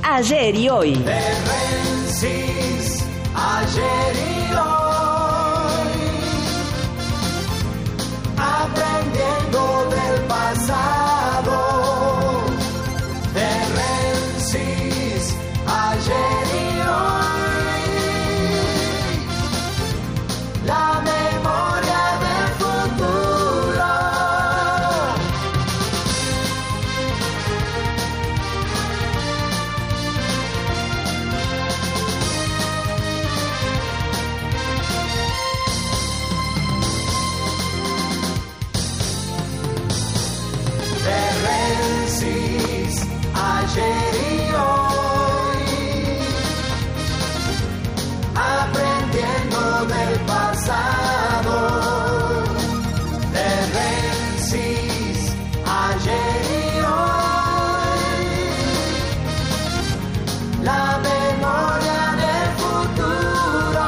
Ayer y hoy. De Rensis, ayer y hoy. Aprendiendo del pasado. De Rensis, ayer y hoy. La memoria del futuro. De Rensis, ayer y hoy. Aprendiendo del pasado. De Rensis, ayer y hoy. La memoria del futuro.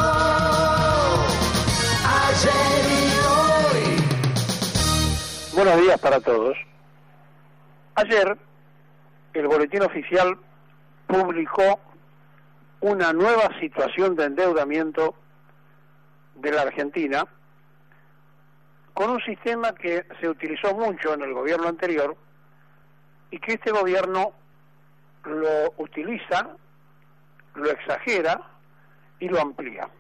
Ayer y hoy. Buenos días para todos. Ayer, el Boletín Oficial publicó una nueva situación de endeudamiento de la Argentina con un sistema que se utilizó mucho en el gobierno anterior y que este gobierno lo utiliza, lo exagera y lo amplía.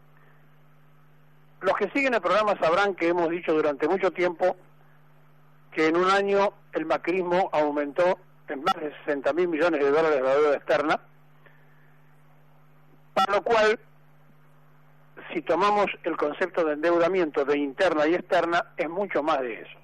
Los que siguen el programa sabrán que hemos dicho durante mucho tiempo que en un año el macrismo aumentó en más de 60.000 millones de dólares la deuda externa, para lo cual, si tomamos el concepto de endeudamiento de interna y externa, es mucho más de eso.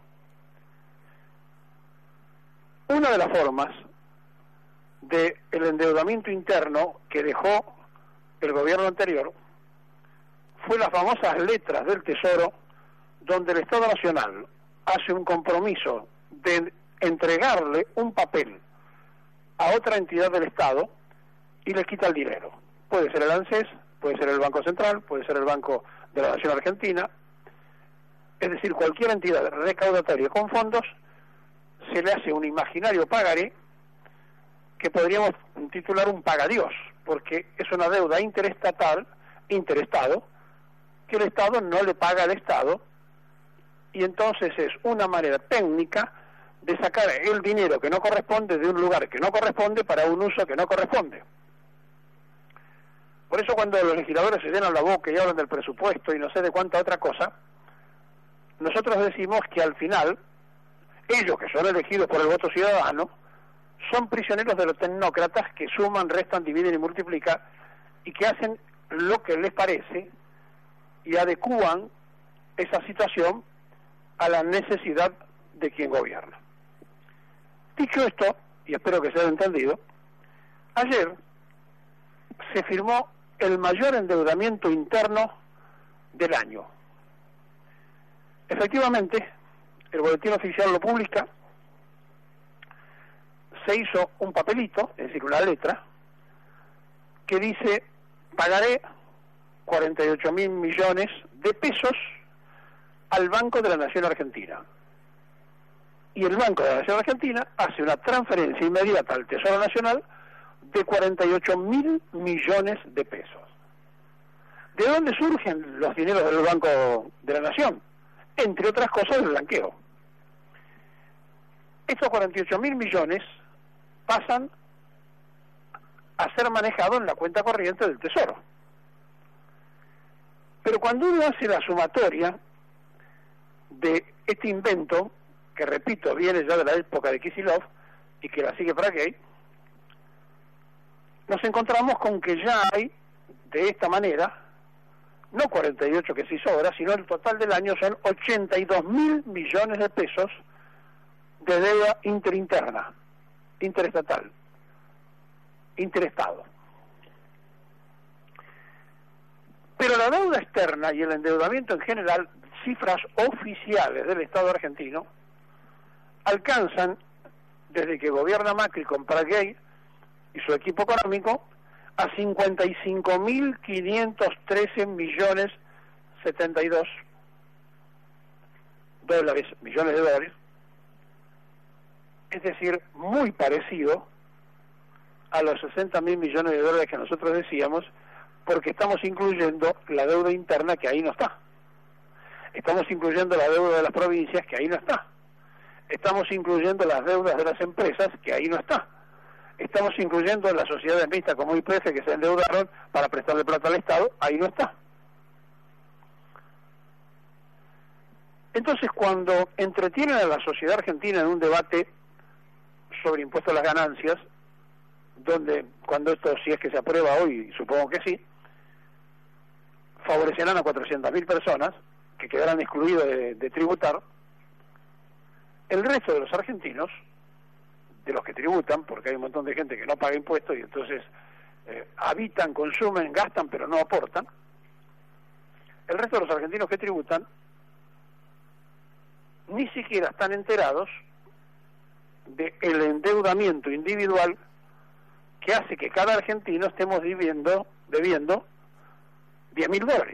Una de las formas del endeudamiento interno que dejó el gobierno anterior fue las famosas letras del Tesoro, donde el Estado Nacional hace un compromiso de entregarle un papel a otra entidad del Estado y le quita el dinero. Puede ser el ANSES, puede ser el Banco Central, puede ser el Banco de la Nación Argentina, es decir, cualquier entidad recaudatoria con fondos, se le hace un imaginario pagaré que podríamos titular un pagadiós, porque es una deuda interestado, que el Estado no le paga al Estado, y entonces es una manera técnica de sacar el dinero que no corresponde de un lugar que no corresponde para un uso que no corresponde. Por eso cuando los legisladores se llenan la boca y hablan del presupuesto y no sé de cuánta otra cosa, nosotros decimos que al final, ellos que son elegidos por el voto ciudadano, son prisioneros de los tecnócratas que suman, restan, dividen y multiplican y que hacen lo que les parece y adecúan esa situación a la necesidad de quien gobierna. Dicho esto, y espero que se haya entendido, ayer se firmó el mayor endeudamiento interno del año. Efectivamente, el Boletín Oficial lo publica, se hizo un papelito, es decir, una letra, que dice, pagaré 48.000 millones de pesos al Banco de la Nación Argentina. Y el Banco de la Nación Argentina hace una transferencia inmediata al Tesoro Nacional de 48.000 millones de pesos. ¿De dónde surgen los dineros del Banco de la Nación? Entre otras cosas, el blanqueo. Estos 48.000 millones pasan a ser manejados en la cuenta corriente del Tesoro. Pero cuando uno hace la sumatoria de este invento, que repito, viene ya de la época de Kicillof y que la sigue Fragay, nos encontramos con que ya hay, de esta manera, no 48 que sí sobra, sino el total del año son 82.000 millones de pesos de deuda interinterna, interestatal, interestado. Pero la deuda externa y el endeudamiento en general, cifras oficiales del Estado argentino, alcanzan, desde que gobierna Macri con Fragay y su equipo económico, a 55.513 millones 72 millones de dólares, es decir, muy parecido a los 60.000 millones de dólares que nosotros decíamos, porque estamos incluyendo la deuda interna que ahí no está. Estamos incluyendo la deuda de las provincias que ahí no está. Estamos incluyendo las deudas de las empresas que ahí no está. Estamos incluyendo las sociedades mixtas como YPF que se endeudaron para prestarle plata al Estado, ahí no está. Entonces, cuando entretienen a la sociedad argentina en un debate sobre impuestos a las ganancias, donde cuando esto, si es que se aprueba hoy, supongo que sí, favorecerán a 400.000 personas que quedarán excluidos de tributar, el resto de los argentinos, de los que tributan, porque hay un montón de gente que no paga impuestos y entonces habitan, consumen, gastan, pero no aportan, el resto de los argentinos que tributan ni siquiera están enterados del endeudamiento individual que hace que cada argentino estemos debiendo $10.000.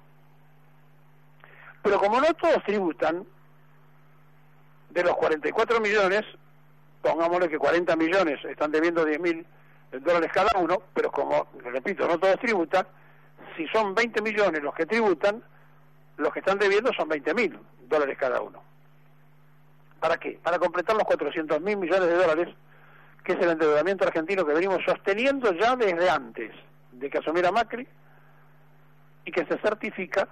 Pero como no todos tributan, de los 44 millones, pongámosle que 40 millones están debiendo $10.000 cada uno, pero como, repito, no todos tributan, si son 20 millones los que tributan, los que están debiendo son $20.000 cada uno. ¿Para qué? Para completar los 400.000 millones de dólares, que es el endeudamiento argentino que venimos sosteniendo ya desde antes de que asumiera Macri, y que se certifica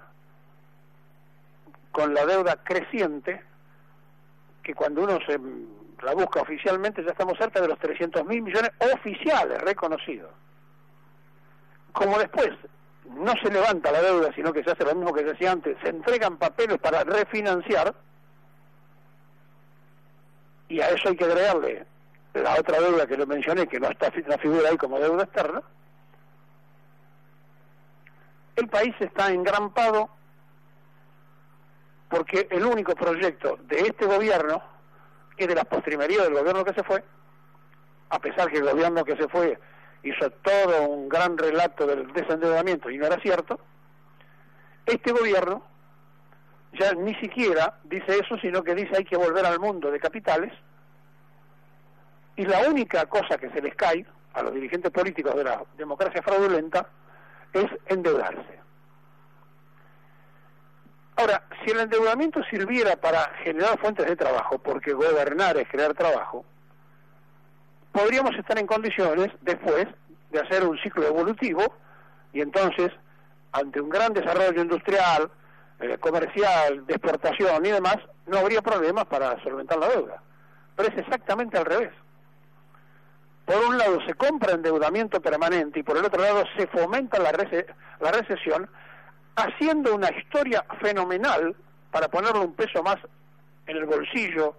con la deuda creciente, que cuando uno se la busca oficialmente ya estamos cerca de los 300.000 millones oficiales reconocidos. Como después no se levanta la deuda, sino que se hace lo mismo que se hacía antes, se entregan papeles para refinanciar, y a eso hay que agregarle la otra deuda que le mencioné, que no figura ahí como deuda externa. El país está engrampado porque el único proyecto de este gobierno es de las postrimerías del gobierno que se fue, a pesar que el gobierno que se fue hizo todo un gran relato del desendeudamiento y no era cierto. Este gobierno ya ni siquiera dice eso, sino que dice hay que volver al mundo de capitales, y la única cosa que se les cae a los dirigentes políticos de la democracia fraudulenta es endeudarse. Ahora, si el endeudamiento sirviera para generar fuentes de trabajo, porque gobernar es crear trabajo, podríamos estar en condiciones después de hacer un ciclo evolutivo, y entonces, ante un gran desarrollo industrial, comercial, de exportación y demás, no habría problemas para solventar la deuda. Pero es exactamente al revés. Por un lado se compra endeudamiento permanente y por el otro lado se fomenta la recesión, haciendo una historia fenomenal para ponerle un peso más en el bolsillo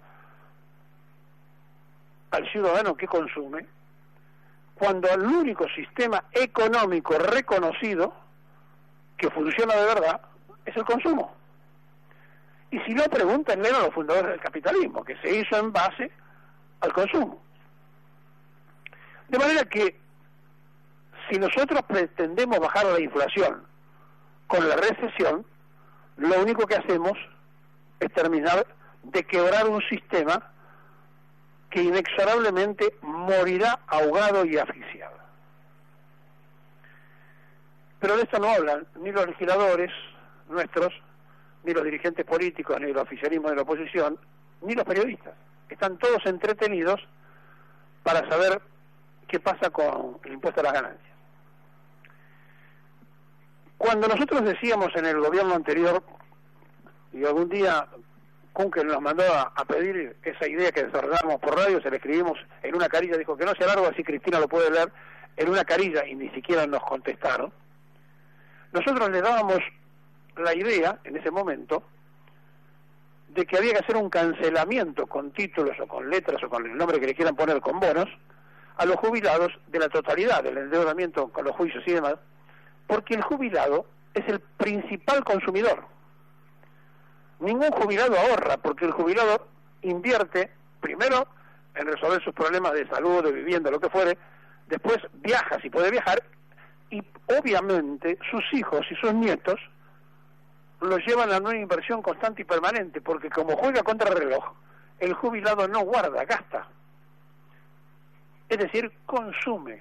al ciudadano que consume, cuando el único sistema económico reconocido que funciona de verdad es el consumo. Y si no, pregúntenle a los fundadores del capitalismo, que se hizo en base al consumo. De manera que, si nosotros pretendemos bajar la inflación con la recesión, lo único que hacemos es terminar de quebrar un sistema que inexorablemente morirá ahogado y asfixiado. Pero de esto no hablan ni los legisladores nuestros, ni los dirigentes políticos, ni el oficialismo de la oposición, ni los periodistas. Están todos entretenidos para saber qué pasa con el impuesto a las ganancias. Cuando nosotros decíamos en el gobierno anterior, y algún día Kunkel nos mandó a pedir esa idea que desarrollamos por radio, se la escribimos en una carilla, dijo que no sea largo, así Cristina lo puede leer, en una carilla, y ni siquiera nos contestaron. Nosotros le dábamos la idea, en ese momento, de que había que hacer un cancelamiento con títulos o con letras o con el nombre que le quieran poner, con bonos, a los jubilados de la totalidad del endeudamiento con los juicios y demás, porque el jubilado es el principal consumidor. Ningún jubilado ahorra, porque el jubilado invierte primero en resolver sus problemas de salud, de vivienda, lo que fuere, después viaja si puede viajar, y obviamente sus hijos y sus nietos los llevan a una inversión constante y permanente, porque como juega contra el reloj, el jubilado no guarda, gasta. es decir, consume.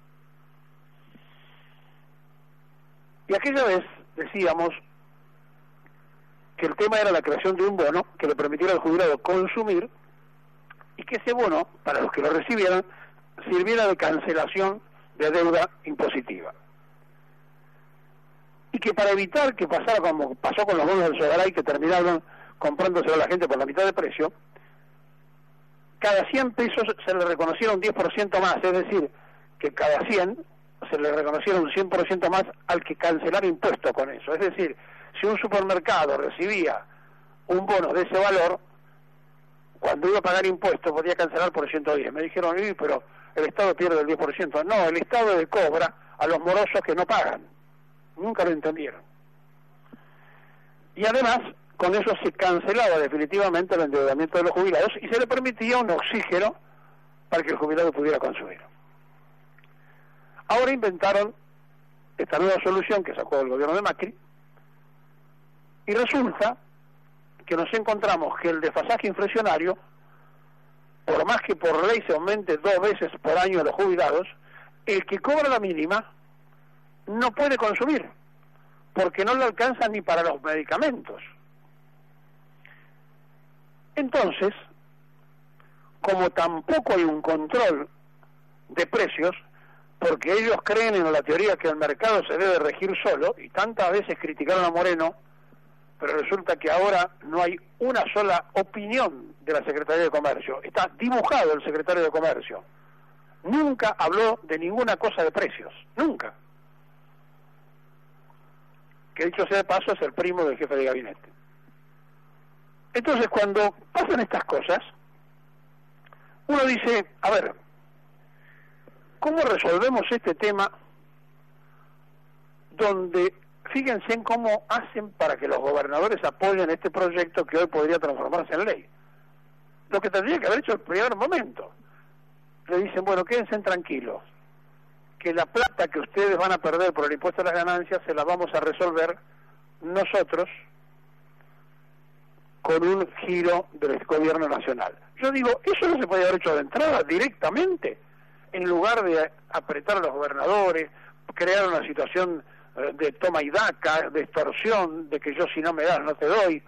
Y aquella vez decíamos que el tema era la creación de un bono que le permitiera al jubilado consumir y que ese bono, para los que lo recibieran, sirviera de cancelación de deuda impositiva. Y que para evitar que pasara como pasó con los bonos del Sogaray, que terminaron comprándoselo a la gente por la mitad de precio, cada 100 pesos se le reconociera un 10% más, es decir, que cada 100 se le reconociera un 100% más al que cancelara impuesto con eso. Es decir, si un supermercado recibía un bono de ese valor, cuando iba a pagar impuestos podía cancelar por 110. Me dijeron, pero el Estado pierde el 10%. No, el Estado le cobra a los morosos que no pagan. Nunca lo entendieron. Y además, con eso se cancelaba definitivamente el endeudamiento de los jubilados y se le permitía un oxígeno para que el jubilado pudiera consumir. Ahora inventaron esta nueva solución que sacó el gobierno de Macri y resulta que nos encontramos que el desfasaje inflacionario, por más que por ley se aumente 2 veces por año a los jubilados, el que cobra la mínima no puede consumir, porque no le alcanza ni para los medicamentos. Entonces, como tampoco hay un control de precios, porque ellos creen en la teoría que el mercado se debe regir solo, y tantas veces criticaron a Moreno, pero resulta que ahora no hay una sola opinión de la Secretaría de Comercio. Está dibujado el secretario de Comercio. Nunca habló de ninguna cosa de precios, nunca. Que dicho sea de paso es el primo del jefe de gabinete. Entonces cuando pasan estas cosas, uno dice, a ver, ¿cómo resolvemos este tema donde, fíjense en cómo hacen para que los gobernadores apoyen este proyecto que hoy podría transformarse en ley? Lo que tendría que haber hecho el primer momento. Le dicen, bueno, quédense tranquilos, que la plata que ustedes van a perder por el impuesto a las ganancias se la vamos a resolver nosotros con un giro del gobierno nacional. Yo digo, eso no se podía haber hecho de entrada directamente, en lugar de apretar a los gobernadores, crear una situación de toma y daca, de extorsión, de que yo si no me das no te doy.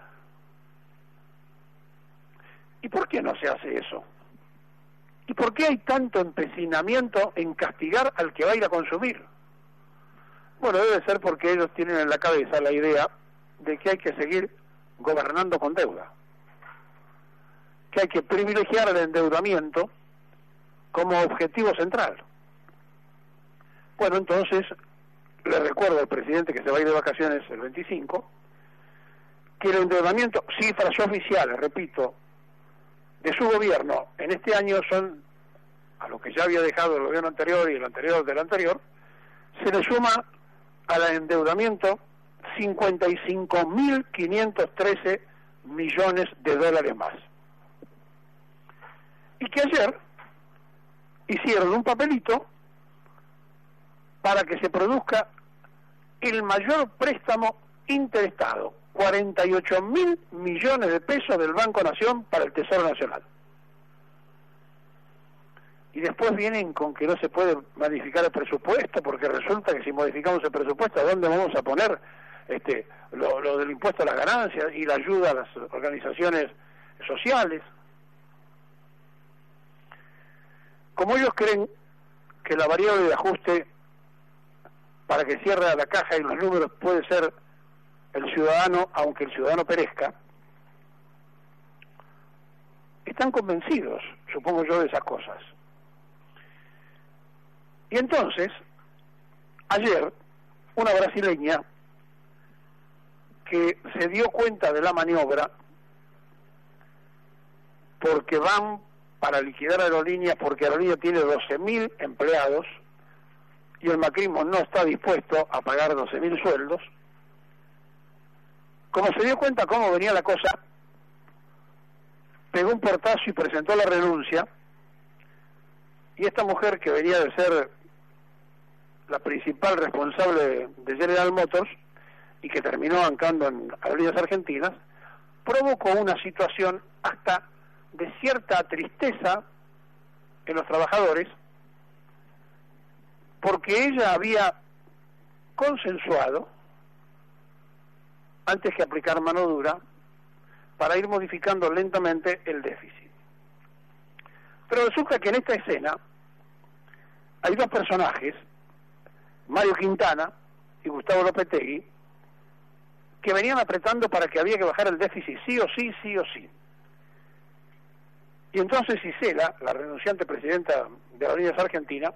¿Y por qué no se hace eso? ¿Y por qué hay tanto empecinamiento en castigar al que va a ir a consumir? Bueno, debe ser porque ellos tienen en la cabeza la idea de que hay que seguir gobernando con deuda, que hay que privilegiar el endeudamiento como objetivo central. Bueno, entonces, le recuerdo al presidente que se va a ir de vacaciones el 25, que el endeudamiento, cifras oficiales, repito, de su gobierno en este año son, a lo que ya había dejado el gobierno anterior y el anterior del anterior, se le suma al endeudamiento 55.513 millones de dólares más. Y que ayer hicieron un papelito para que se produzca el mayor préstamo interestado, 48.000 millones de pesos del Banco Nación para el Tesoro Nacional. Y después vienen con que no se puede modificar el presupuesto, porque resulta que si modificamos el presupuesto, ¿a dónde vamos a poner lo del impuesto a las ganancias y la ayuda a las organizaciones sociales? Como ellos creen que la variable de ajuste para que cierre la caja y los números puede ser el ciudadano, aunque el ciudadano perezca, están convencidos, supongo yo, de esas cosas. Y entonces, ayer, una brasileña que se dio cuenta de la maniobra, porque van para liquidar Aerolíneas, porque Aerolíneas tiene 12.000 empleados y el macrismo no está dispuesto a pagar 12.000 sueldos. Como se dio cuenta cómo venía la cosa, pegó un portazo y presentó la renuncia, y esta mujer, que venía de ser la principal responsable de General Motors y que terminó bancando en Aerolíneas Argentinas, provocó una situación hasta de cierta tristeza en los trabajadores, que ella había consensuado, antes que aplicar mano dura, para ir modificando lentamente el déficit. Pero resulta que en esta escena hay dos personajes, Mario Quintana y Gustavo Lopetegui, que venían apretando para que había que bajar el déficit sí o sí, sí o sí. Y entonces Isela, la renunciante presidenta de Aerolíneas Argentina,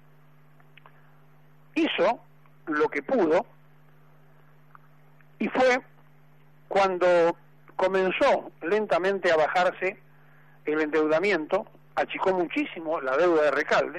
hizo lo que pudo, y fue cuando comenzó lentamente a bajarse el endeudamiento, achicó muchísimo la deuda de Recalde,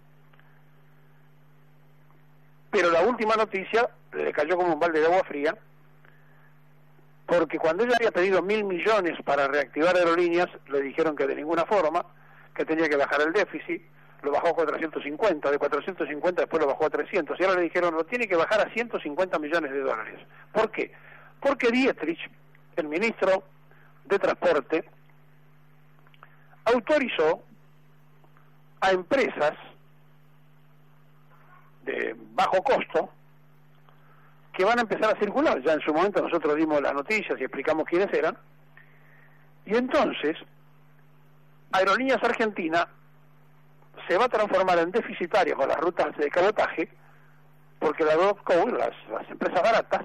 pero la última noticia le cayó como un balde de agua fría, porque cuando ella había pedido 1.000 millones para reactivar Aerolíneas, le dijeron que de ninguna forma, que tenía que bajar el déficit, lo bajó a 450, de 450 después lo bajó a 300, y ahora le dijeron, lo tiene que bajar a 150 millones de dólares. ¿Por qué? Porque Dietrich, el ministro de Transporte, autorizó a empresas de bajo costo que van a empezar a circular. Ya en su momento nosotros dimos las noticias y explicamos quiénes eran, y entonces Aerolíneas Argentina se va a transformar en deficitaria con las rutas de cabotaje, porque las las empresas baratas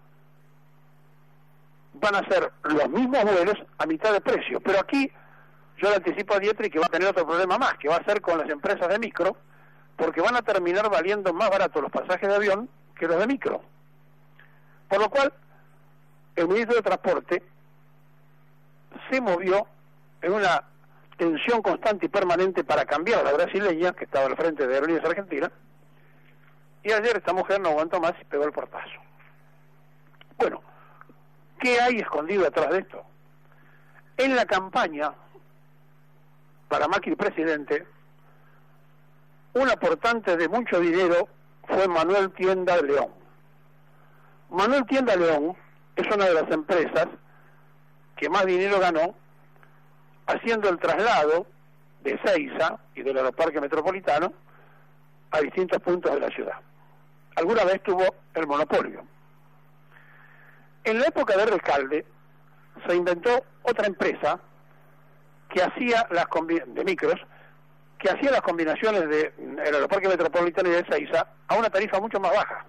van a hacer los mismos vuelos a mitad de precio. Pero aquí yo le anticipo a Dietrich que va a tener otro problema más, que va a ser con las empresas de micro, porque van a terminar valiendo más barato los pasajes de avión que los de micro. Por lo cual, el ministro de Transporte se movió en una tensión constante y permanente para cambiar a la brasileña, que estaba al frente de Aerolíneas Argentina, y ayer esta mujer no aguantó más y pegó el portazo. Bueno, ¿qué hay escondido detrás de esto? En la campaña para Macri presidente, un aportante de mucho dinero fue Manuel Tienda León. Manuel Tienda León es una de las empresas que más dinero ganó haciendo el traslado de Ezeiza y del Aeroparque Metropolitano a distintos puntos de la ciudad. Alguna vez tuvo el monopolio. En la época de Recalde se inventó otra empresa que hacía de micros, que hacía las combinaciones del Aeroparque Metropolitano y de Ezeiza a una tarifa mucho más baja.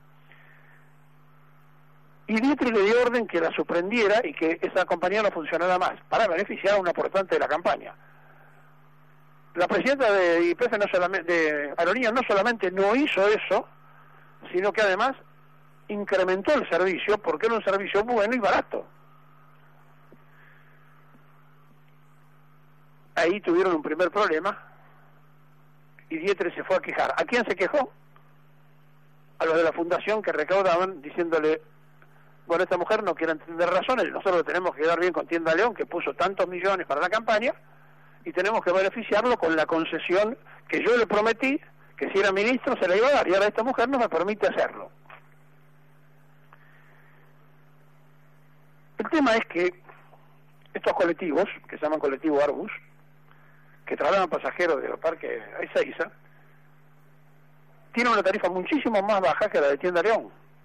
Y Dietrich le dio orden que la suspendiera y que esa compañía no funcionara más, para beneficiar a un aportante de la campaña. La presidenta de YPF de Aerolíneas no solamente no hizo eso, sino que además incrementó el servicio, porque era un servicio bueno y barato. Ahí tuvieron un primer problema y Dietrich se fue a quejar. ¿A quién se quejó? A los de la fundación, que recaudaban, diciéndole: bueno, esta mujer no quiere entender razones, nosotros tenemos que dar bien con Tienda León, que puso tantos millones para la campaña, y tenemos que beneficiarlo con la concesión que yo le prometí, que si era ministro se la iba a dar, y ahora esta mujer no me permite hacerlo. El tema es que estos colectivos, que se llaman colectivo Arbus, que trasladan pasajeros del parque a Ezeiza, tienen una tarifa muchísimo más baja que la de Tienda León.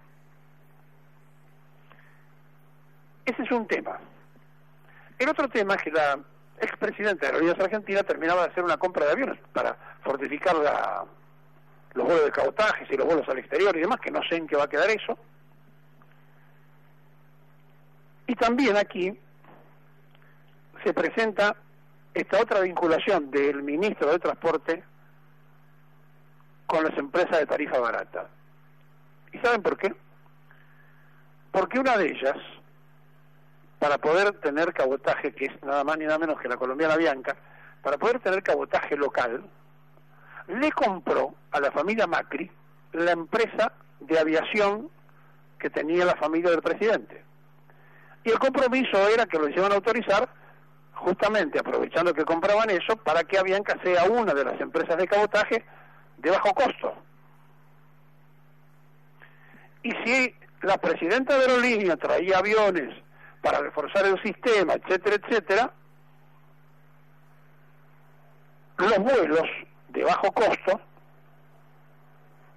Ese es un tema. El otro tema es que la expresidenta de Aerolíneas Argentina terminaba de hacer una compra de aviones para fortificar los vuelos de cabotajes y los vuelos al exterior y demás, que no sé en qué va a quedar eso. Y también aquí se presenta esta otra vinculación del ministro de Transporte con las empresas de tarifa barata. ¿Y saben por qué? Porque una de ellas, para poder tener cabotaje, que es nada más ni nada menos que la colombiana Bianca, para poder tener cabotaje local, le compró a la familia Macri la empresa de aviación que tenía la familia del presidente. Y el compromiso era que lo iban a autorizar, justamente aprovechando que compraban eso, para que Avianca sea una de las empresas de cabotaje de bajo costo. Y si la presidenta de Aerolíneas traía aviones para reforzar el sistema, etcétera, etcétera, los vuelos de bajo costo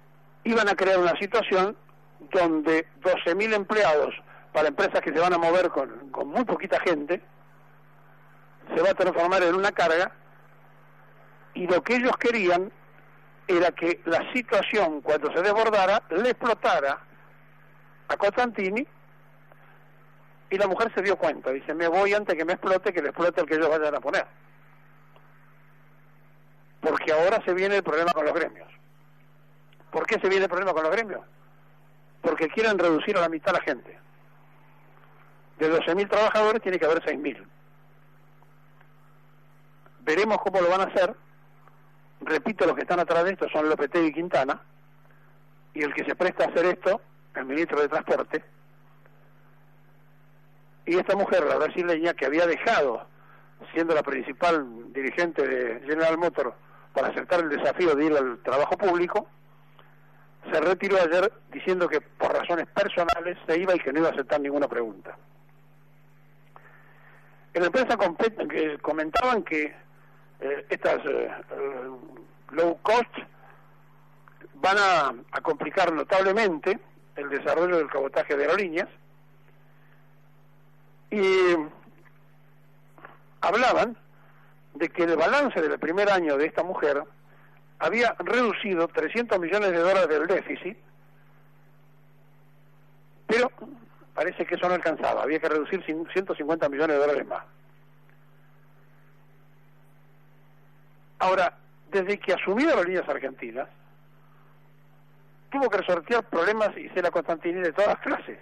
iban a crear una situación donde 12.000 empleados para empresas que se van a mover con muy poquita gente se va a transformar en una carga, y lo que ellos querían era que la situación, cuando se desbordara, le explotara a Costantini, y la mujer se dio cuenta, dice, me voy antes que me explote, que le explote el que ellos vayan a poner, porque ahora se viene el problema con los gremios. ¿Por qué se viene el problema con los gremios? Porque quieren reducir a la mitad la gente. De 12.000 trabajadores tiene que haber 6.000. Veremos cómo lo van a hacer. Repito, los que están atrás de esto son Lopetegui y Quintana, y el que se presta a hacer esto, el ministro de Transporte. Y esta mujer, la brasileña, que había dejado, siendo la principal dirigente de General Motors, para aceptar el desafío de ir al trabajo público, se retiró ayer diciendo que por razones personales se iba y que no iba a aceptar ninguna pregunta. En la empresa comentaban que estas low cost van a complicar notablemente el desarrollo del cabotaje de aerolíneas, y hablaban de que el balance del primer año de esta mujer había reducido 300 millones de dólares del déficit, pero parece que eso no alcanzaba, había que reducir 150 millones de dólares más. Ahora, desde que asumió Aerolíneas Argentinas, tuvo que resortear problemas, y Isela Costantini, de todas las clases.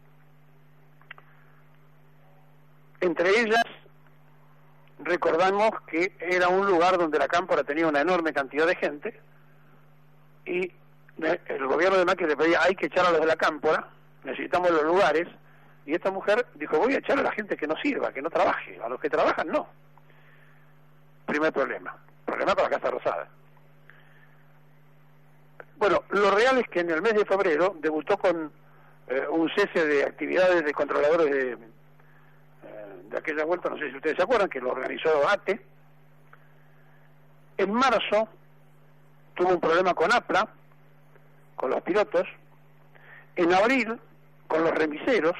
Entre ellas, recordamos que era un lugar donde la Cámpora tenía una enorme cantidad de gente, y el gobierno de Macri le pedía, hay que echar a los de la Cámpora, necesitamos los lugares, y esta mujer dijo, voy a echar a la gente que no sirva, que no trabaje, a los que trabajan no. Primer problema con la Casa Rosada. Bueno, lo real es que en el mes de febrero debutó con un cese de actividades de controladores de aquella vuelta, no sé si ustedes se acuerdan, que lo organizó ATE. En marzo tuvo un problema con APLA, con los pilotos. En abril, con los remiseros.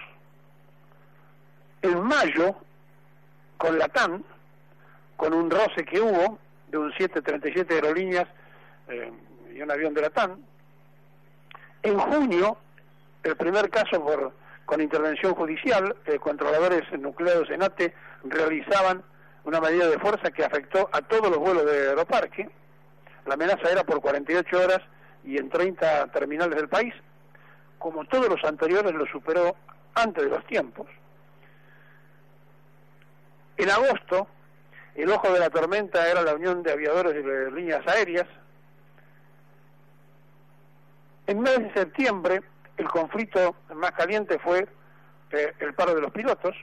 En mayo, con la TAN, con un roce que hubo de un 737 aerolíneas y un avión de la TAN. En junio, el primer caso con intervención judicial, controladores nucleados en ATE realizaban una medida de fuerza que afectó a todos los vuelos de Aeroparque. La amenaza era por 48 horas y en 30 terminales del país. Como todos los anteriores, lo superó antes de los tiempos. En agosto, el ojo de la tormenta era la Unión de Aviadores de Líneas Aéreas. En mes de septiembre, el conflicto más caliente fue el paro de los pilotos.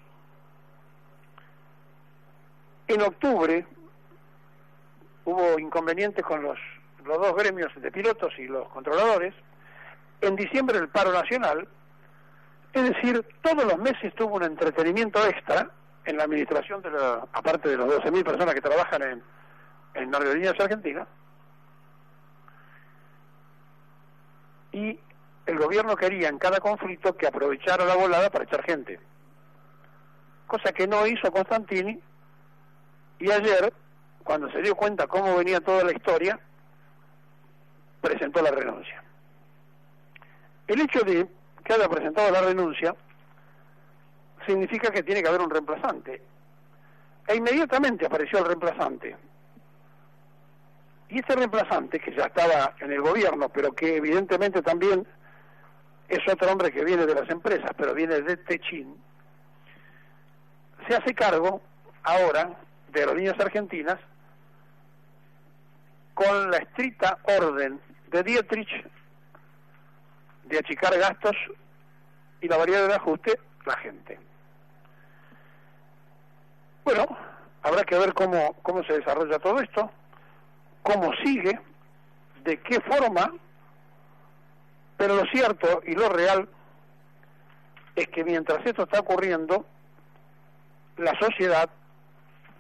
En octubre hubo inconvenientes con los dos gremios de pilotos y los controladores. En diciembre el paro nacional. Es decir, todos los meses tuvo un entretenimiento extra en la administración, aparte de los 12.000 personas que trabajan en Aerolíneas Argentinas. Y el gobierno quería en cada conflicto que aprovechara la volada para echar gente, cosa que no hizo Costantini, y ayer, cuando se dio cuenta cómo venía toda la historia, presentó la renuncia. El hecho de que haya presentado la renuncia significa que tiene que haber un reemplazante, e inmediatamente apareció el reemplazante. Y este reemplazante, que ya estaba en el gobierno, pero que evidentemente también es otro hombre que viene de las empresas, pero viene de Techín, se hace cargo ahora de Aerolíneas Argentinas con la estricta orden de Dietrich de achicar gastos y la variable de ajuste, la gente. Bueno, habrá que ver cómo se desarrolla todo esto, cómo sigue, de qué forma, pero lo cierto y lo real es que mientras esto está ocurriendo, la sociedad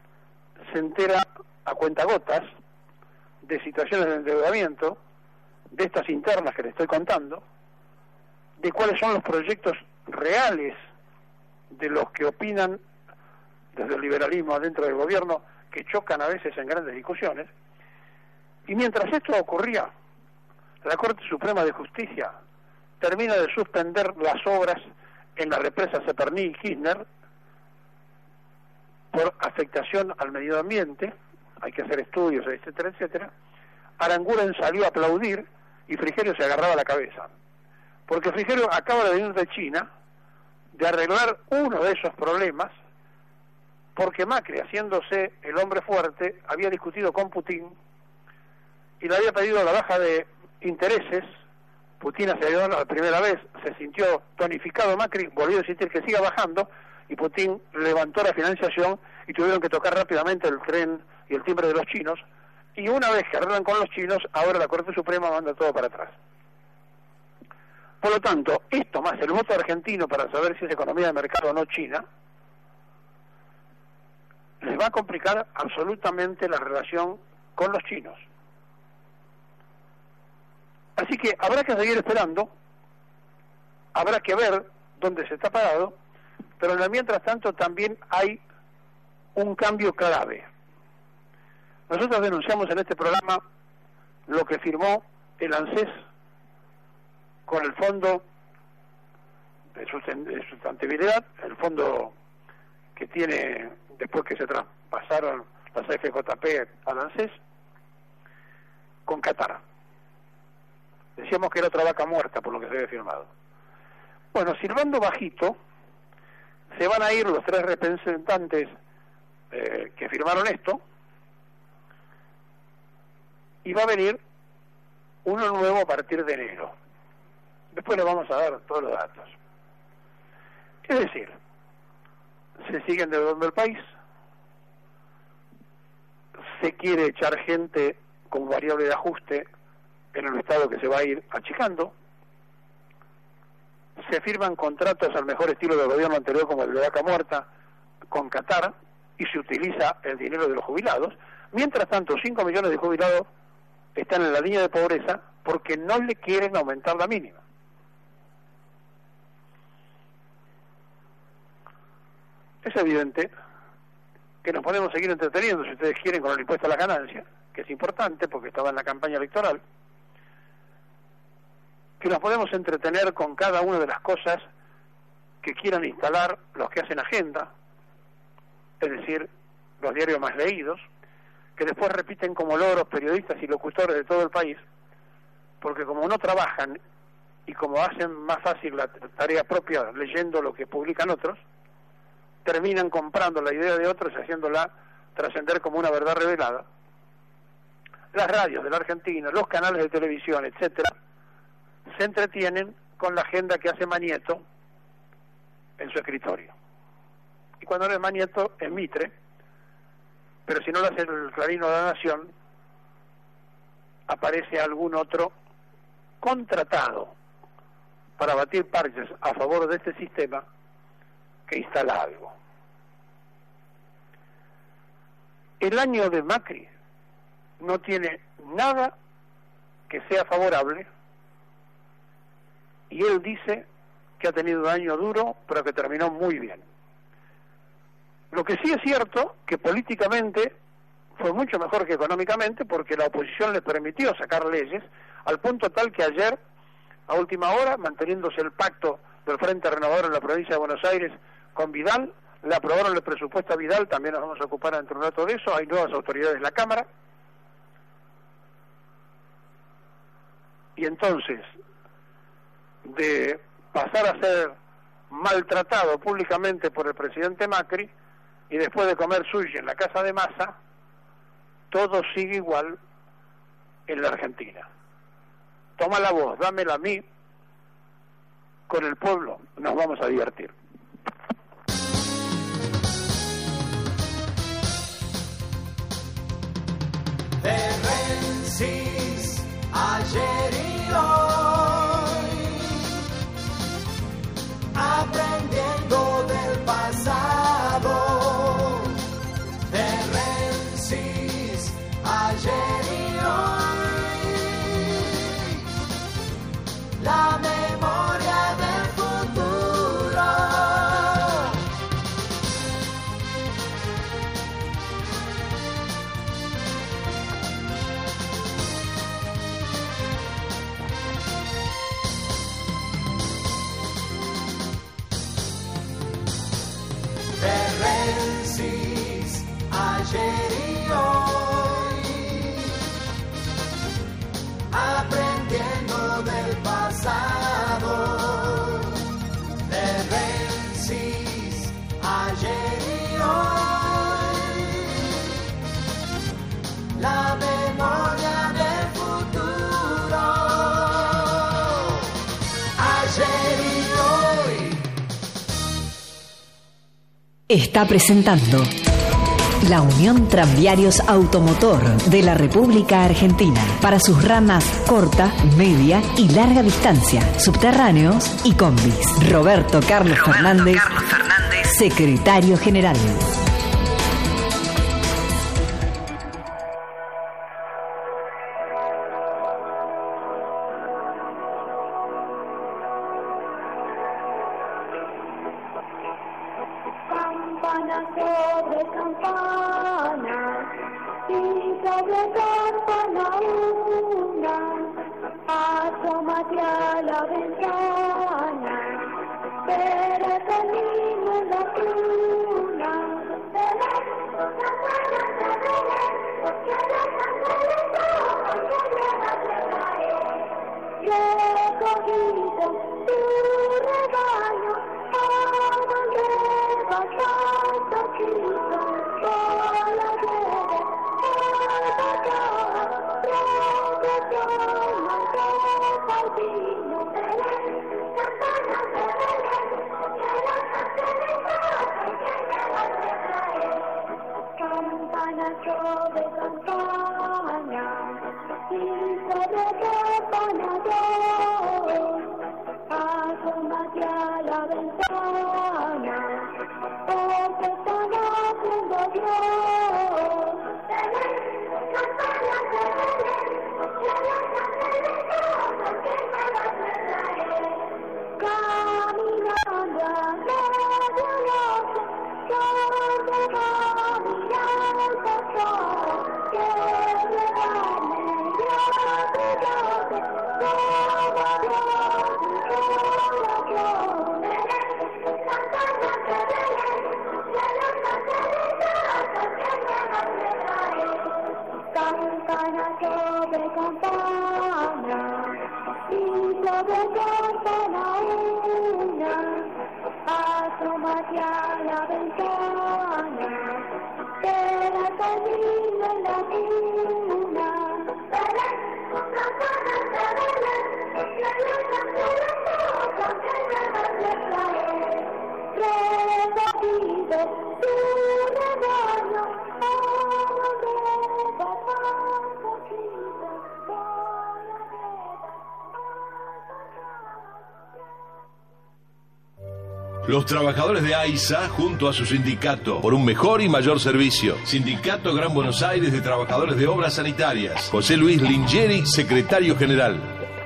se entera a cuentagotas de situaciones de endeudamiento, de estas internas que le estoy contando, de cuáles son los proyectos reales de los que opinan desde el liberalismo adentro del gobierno, que chocan a veces en grandes discusiones. Y mientras esto ocurría, la Corte Suprema de Justicia termina de suspender las obras en la represa Seperní y Kirchner por afectación al medio ambiente. Hay que hacer estudios, etcétera, etcétera. Aranguren salió a aplaudir y Frigerio se agarraba la cabeza, porque Frigerio acaba de venir de China de arreglar uno de esos problemas, porque Macri, haciéndose el hombre fuerte, había discutido con Putin y le había pedido la baja de intereses. Putin accedió la primera vez, se sintió tonificado Macri, volvió a insistir que siga bajando, y Putin levantó la financiación y tuvieron que tocar rápidamente el tren y el timbre de los chinos, y una vez que arreglan con los chinos, ahora la Corte Suprema manda todo para atrás. Por lo tanto, esto más el voto argentino para saber si es economía de mercado o no China, les va a complicar absolutamente la relación con los chinos. Así que habrá que seguir esperando, habrá que ver dónde se está parado, pero en el mientras tanto también hay un cambio clave. Nosotros denunciamos en este programa lo que firmó el ANSES con el Fondo de Sustentabilidad, el fondo que tiene, después que se traspasaron las FJP al ANSES, con Qatar. Decíamos que era otra vaca muerta por lo que se había firmado. Bueno, silbando bajito, se van a ir los tres representantes que firmaron esto, y va a venir uno nuevo a partir de enero. Después le vamos a dar todos los datos. Es decir, se sigue endeudando el país, se quiere echar gente con variable de ajuste en el Estado que se va a ir achicando, se firman contratos al mejor estilo del gobierno anterior como el de vaca muerta con Qatar, y se utiliza el dinero de los jubilados. Mientras tanto, 5 millones de jubilados están en la línea de pobreza porque no le quieren aumentar la mínima. Es evidente que nos podemos seguir entreteniendo, si ustedes quieren, con el impuesto a la ganancia, que es importante porque estaba en la campaña electoral, que nos podemos entretener con cada una de las cosas que quieran instalar los que hacen agenda, es decir, los diarios más leídos, que después repiten como loros periodistas y locutores de todo el país, porque como no trabajan y como hacen más fácil la tarea propia leyendo lo que publican otros, terminan comprando la idea de otros y haciéndola trascender como una verdad revelada. Las radios de la Argentina, los canales de televisión, etcétera, se entretienen con la agenda que hace Manieto en su escritorio. Y cuando no es Manieto, es Mitre, pero si no lo hace el Clarín o La Nación, aparece algún otro contratado para batir parches a favor de este sistema que instala algo. El año de Macri no tiene nada que sea favorable, y él dice que ha tenido un año duro, pero que terminó muy bien. Lo que sí es cierto, que políticamente fue mucho mejor que económicamente, porque la oposición le permitió sacar leyes, al punto tal que ayer, a última hora, manteniéndose el pacto del Frente Renovador en la provincia de Buenos Aires con Vidal, le aprobaron el presupuesto a Vidal, también nos vamos a ocupar dentro de un rato de eso, hay nuevas autoridades en la Cámara, y entonces, de pasar a ser maltratado públicamente por el presidente Macri, y después de comer sushi en la casa de Massa, todo sigue igual en la Argentina. Toma la voz, dámela a mí, con el pueblo nos vamos a divertir. De Rensis, ayer y hoy, aprendiendo del pasado. De Rensis, ayer y hoy, está presentando la Unión Tranviarios Automotor de la República Argentina para sus ramas corta, media y larga distancia, subterráneos y combis. Roberto Carlos Fernández, secretario general. Campana sobre campana, y sobre campana una, asómate a la ventana, verás al niño en la cuna. Recogido tu rebaño, a donde vas tanto chico, por la tierra, campana sobre campana, y sobre campana dos, asómate a la ventana, porque están haciendo Dios. Caminando a medianoche, donde va mirar el pastor, que le gane grande, como Dios y corazón. Campana sobre campana, y sobre campana una, asómate a la ventana, verás al niño en la cuna. Recogido tu rebaño, a donde va tanto chico, por la tierra. Los trabajadores de AISA, junto a su sindicato, por un mejor y mayor servicio. Sindicato Gran Buenos Aires de Trabajadores de Obras Sanitarias. José Luis Lingieri, secretario general.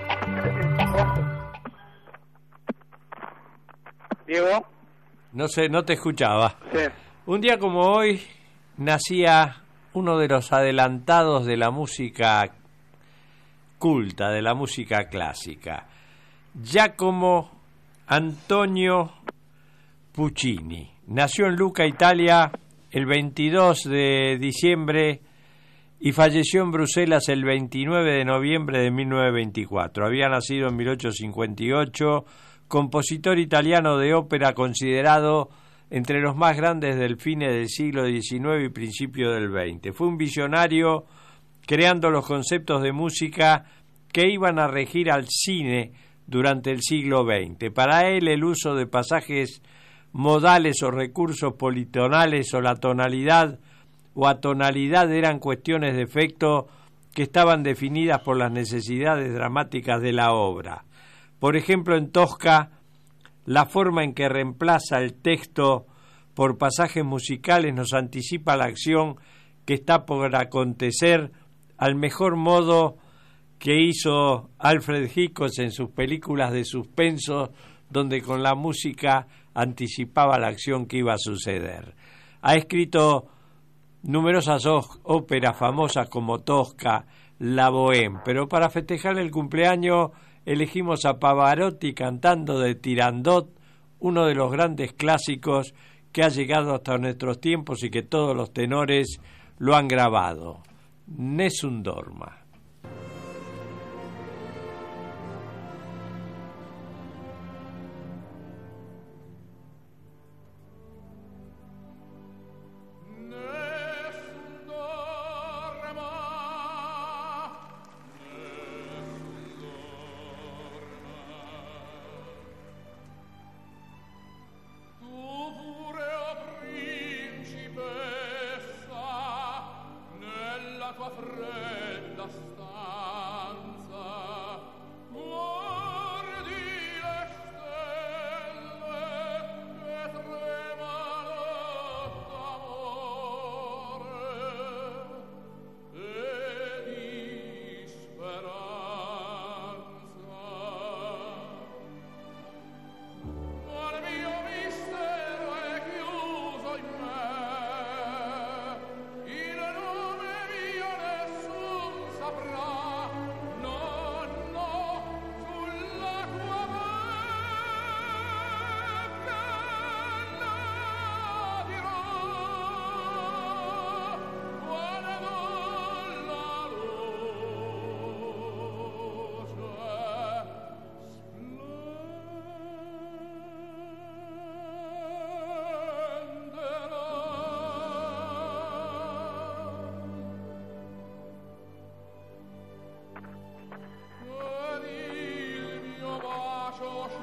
Diego. No sé, no te escuchaba. Sí. Un día como hoy nacía uno de los adelantados de la música culta, de la música clásica, Giacomo Antonio Puccini. Nació en Lucca, Italia, el 22 de diciembre y falleció en Bruselas el 29 de noviembre de 1924. Había nacido en 1858, compositor italiano de ópera considerado entre los más grandes del fines del siglo XIX y principio del XX. Fue un visionario creando los conceptos de música que iban a regir al cine durante el siglo XX. Para él, el uso de pasajes modales o recursos politonales o la tonalidad o atonalidad eran cuestiones de efecto que estaban definidas por las necesidades dramáticas de la obra. Por ejemplo, en Tosca, la forma en que reemplaza el texto por pasajes musicales nos anticipa la acción que está por acontecer al mejor modo que hizo Alfred Hitchcock en sus películas de suspenso, donde con la música anticipaba la acción que iba a suceder. Ha escrito numerosas óperas famosas como Tosca, La Bohème, pero para festejar el cumpleaños elegimos a Pavarotti cantando de Turandot, uno de los grandes clásicos que ha llegado hasta nuestros tiempos y que todos los tenores lo han grabado. Nessun dorma. Tu pure apri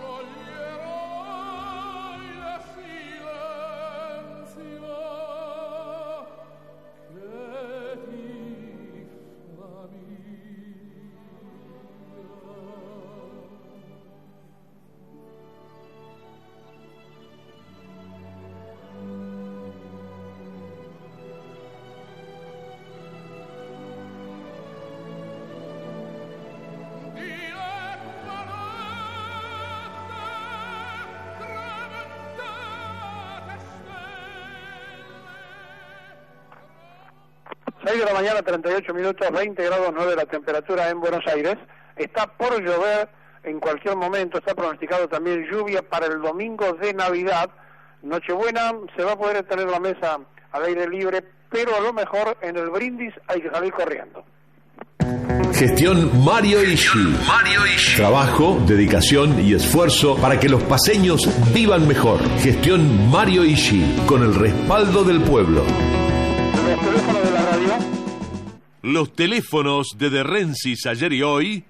6 de la mañana, 38 minutos, 20 grados 9 la temperatura en Buenos Aires. Está por llover en cualquier momento, está pronosticado también lluvia para el domingo de Navidad. Nochebuena se va a poder tener la mesa al aire libre, pero a lo mejor en el brindis hay que salir corriendo. Gestión Mario Ishi. Trabajo, dedicación y esfuerzo para que los paseños vivan mejor. Gestión Mario Ishi, con el respaldo del pueblo. Los teléfonos de la radio. Los teléfonos de De Rensis ayer y hoy,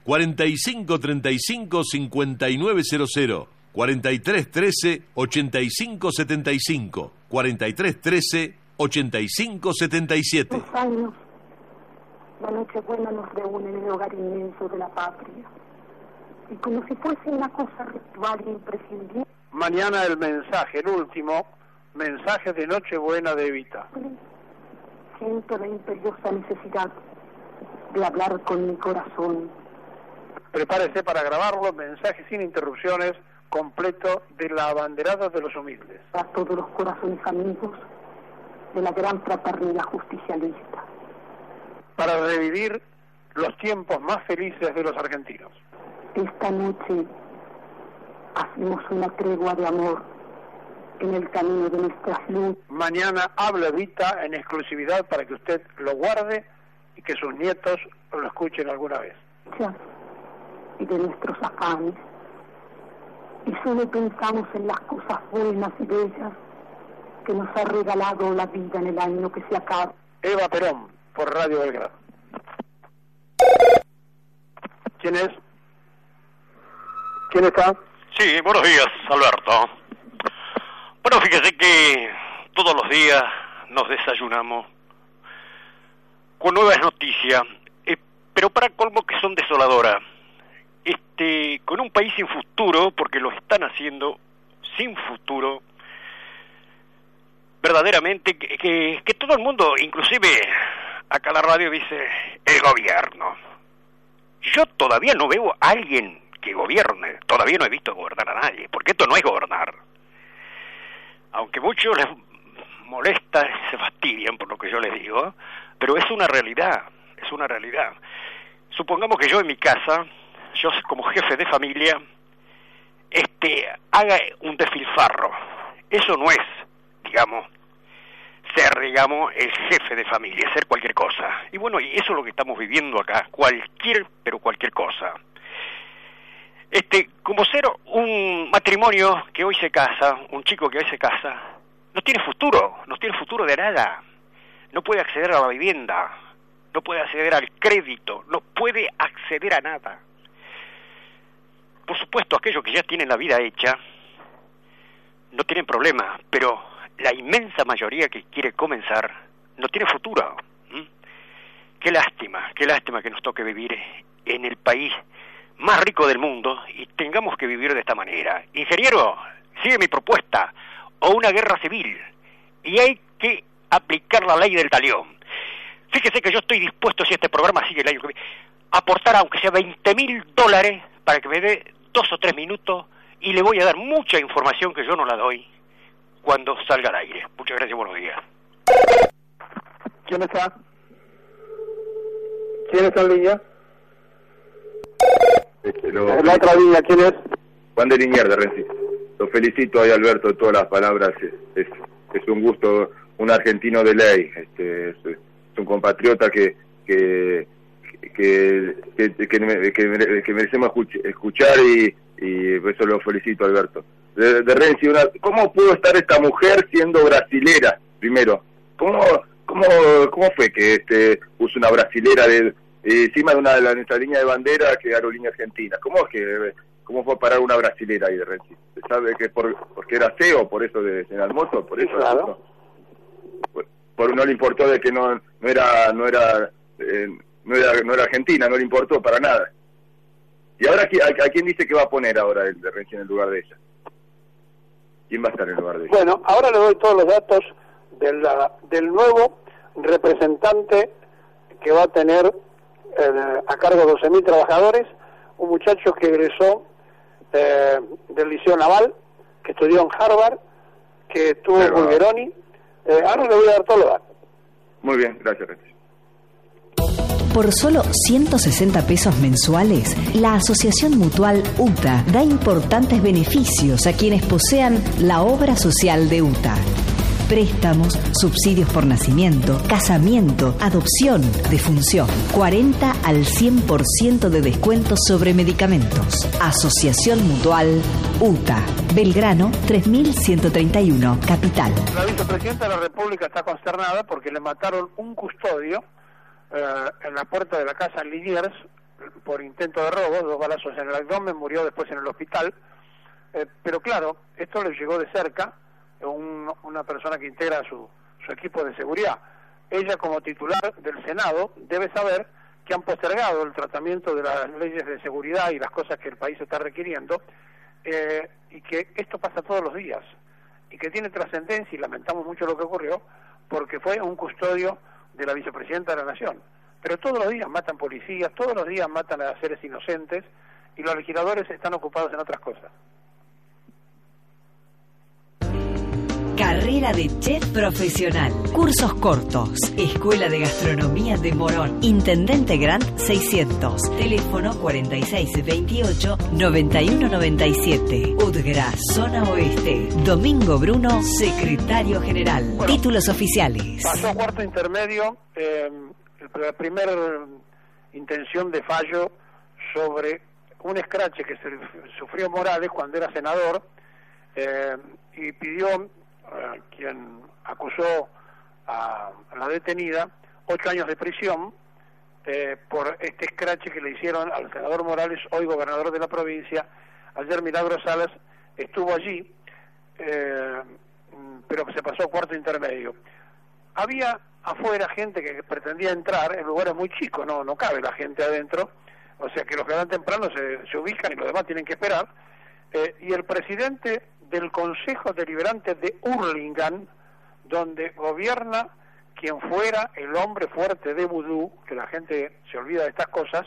4535-5900, 4313-8575, 4313-8577. 2 años, la Nochebuena nos reúne en el hogar inmenso de la patria. Y como si fuese una cosa ritual e imprescindible. Mañana el mensaje, el último mensaje de Nochebuena de Evita. Siento la imperiosa necesidad de hablar con mi corazón. Prepárese para grabarlo, mensaje sin interrupciones, completo de la abanderada de los humildes. A todos los corazones amigos de la gran fraternidad justicialista. Para revivir los tiempos más felices de los argentinos. Esta noche hacemos una tregua de amor en el camino de nuestras luchas. Mañana habla Evita en exclusividad para que usted lo guarde y que sus nietos lo escuchen alguna vez. Y de nuestros afanes. Y solo pensamos en las cosas buenas y bellas que nos ha regalado la vida en el año que se acaba. Eva Perón, por Radio Belgrado. ¿Quién es? ¿Quién está? Sí, buenos días, Alberto. Bueno, fíjese que todos los días nos desayunamos con nuevas noticias, pero para colmo que son desoladoras. Con un país sin futuro, porque lo están haciendo sin futuro, verdaderamente, que todo el mundo, inclusive acá la radio dice, el gobierno. Yo todavía no veo a alguien que gobierne, todavía no he visto gobernar a nadie, porque esto no es gobernar. Aunque muchos les molesta, se fastidian por lo que yo les digo, pero es una realidad, es una realidad. Supongamos que yo en mi casa, yo como jefe de familia, haga un despilfarro. Eso no es, digamos, ser, el jefe de familia, ser cualquier cosa. Y bueno, y eso es lo que estamos viviendo acá, cualquier cosa. Como ser un matrimonio que hoy se casa, un chico que hoy se casa, no tiene futuro de nada. No puede acceder a la vivienda, no puede acceder al crédito, no puede acceder a nada. Por supuesto, aquellos que ya tienen la vida hecha no tienen problema, pero la inmensa mayoría que quiere comenzar no tiene futuro. Qué lástima que nos toque vivir en el país más rico del mundo y tengamos que vivir de esta manera. Ingeniero, sigue mi propuesta, o una guerra civil, y hay que aplicar la ley del talión. Fíjese que yo estoy dispuesto, si este programa sigue el año que viene, a aportar aunque sea $20,000 para que me dé 2 o 3 minutos, y le voy a dar mucha información que yo no la doy cuando salga al aire. Muchas gracias, buenos días. ¿Quién está? ¿Quién está en línea? La otra línea, ¿quién es? Juan de Liniers, de Rensis. Lo felicito ahí, Alberto, de todas las palabras. Es un gusto, un argentino de ley. Es un compatriota que merecemos escuchar y por eso lo felicito, Alberto. De Renzi, ¿cómo pudo estar esta mujer siendo brasilera? Primero, ¿cómo fue que puso una brasilera encima de nuestra línea de bandera, que Aerolínea Argentina? ¿Cómo es que cómo fue a parar una brasilera ahí de Renzi. ¿Se sabe que porque era CEO, por eso de General Motors, por Sí, eso? claro. No le importó de que no era Argentina, no le importó para nada. ¿Y ahora a quién dice que va a poner ahora el de Renzi en el lugar de ella? ¿Quién va a estar en el lugar de ella? Bueno, ahora le doy todos los datos del nuevo representante que va a tener a cargo 12.000 trabajadores, un muchacho que egresó del Liceo Naval, que estudió en Harvard, que estuvo en Bulgeroni. Ahora le voy a dar todos los datos. Muy bien, gracias, Renzi. Por solo 160 pesos mensuales, la Asociación Mutual UTA da importantes beneficios a quienes posean la obra social de UTA. Préstamos, subsidios por nacimiento, casamiento, adopción, defunción. 40 al 100% de descuento sobre medicamentos. Asociación Mutual UTA. Belgrano 3131, Capital. La vicepresidenta de la República está consternada porque le mataron un custodio en la puerta de la casa Liniers por intento de robo, 2 balazos en el abdomen, murió después en el hospital. Pero claro, esto le llegó de cerca una persona que integra su equipo de seguridad. Ella, como titular del Senado, debe saber que han postergado el tratamiento de las leyes de seguridad y las cosas que el país está requiriendo, y que esto pasa todos los días y que tiene trascendencia, y lamentamos mucho lo que ocurrió porque fue un custodio de la vicepresidenta de la Nación. Pero todos los días matan policías, todos los días matan a seres inocentes, y los legisladores están ocupados en otras cosas. Carrera de chef profesional. Cursos cortos. Escuela de Gastronomía de Morón. Intendente Grant 600. Teléfono 4628-9197. Udgra, Zona Oeste. Domingo Bruno, secretario general. Bueno, títulos oficiales. Pasó cuarto intermedio, la primera intención de fallo sobre un escrache que sufrió Morales cuando era senador, y pidió quien acusó a la detenida 8 años de prisión por este escrache que le hicieron al senador Morales, hoy gobernador de la provincia. Ayer Milagro Salas estuvo allí, pero se pasó cuarto intermedio. Había afuera gente que pretendía entrar, el lugar es muy chico, no cabe la gente adentro, o sea que los que van temprano se ubican y los demás tienen que esperar, y el presidente del Consejo Deliberante de Hurlingham, donde gobierna quien fuera el hombre fuerte de Vudú, que la gente se olvida de estas cosas,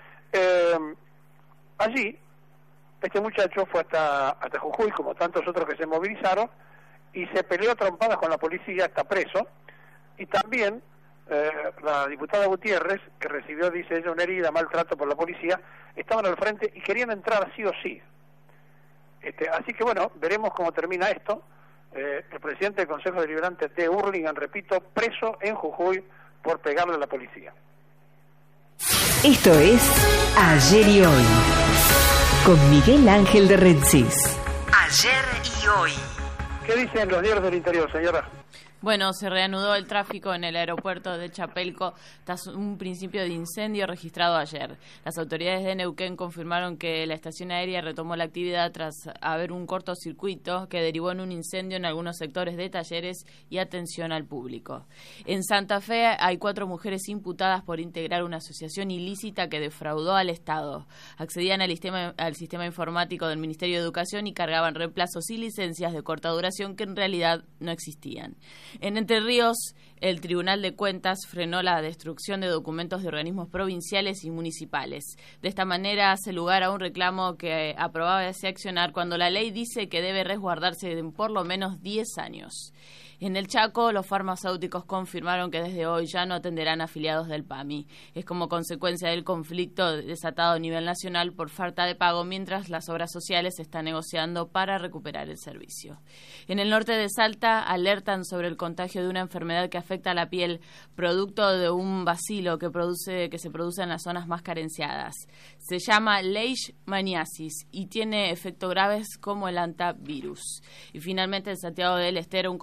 allí este muchacho fue hasta Jujuy, como tantos otros que se movilizaron, y se peleó a trompadas con la policía, está preso, y también la diputada Gutiérrez, que recibió, dice ella, una herida, maltrato por la policía, estaban al frente y querían entrar sí o sí. Así que bueno, veremos cómo termina esto. El presidente del Consejo Deliberante de Hurlingham, repito, preso en Jujuy por pegarle a la policía. Esto es Ayer y Hoy, con Miguel Ángel de Rensis. Ayer y Hoy. ¿Qué dicen los diarios del interior, señora? Bueno, se reanudó el tráfico en el aeropuerto de Chapelco tras un principio de incendio registrado ayer. Las autoridades de Neuquén confirmaron que la estación aérea retomó la actividad tras haber un cortocircuito que derivó en un incendio en algunos sectores de talleres y atención al público. En Santa Fe hay 4 mujeres imputadas por integrar una asociación ilícita que defraudó al Estado. Accedían al sistema informático del Ministerio de Educación y cargaban reemplazos y licencias de corta duración que en realidad no existían. En Entre Ríos, el Tribunal de Cuentas frenó la destrucción de documentos de organismos provinciales y municipales. De esta manera hace lugar a un reclamo que aprobaba ese accionar cuando la ley dice que debe resguardarse en por lo menos 10 años. En el Chaco, los farmacéuticos confirmaron que desde hoy ya no atenderán afiliados del PAMI. Es como consecuencia del conflicto desatado a nivel nacional por falta de pago, mientras las obras sociales están negociando para recuperar el servicio. En el norte de Salta alertan sobre el contagio de una enfermedad que afecta a la piel, producto de un bacilo que se produce en las zonas más carenciadas. Se llama leishmaniasis y tiene efectos graves como el hantavirus. Y finalmente en Santiago del Estero un control sanitario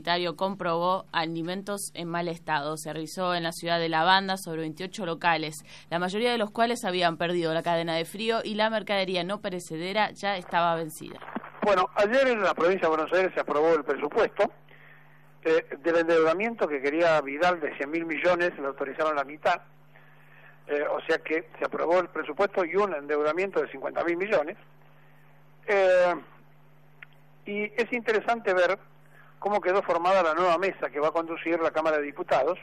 sanitario comprobó alimentos en mal estado. Se realizó en la ciudad de La Banda sobre 28 locales, la mayoría de los cuales habían perdido la cadena de frío y la mercadería no perecedera ya estaba vencida. Bueno, ayer en la provincia de Buenos Aires se aprobó el presupuesto del endeudamiento que quería Vidal de 100.000 millones, le autorizaron la mitad, o sea que se aprobó el presupuesto y un endeudamiento de 50.000 millones. Y es interesante ver cómo quedó formada la nueva mesa que va a conducir la Cámara de Diputados.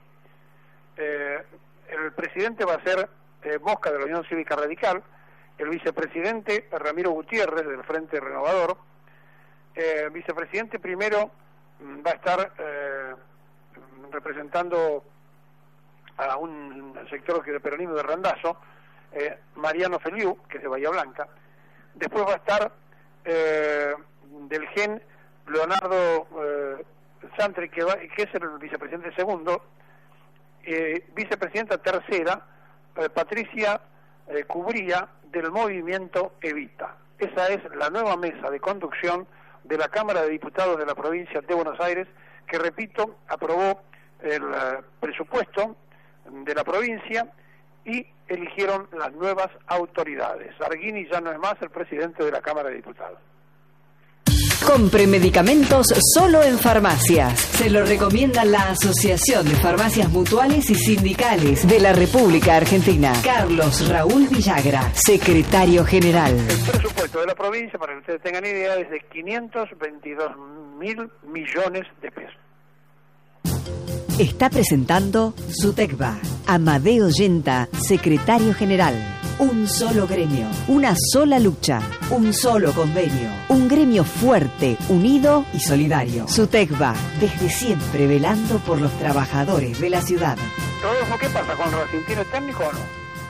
El presidente va a ser Mosca de la Unión Cívica Radical, el vicepresidente Ramiro Gutiérrez del Frente Renovador, vicepresidente primero va a estar representando a un sector que de peronismo de Randazzo, Mariano Feliu, que es de Bahía Blanca. Después va a estar del GEN Leonardo Santri, que es el vicepresidente segundo, vicepresidenta tercera, Patricia Cubría, del movimiento Evita. Esa es la nueva mesa de conducción de la Cámara de Diputados de la provincia de Buenos Aires, que, repito, aprobó el presupuesto de la provincia y eligieron las nuevas autoridades. Arguini ya no es más el presidente de la Cámara de Diputados. Compre medicamentos solo en farmacias. Se lo recomienda la Asociación de Farmacias Mutuales y Sindicales de la República Argentina. Carlos Raúl Villagra, secretario general. El presupuesto de la provincia, para que ustedes tengan idea, es de 522.000 millones de pesos. Está presentando Sutecba. Amadeo Yenta, secretario general. Un solo gremio, una sola lucha, un solo convenio, un gremio fuerte, unido y solidario. Sutecba, desde siempre velando por los trabajadores de la ciudad. Rodolfo, ¿qué pasa con Racing? ¿Tiene técnico o no?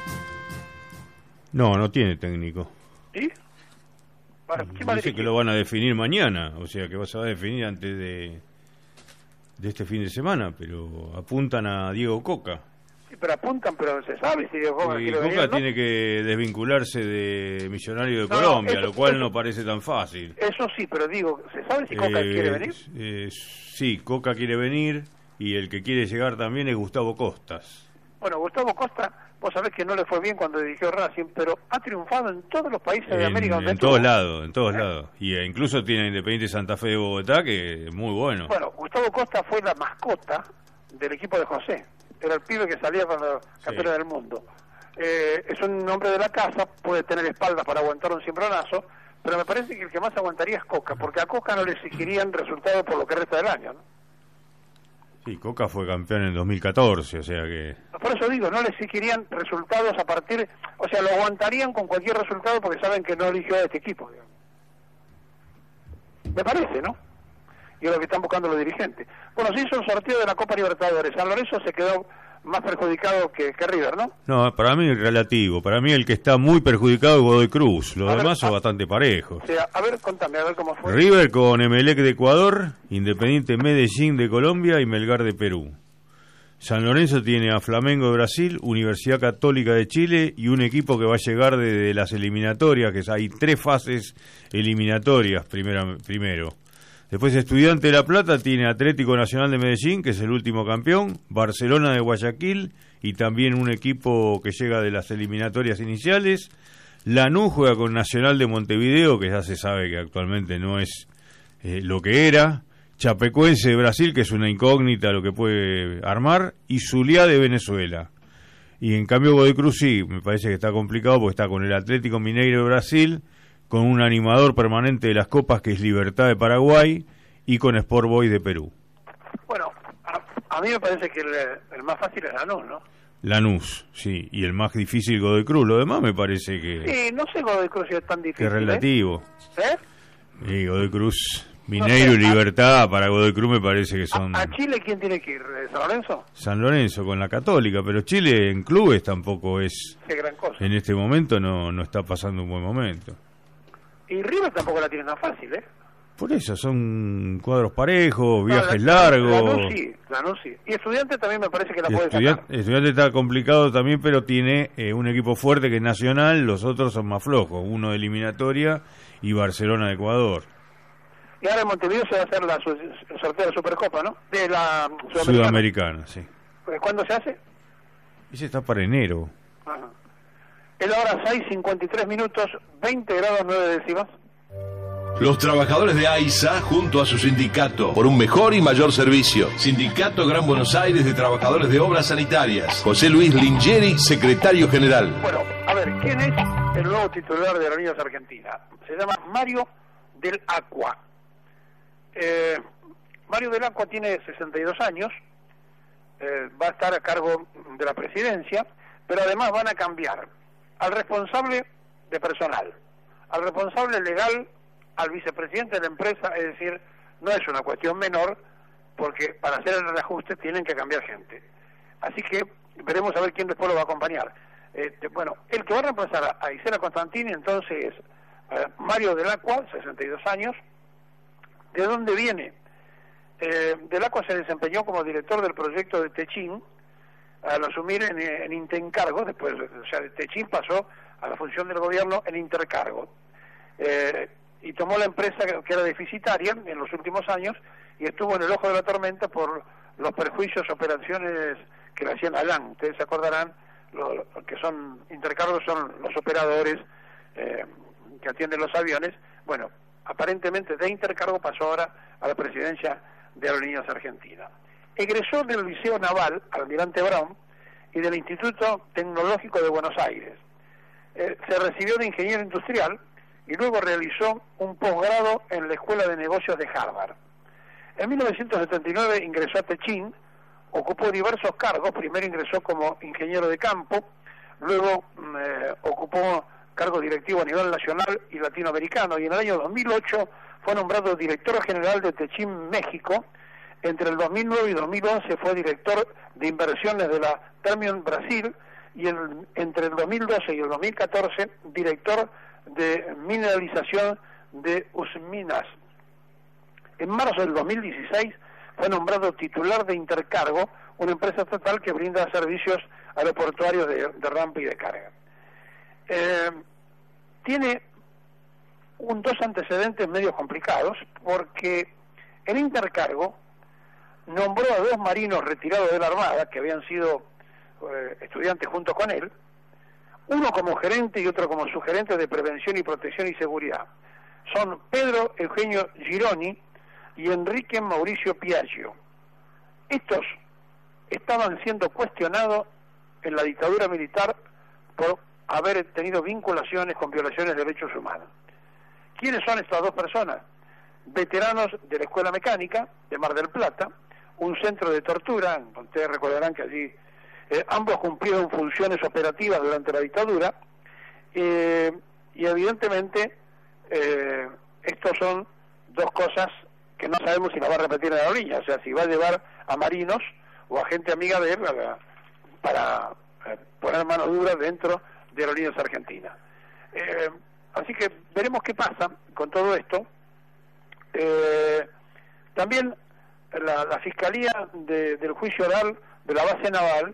No, no tiene técnico. ¿Sí? Dice que lo van a definir mañana, o sea que se va a definir antes de este fin de semana, pero apuntan a Diego Coca. Sí, pero apuntan, pero se sabe si Diego Coca quiere venir, Coca ¿no? tiene que desvincularse de Millonario de Colombia, eso, lo cual no parece tan fácil. Eso sí, pero digo, ¿se sabe si Coca quiere venir? Sí, Coca quiere venir y el que quiere llegar también es Gustavo Costas. Bueno, Gustavo Costa, vos sabés que no le fue bien cuando dirigió Racing, pero ha triunfado en todos los países de América donde en todos lados. Y incluso tiene Independiente Santa Fe de Bogotá, que es muy bueno. Bueno, Gustavo Costa fue la mascota del equipo de José. Era el pibe que salía cuando campeón del mundo. Es un hombre de la casa, puede tener espaldas para aguantar un cimbronazo, pero me parece que el que más aguantaría es Coca, porque a Coca no le exigirían resultados por lo que resta del año, ¿no? Sí, Coca fue campeón en 2014, o sea que... Por eso digo, no le exigirían resultados a partir... O sea, lo aguantarían con cualquier resultado porque saben que no eligió a este equipo, digamos. Me parece, ¿no? Y es lo que están buscando los dirigentes. Bueno, se hizo el sorteo de la Copa Libertadores. San Lorenzo se quedó más perjudicado que River, ¿no? No, para mí es relativo. Para mí el que está muy perjudicado es Godoy Cruz. Los demás son bastante parejos. O sea, a ver, contame, a ver cómo fue. River con Emelec de Ecuador, Independiente Medellín de Colombia y Melgar de Perú. San Lorenzo tiene a Flamengo de Brasil, Universidad Católica de Chile y un equipo que va a llegar de las eliminatorias, que hay 3 fases eliminatorias primero. Después Estudiante de La Plata tiene Atlético Nacional de Medellín, que es el último campeón, Barcelona de Guayaquil y también un equipo que llega de las eliminatorias iniciales. Lanús juega con Nacional de Montevideo, que ya se sabe que actualmente no es lo que era. Chapecoense de Brasil, que es una incógnita lo que puede armar, y Zuliá de Venezuela. Y en cambio Godoy Cruz sí, me parece que está complicado porque está con el Atlético Mineiro de Brasil, con un animador permanente de las copas que es Libertad de Paraguay y con Sport Boys de Perú. Bueno, a mí me parece que el más fácil es Lanús, ¿no? Lanús, sí, y el más difícil Godoy Cruz. Lo demás me parece que... Sí, no sé Godoy Cruz si es tan difícil. Que es relativo. ¿Eh? Godoy Cruz, Mineiro y Libertad para Godoy Cruz me parece que son... ¿A Chile quién tiene que ir? ¿San Lorenzo? San Lorenzo con la Católica, pero Chile en clubes tampoco es... Qué gran cosa. En este momento no está pasando un buen momento. Y River tampoco la tiene tan fácil, ¿eh? Por eso, son cuadros parejos, viajes largos. Lanús sí. Y Estudiante también me parece que la puede sacar. Estudiante está complicado también, pero tiene un equipo fuerte que es Nacional, los otros son más flojos. Uno de eliminatoria y Barcelona de Ecuador. Y ahora en Montevideo se va a hacer el sorteo de la Supercopa, ¿no? De la Sudamericana, sí. ¿Cuándo se hace? Ese está para enero. Ajá. Es la hora 6:53, 20 grados 9 décimas. Los trabajadores de AISA, junto a su sindicato, por un mejor y mayor servicio. Sindicato Gran Buenos Aires de Trabajadores de Obras Sanitarias. José Luis Lingeri, secretario general. Bueno, a ver, ¿quién es el nuevo titular de Aerolíneas Argentina? Se llama Mario del Acqua. Mario del Acqua tiene 62 años, va a estar a cargo de la presidencia, pero además van a cambiar al responsable de personal, al responsable legal, al vicepresidente de la empresa. Es decir, no es una cuestión menor, porque para hacer el reajuste tienen que cambiar gente. Así que veremos a ver quién después lo va a acompañar. Bueno, el que va a reemplazar a Isela Constantini entonces es Mario del Acqua, 62 años. ¿De dónde viene? Del Acqua se desempeñó como director del proyecto de Techín al asumir en Intencargo. Después, o sea, de Techín pasó a la función del gobierno en Intercargo, y tomó la empresa que era deficitaria en los últimos años y estuvo en el ojo de la tormenta por los perjuicios, operaciones que le hacían a LAN. Ustedes se acordarán, lo que son Intercargo son los operadores que atienden los aviones. Bueno, aparentemente de Intercargo pasó ahora a la presidencia de Aerolíneas Argentinas. Egresó del Liceo Naval Almirante Brown y del Instituto Tecnológico de Buenos Aires. Se recibió de ingeniero industrial y luego realizó un posgrado en la Escuela de Negocios de Harvard. En 1979 ingresó a Techín, ocupó diversos cargos. Primero ingresó como ingeniero de campo, luego ocupó cargo directivo a nivel nacional y latinoamericano, y en el año 2008 fue nombrado director general de Techín México. Entre el 2009 y 2011 fue director de inversiones de la Termion Brasil, y entre el 2012 y el 2014 director de mineralización de Usminas. En marzo del 2016 fue nombrado titular de Intercargo, una empresa estatal que brinda servicios aeroportuarios de rampa y de carga. Tiene dos antecedentes medio complicados, porque en Intercargo nombró a 2 marinos retirados de la Armada que habían sido estudiantes junto con él, uno como gerente y otro como subgerente de prevención y protección y seguridad. Son Pedro Eugenio Gironi y Enrique Mauricio Piaggio. Estos estaban siendo cuestionados en la dictadura militar por haber tenido vinculaciones con violaciones de derechos humanos. ¿Quiénes son estas 2 personas? Veteranos de la Escuela Mecánica de Mar del Plata, un centro de tortura. Ustedes recordarán que allí ambos cumplieron funciones operativas durante la dictadura, y evidentemente estos son 2 cosas que no sabemos si las va a repetir en la Aerolínea, o sea, si va a llevar a marinos o a gente amiga de él para poner mano dura dentro de Aerolíneas Argentinas. Así que veremos qué pasa con todo esto. También la Fiscalía del juicio oral de la base naval,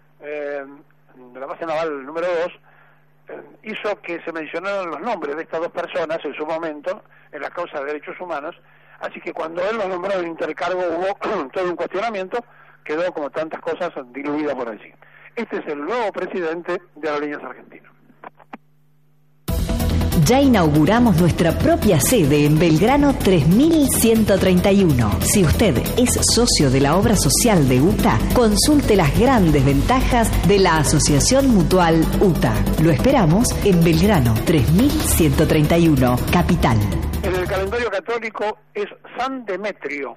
número 2, hizo que se mencionaran los nombres de estas 2 personas en su momento en la causa de derechos humanos. Así que cuando él los nombró en Intercargo hubo todo un cuestionamiento, quedó como tantas cosas diluida por allí. Este es el nuevo presidente de Aerolíneas Argentinas. Ya inauguramos nuestra propia sede en Belgrano 3131. Si usted es socio de la obra social de UTA, consulte las grandes ventajas de la Asociación Mutual UTA. Lo esperamos en Belgrano 3131, Capital. En el calendario católico es San Demetrio.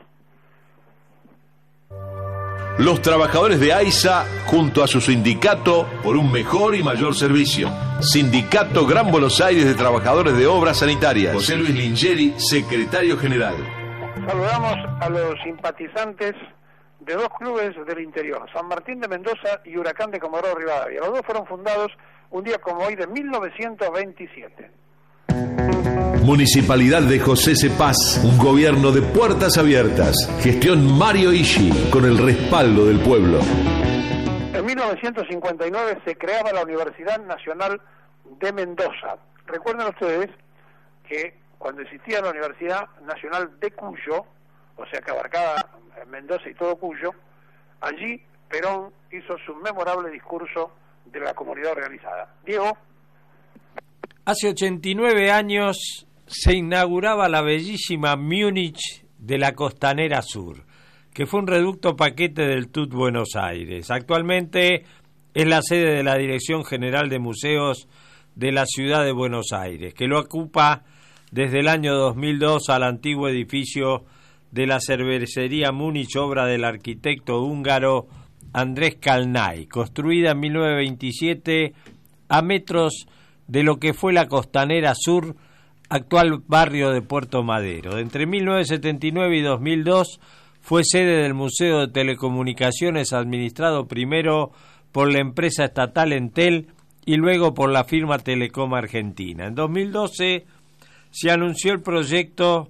Los trabajadores de AISA, junto a su sindicato, por un mejor y mayor servicio. Sindicato Gran Buenos Aires de Trabajadores de Obras Sanitarias. José Luis Lingeri, secretario general. Saludamos a los simpatizantes de 2 clubes del interior, San Martín de Mendoza y Huracán de Comodoro Rivadavia. Los 2 fueron fundados un día como hoy de 1927. Municipalidad de José Cepaz, un gobierno de puertas abiertas. Gestión Mario Ishi, con el respaldo del pueblo. En 1959 se creaba la Universidad Nacional de Mendoza. Recuerden ustedes que cuando existía la Universidad Nacional de Cuyo, o sea que abarcaba Mendoza y todo Cuyo, allí Perón hizo su memorable discurso de la comunidad organizada. Diego. Hace 89 años se inauguraba la bellísima Múnich de la Costanera Sur, que fue un reducto paquete del TUT Buenos Aires. Actualmente es la sede de la Dirección General de Museos de la Ciudad de Buenos Aires, que lo ocupa desde el año 2002 al antiguo edificio de la cervecería Múnich, obra del arquitecto húngaro Andrés Kalnay, construida en 1927 a metros de lo que fue la Costanera Sur, actual barrio de Puerto Madero. Entre 1979 y 2002 fue sede del Museo de Telecomunicaciones, administrado primero por la empresa estatal Entel y luego por la firma Telecom Argentina. En 2012 se anunció el proyecto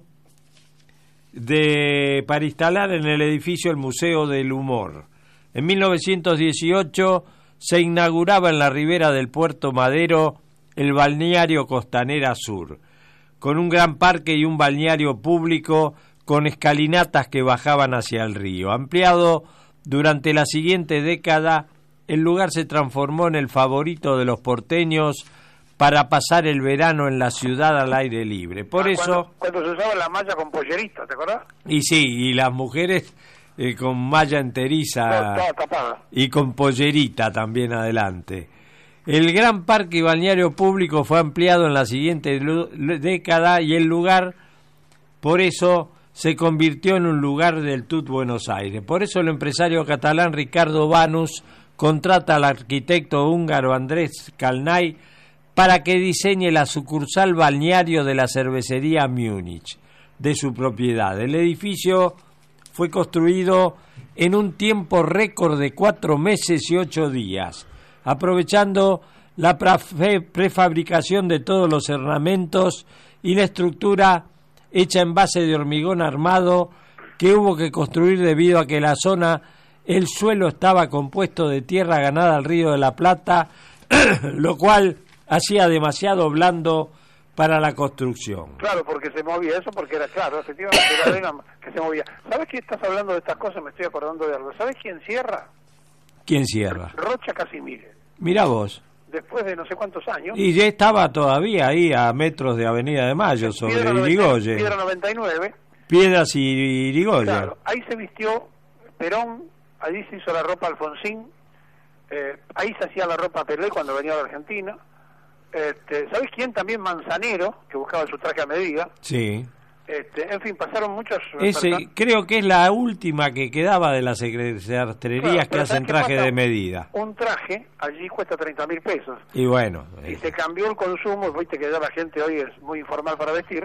para instalar en el edificio el Museo del Humor. En 1918 se inauguraba en la ribera del Puerto Madero el balneario Costanera Sur, con un gran parque y un balneario público con escalinatas que bajaban hacia el río. Ampliado durante la siguiente década, el lugar se transformó en el favorito de los porteños para pasar el verano en la ciudad al aire libre. Por eso... Cuando se usaba la malla con pollerita, ¿te acordás? Y sí, y las mujeres con malla enteriza tapada. Y con pollerita también adelante. El gran parque y balneario público fue ampliado en la siguiente década y el lugar, por eso, se convirtió en un lugar del TUT Buenos Aires. Por eso el empresario catalán Ricardo Banús contrata al arquitecto húngaro Andrés Kalnay para que diseñe la sucursal balneario de la cervecería Múnich, de su propiedad. El edificio fue construido en un tiempo récord de 4 meses y 8 días, aprovechando la prefabricación de todos los ornamentos y la estructura hecha en base de hormigón armado que hubo que construir debido a que la zona, el suelo estaba compuesto de tierra ganada al Río de la Plata, lo cual hacía demasiado blando para la construcción. Claro, porque se movía eso, porque era claro, efectivamente era arena que se movía. ¿Sabes que estás hablando de estas cosas? Me estoy acordando de algo. ¿Sabes quién cierra? ¿Quién cierra? Rocha Casimire. Mirá vos. Después de no sé cuántos años. Y ya estaba todavía ahí a metros de Avenida de Mayo, sobre Irigoyen. Piedra 99. Piedras y Irigoyen. Claro, ahí se vistió Perón, allí se hizo la ropa Alfonsín, ahí se hacía la ropa Pelé cuando venía a la Argentina. ¿Sabés quién? También Manzanero, que buscaba su traje a medida. Sí. En fin, pasaron muchos... Creo que es la última que quedaba de las secretarías que hacen traje de medida. Un traje allí cuesta 30.000 pesos. Y bueno... Y se cambió el consumo, viste que ya la gente hoy es muy informal para vestir,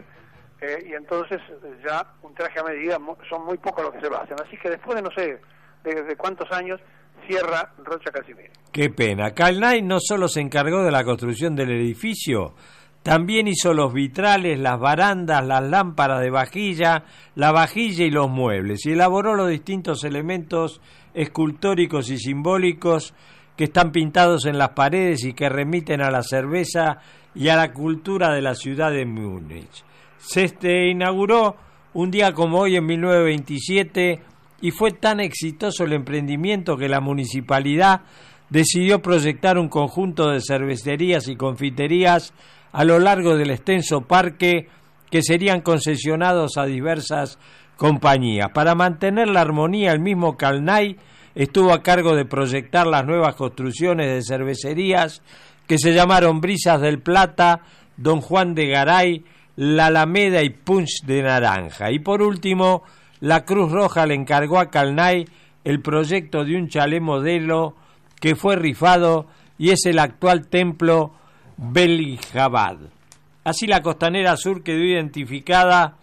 y entonces ya un traje a medida son muy pocos los que se lo hacen. Así que después de no sé de cuántos años cierra Rocha Casimiro. Qué pena. Kalnay no solo se encargó de la construcción del edificio, también hizo los vitrales, las barandas, las lámparas de vajilla, la vajilla y los muebles, y elaboró los distintos elementos escultóricos y simbólicos que están pintados en las paredes y que remiten a la cerveza y a la cultura de la ciudad de Múnich. Se inauguró un día como hoy en 1927 y fue tan exitoso el emprendimiento que la municipalidad decidió proyectar un conjunto de cervecerías y confiterías a lo largo del extenso parque que serían concesionados a diversas compañías. Para mantener la armonía, el mismo Kalnay estuvo a cargo de proyectar las nuevas construcciones de cervecerías que se llamaron Brisas del Plata, Don Juan de Garay, La Alameda y Punch de Naranja. Y por último, la Cruz Roja le encargó a Kalnay el proyecto de un chalet modelo que fue rifado y es el actual templo Belijabad. Así la Costanera Sur quedó identificada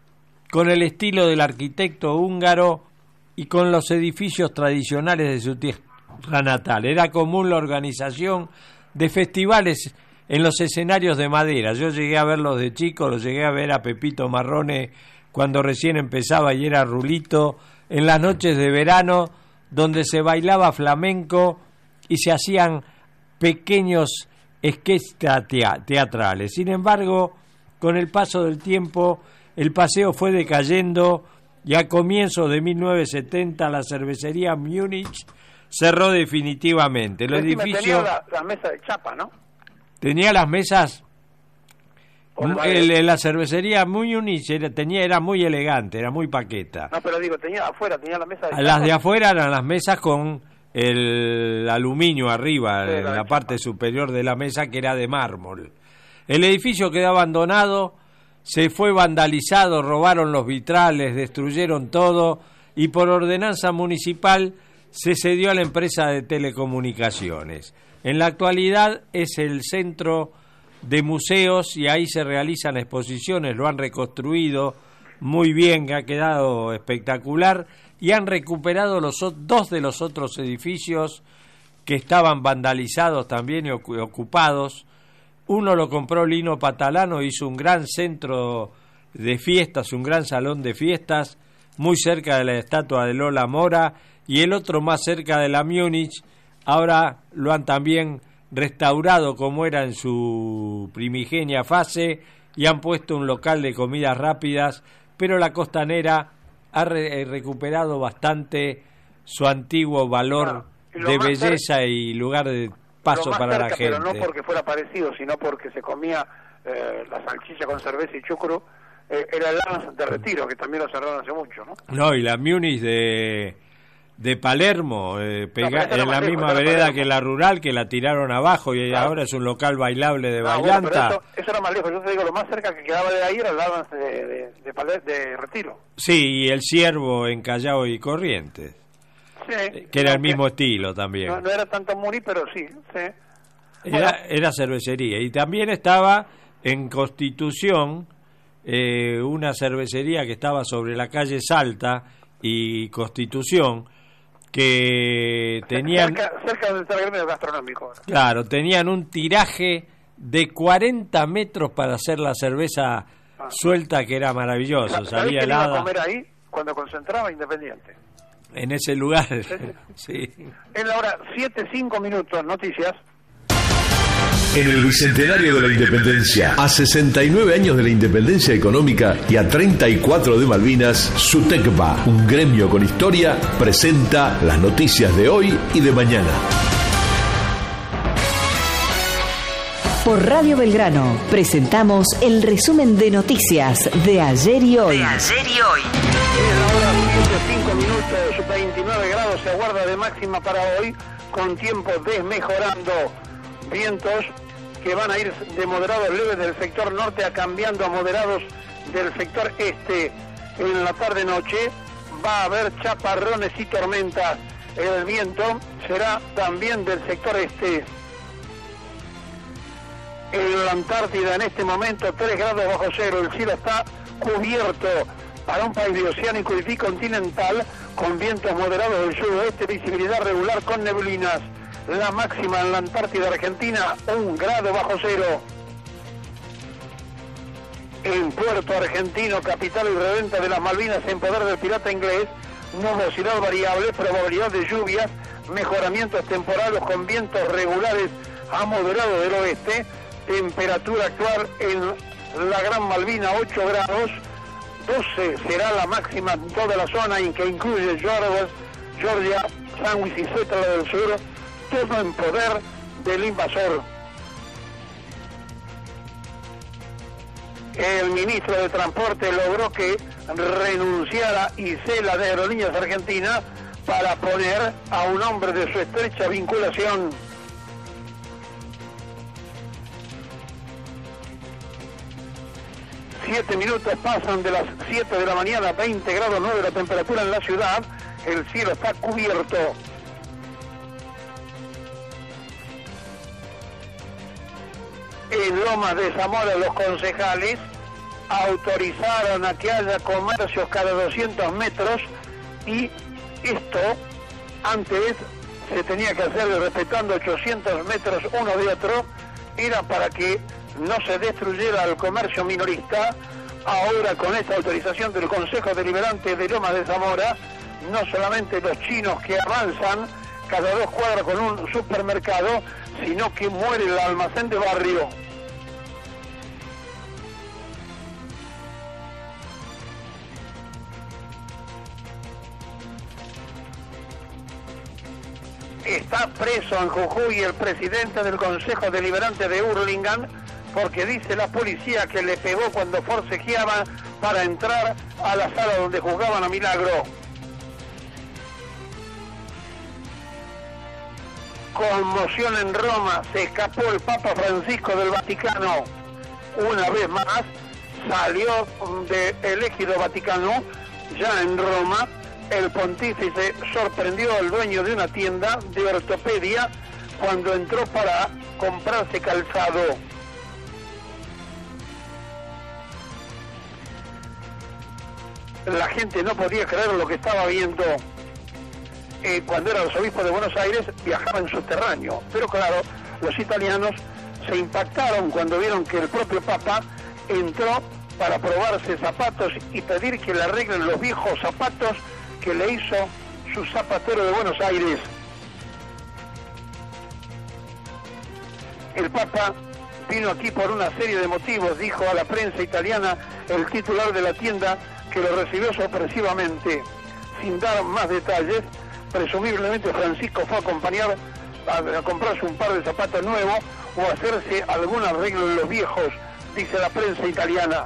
con el estilo del arquitecto húngaro y con los edificios tradicionales de su tierra natal. Era común la organización de festivales en los escenarios de madera. Yo llegué a verlos de chico, los llegué a ver a Pepito Marrone cuando recién empezaba y era Rulito, en las noches de verano donde se bailaba flamenco y se hacían pequeños sketches teatrales. Sin embargo, con el paso del tiempo el paseo fue decayendo y a comienzos de 1970 la cervecería Múnich cerró definitivamente. El edificio tenía la mesa de chapa, ¿no? tenía las mesas. La cervecería Múnich era muy elegante, era muy paqueta. No, pero digo, tenía la mesa de chapa. Las de afuera eran las mesas con el aluminio arriba, Sí, en la chapa. parte superior de la mesa, que era de mármol. El edificio quedó abandonado, se fue vandalizado, robaron los vitrales, destruyeron todo y por ordenanza municipal se cedió a la empresa de telecomunicaciones. En la actualidad es el centro de museos y ahí se realizan exposiciones, lo han reconstruido muy bien, ha quedado espectacular y han recuperado dos de los otros edificios que estaban vandalizados también y ocupados. Uno lo compró Lino Patalano, hizo un gran centro de fiestas, un gran salón de fiestas, muy cerca de la estatua de Lola Mora, y el otro más cerca de la Múnich. Ahora lo han también restaurado como era en su primigenia fase y han puesto un local de comidas rápidas, pero la Costanera ha recuperado bastante su antiguo valor de belleza y lugar de paso para la gente. Pero no porque fuera parecido, sino porque se comía la salchicha con cerveza y chucro, era el Adams de Retiro, que también lo cerraron hace mucho, ¿no? No, y la Múnich de Palermo, en la misma vereda que la Rural, que la tiraron abajo y ahora es un local bailable de bailanta. Bueno, eso era más lejos. Yo te digo, lo más cerca que quedaba de ahí era el Adams de Retiro. Sí, y el Ciervo en Callao y Corrientes, Sí, que era el mismo estilo también. No era tanto Muri, pero sí. Era cervecería. Y también estaba en Constitución una cervecería que estaba sobre la calle Salta y Constitución, que tenían cerca donde está el gremio gastronómico. Claro, tenían un tiraje de 40 metros para hacer la cerveza suelta, que era maravilloso, salía helada. helada. A comer ahí cuando concentraba Independiente. En ese lugar, sí. Es la hora 7:05, noticias. En el Bicentenario de la Independencia, a 69 años de la independencia económica y a 34 de Malvinas, SUTECBA, un gremio con historia, presenta las noticias de hoy y de mañana. Por Radio Belgrano presentamos el resumen de noticias de ayer y hoy. Es la hora 7:05, 29 grados se aguarda de máxima para hoy, con tiempo desmejorando. Vientos que van a ir de moderados leves del sector norte a cambiando a moderados del sector este. En la tarde-noche va a haber chaparrones y tormentas. El viento será también del sector este. En la Antártida en este momento 3 grados bajo cero. El cielo está cubierto para un país bioceánico y bicontinental con vientos moderados del sudoeste, visibilidad regular con neblinas. La máxima en la Antártida Argentina, 1 grado bajo cero. En Puerto Argentino, capital y reventa de las Malvinas en poder del pirata inglés, nubosidad variable, probabilidad de lluvias, mejoramientos temporales con vientos regulares a moderado del oeste, temperatura actual en la Gran Malvina 8 grados, 12 será la máxima en toda la zona, que incluye Georgia, Sandwich y Seattle del sur, todo en poder del invasor. El ministro de Transporte logró que renunciara Isela de Aerolíneas Argentinas para poner a un hombre de su estrecha vinculación. Siete minutos pasan de las 7 de la mañana, 20 grados 9 la temperatura en la ciudad, el cielo está cubierto. En Lomas de Zamora los concejales autorizaron a que haya comercios cada 200 metros y esto antes se tenía que hacer respetando 800 metros uno de otro, era para que no se destruyera el comercio minorista. Ahora con esta autorización del Consejo Deliberante de Lomas de Zamora, no solamente los chinos que avanzan cada 2 cuadras con un supermercado, sino que muere el almacén de barrio. Está preso en Jujuy el presidente del Consejo Deliberante de Hurlingham porque dice la policía que le pegó cuando forcejeaba para entrar a la sala donde juzgaban a Milagro. Conmoción en Roma, se escapó el Papa Francisco del Vaticano. Una vez más salió del Ejido Vaticano, ya en Roma. El pontífice sorprendió al dueño de una tienda de ortopedia cuando entró para comprarse calzado. La gente no podía creer lo que estaba viendo. Cuando era arzobispo de Buenos Aires viajaba en subterráneo, pero claro, los italianos se impactaron cuando vieron que el propio Papa entró para probarse zapatos y pedir que le arreglen los viejos zapatos que le hizo su zapatero de Buenos Aires. El Papa vino aquí por una serie de motivos, dijo a la prensa italiana el titular de la tienda, que lo recibió sorpresivamente. Sin dar más detalles, presumiblemente Francisco fue a comprarse un par de zapatos nuevos o a hacerse algún arreglo en los viejos, dice la prensa italiana.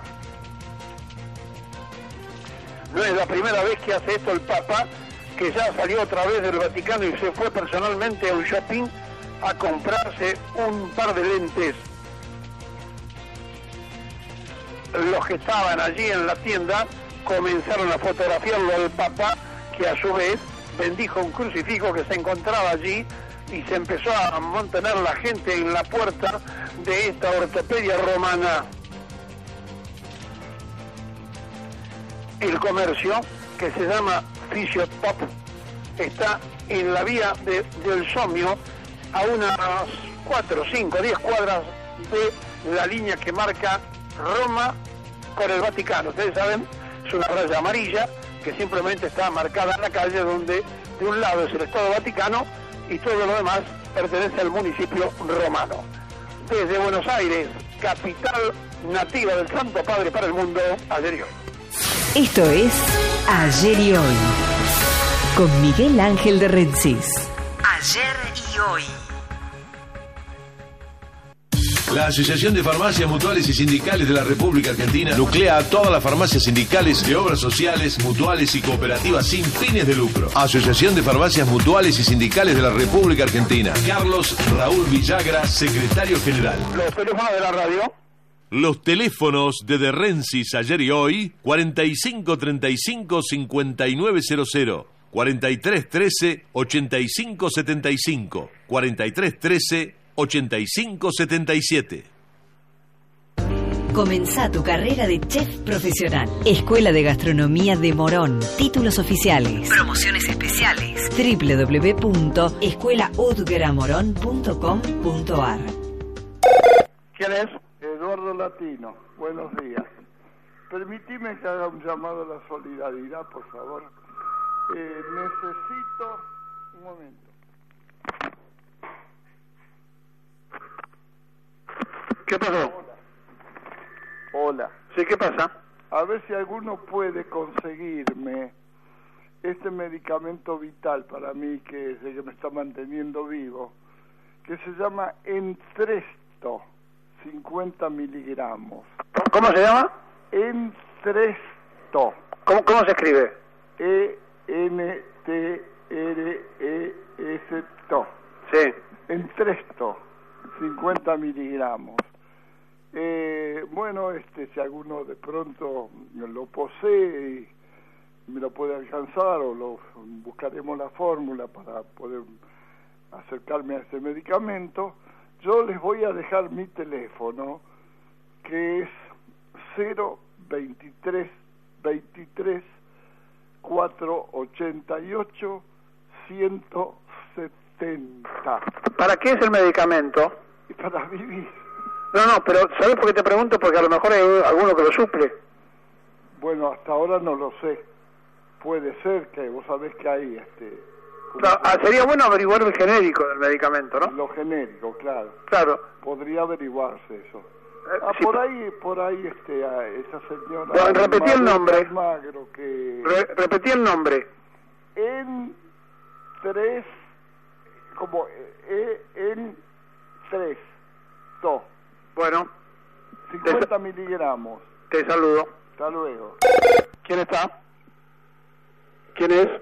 No es la primera vez que hace esto el Papa, que ya salió otra vez del Vaticano y se fue personalmente a un shopping a comprarse un par de lentes. Los que estaban allí en la tienda comenzaron a fotografiarlo al Papa, que a su vez bendijo un crucifijo que se encontraba allí, y se empezó a amontonar la gente en la puerta de esta ortopedia romana. El comercio, que se llama Fisiotop, está en la vía del Somio, a unas 4, 5, 10 cuadras de la línea que marca Roma con el Vaticano. Ustedes saben, es una raya amarilla que simplemente está marcada en la calle, donde de un lado es el Estado Vaticano y todo lo demás pertenece al municipio romano. Desde Buenos Aires, capital nativa del Santo Padre para el mundo, ayer y hoy. Esto es Ayer y Hoy, con Miguel Ángel de Rensis. Ayer y Hoy. La Asociación de Farmacias Mutuales y Sindicales de la República Argentina nuclea a todas las farmacias sindicales de obras sociales, mutuales y cooperativas sin fines de lucro. Asociación de Farmacias Mutuales y Sindicales de la República Argentina. Carlos Raúl Villagra, secretario general. Los teléfonos de la radio. Los teléfonos de Rensis Ayer y Hoy, 4535-5900, 4313-8575, 4313-8577. Comenzá tu carrera de chef profesional. Escuela de Gastronomía de Morón. Títulos oficiales. Promociones especiales. www.escuelaudgramorón.com.ar. ¿Quién es? Eduardo Latino, buenos días. Permitime que haga un llamado a la solidaridad, por favor. Necesito... Un momento. ¿Qué pasó? Hola. Sí, ¿qué pasa? A ver si alguno puede conseguirme este medicamento vital para mí, que es el que me está manteniendo vivo, que se llama Entresto, 50 miligramos. ¿Cómo se llama? Entresto. ¿Cómo se escribe? E-N-T-R-E-S-T-O. Sí. Entresto, 50 miligramos. Bueno, si alguno de pronto lo posee y me lo puede alcanzar, o buscaremos la fórmula para poder acercarme a ese medicamento. Yo les voy a dejar mi teléfono, que es 023 23 488 170. ¿Para qué es el medicamento? Para vivir. No, pero ¿sabes por qué te pregunto? Porque a lo mejor hay alguno que lo suple. Bueno, hasta ahora no lo sé. Puede ser que vos sabés que hay sería bueno averiguar el genérico del medicamento, ¿no? Lo genérico, claro. Claro. Podría averiguarse eso. Sí, por ahí esa señora... Bueno, repetí el nombre. Magro, que... Repetí el nombre. como en 3, to. Bueno, 50 miligramos. te saludo. Hasta luego. ¿Quién está? ¿Quién es?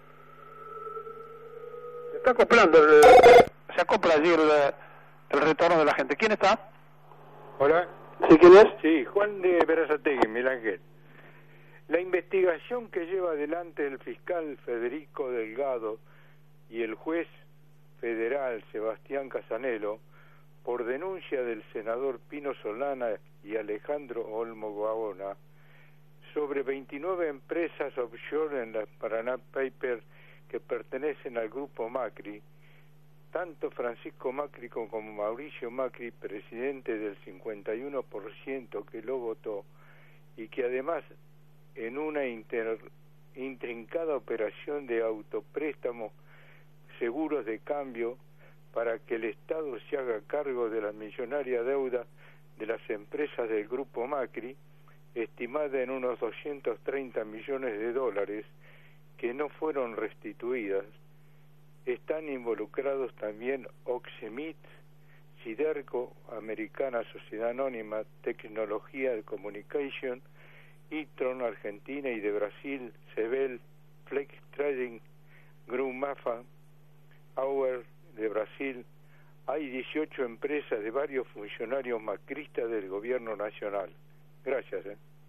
Se está acoplando, se acopla allí el retorno de la gente. ¿Quién está? Hola. ¿Sí, quién es? Sí, Juan de Berazategui, Miguel Ángel. La investigación que lleva adelante el fiscal Federico Delgado y el juez federal Sebastián Casanelo por denuncia del senador Pino Solana y Alejandro Olmo Gaona sobre 29 empresas offshore en la Paraná Papers que pertenecen al grupo Macri, tanto Francisco Macri como Mauricio Macri, presidente del 51% que lo votó, y que además en una intrincada operación de autopréstamo, seguros de cambio, para que el Estado se haga cargo de la millonaria deuda de las empresas del grupo Macri, estimada en unos 230 millones de dólares, que no fueron restituidas. Están involucrados también Oxemit, Siderco, Americana Sociedad Anónima, Tecnología de Communication, Itron Argentina y de Brasil, Sebel, Flex Trading, Grumafa, Auer de Brasil. Hay 18 empresas de varios funcionarios macristas del gobierno nacional. Gracias.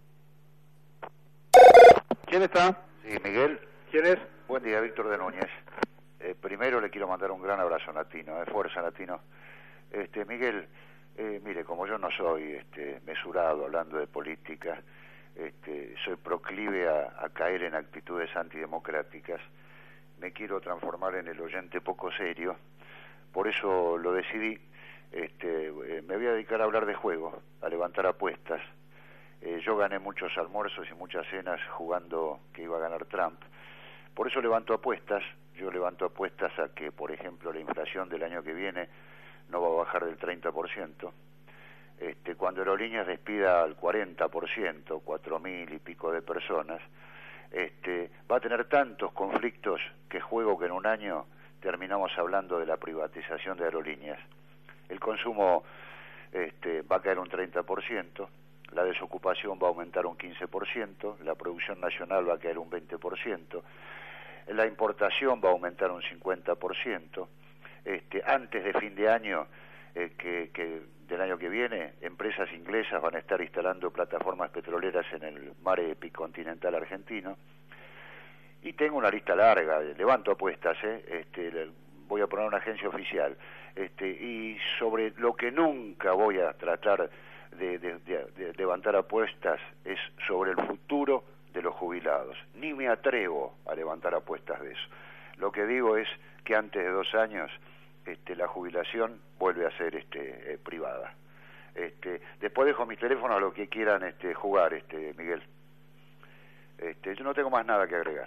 ¿Quién está? Sí, Miguel. ¿Quién es? Buen día, Víctor de Núñez. Primero le quiero mandar un gran abrazo a Natino, fuerza Natino. Miguel, mire, como yo no soy mesurado hablando de política, soy proclive a caer en actitudes antidemocráticas, me quiero transformar en el oyente poco serio, por eso lo decidí, me voy a dedicar a hablar de juego, a levantar apuestas. Yo gané muchos almuerzos y muchas cenas jugando que iba a ganar Trump, por eso levanto apuestas. Yo levanto apuestas a que, por ejemplo, la inflación del año que viene no va a bajar del 30%. Cuando Aerolíneas despida al 40%, 4.000 y pico de personas, va a tener tantos conflictos que juego que en un año terminamos hablando de la privatización de Aerolíneas. El consumo va a caer un 30%, la desocupación va a aumentar un 15%, la producción nacional va a caer un 20%, la importación va a aumentar un 50%, antes de fin de año, que del año que viene, empresas inglesas van a estar instalando plataformas petroleras en el mar epicontinental argentino, y tengo una lista larga, levanto apuestas, voy a poner una agencia oficial, y sobre lo que nunca voy a tratar de levantar apuestas es sobre el futuro de los jubilados. Ni me atrevo a levantar apuestas de eso. Lo que digo es que antes de 2 años la jubilación vuelve a ser privada. Después dejo mis teléfonos a los que quieran jugar, Miguel. Yo no tengo más nada que agregar.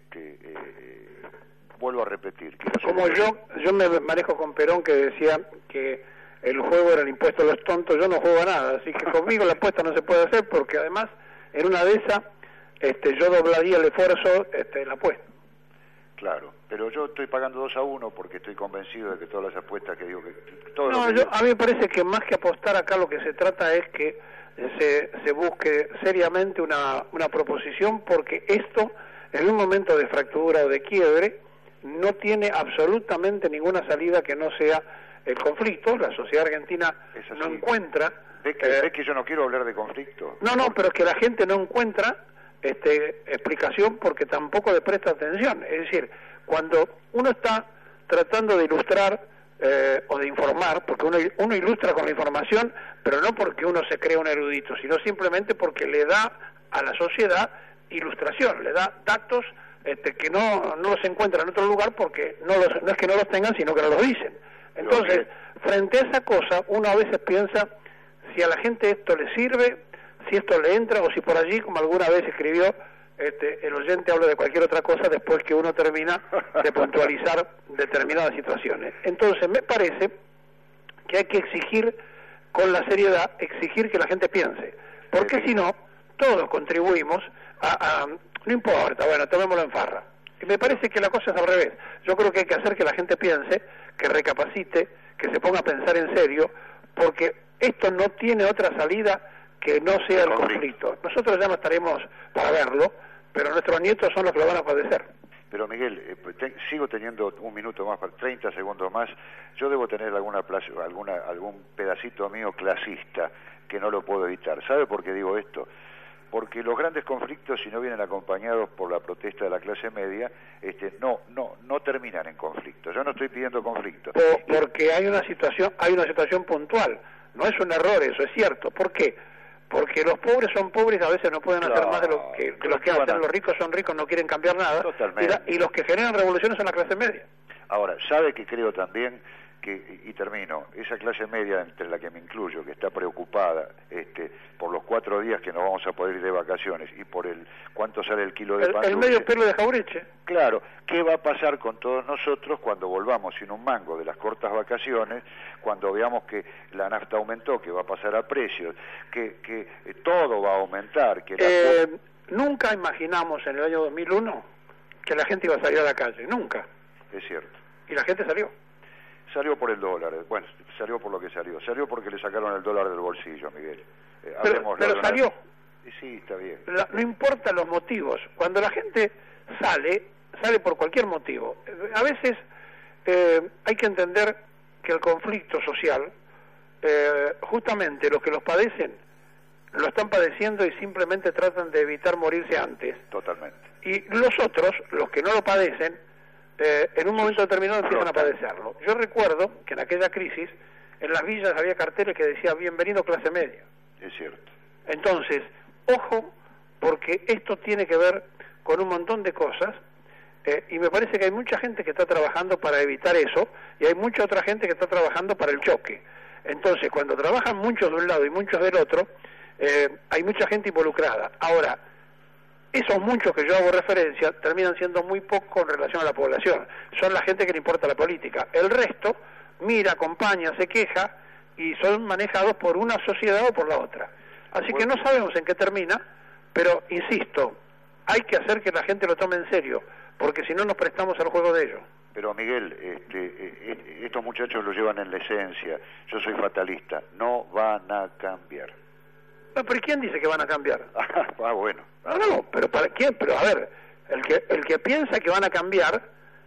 Vuelvo a repetir. Como yo me manejo con Perón, que decía que el juego era el impuesto a los tontos, yo no juego a nada, así que conmigo la apuesta no se puede hacer, porque además en una de esas yo doblaría el esfuerzo la apuesta. Claro, pero yo estoy pagando 2-1 porque estoy convencido de que todas las apuestas que digo que a mí me parece que más que apostar acá lo que se trata es que se busque seriamente una proposición, porque esto en un momento de fractura o de quiebre no tiene absolutamente ninguna salida que no sea el conflicto. La sociedad argentina no encuentra... ¿Ves que yo no quiero hablar de conflicto? No, pero es que la gente no encuentra explicación porque tampoco le presta atención. Es decir, cuando uno está tratando de ilustrar o de informar, porque uno ilustra con la información, pero no porque uno se crea un erudito, sino simplemente porque le da a la sociedad ilustración, le da datos que no los encuentra en otro lugar, porque no es que no los tengan, sino que no los dicen. Entonces, frente a esa cosa, uno a veces piensa si a la gente esto le sirve, si esto le entra, o si por allí, como alguna vez escribió, el oyente habla de cualquier otra cosa después que uno termina de puntualizar determinadas situaciones. Entonces, me parece que hay que exigir con la seriedad, exigir que la gente piense, porque si no, todos contribuimos no importa, bueno, tomémoslo en farra. Y me parece que la cosa es al revés. Yo creo que hay que hacer que la gente piense, que recapacite, que se ponga a pensar en serio, porque esto no tiene otra salida que no sea el conflicto. Nosotros ya no estaremos para verlo, pero nuestros nietos son los que lo van a padecer. Pero Miguel, sigo teniendo un minuto más, 30 segundos más. Yo debo tener algún pedacito mío clasista que no lo puedo evitar. ¿Sabe por qué digo esto? Porque los grandes conflictos, si no vienen acompañados por la protesta de la clase media, no terminan en conflicto. Yo no estoy pidiendo conflicto. Porque hay una situación puntual. No es un error, eso es cierto. ¿Por qué? Porque los pobres son pobres, a veces no pueden hacer más de lo que los que hacen. Los ricos son ricos, no quieren cambiar nada. Totalmente. Y los que generan revoluciones son la clase media. Ahora, ¿sabe que creo también que, y termino, esa clase media entre la que me incluyo, que está preocupada por los 4 días que nos vamos a poder ir de vacaciones y por cuánto sale el kilo de pan el medio pelo de Jaureche? Claro, ¿qué va a pasar con todos nosotros cuando volvamos sin un mango de las cortas vacaciones, cuando veamos que la nafta aumentó, que va a pasar a precios, que todo va a aumentar? Nunca imaginamos en el año 2001 que la gente iba a salir a la calle, nunca. Es cierto. Y la gente salió. Salió por el dólar, bueno, salió por lo que salió porque le sacaron el dólar del bolsillo, Miguel. Pero salió. Sí, está bien. No importa los motivos, cuando la gente sale por cualquier motivo. A veces hay que entender que el conflicto social, justamente los que los padecen, lo están padeciendo y simplemente tratan de evitar morirse antes. Totalmente. Y los otros, los que no lo padecen, en un momento determinado empiezan a padecerlo. Yo recuerdo que en aquella crisis, en las villas había carteles que decían bienvenido clase media. Es cierto. Entonces, ojo, porque esto tiene que ver con un montón de cosas, y me parece que hay mucha gente que está trabajando para evitar eso, y hay mucha otra gente que está trabajando para el choque. Entonces, cuando trabajan muchos de un lado y muchos del otro, hay mucha gente involucrada. Ahora, esos muchos que yo hago referencia terminan siendo muy pocos en relación a la población. Son la gente que le importa la política. El resto mira, acompaña, se queja y son manejados por una sociedad o por la otra. Así que no sabemos en qué termina, pero insisto, hay que hacer que la gente lo tome en serio, porque si no nos prestamos al juego de ellos. Pero Miguel, estos muchachos lo llevan en la esencia. Yo soy fatalista. No van a cambiar. ¿Pero quién dice que van a cambiar? Bueno. No, pero ¿para quién? Pero a ver, el que piensa que van a cambiar,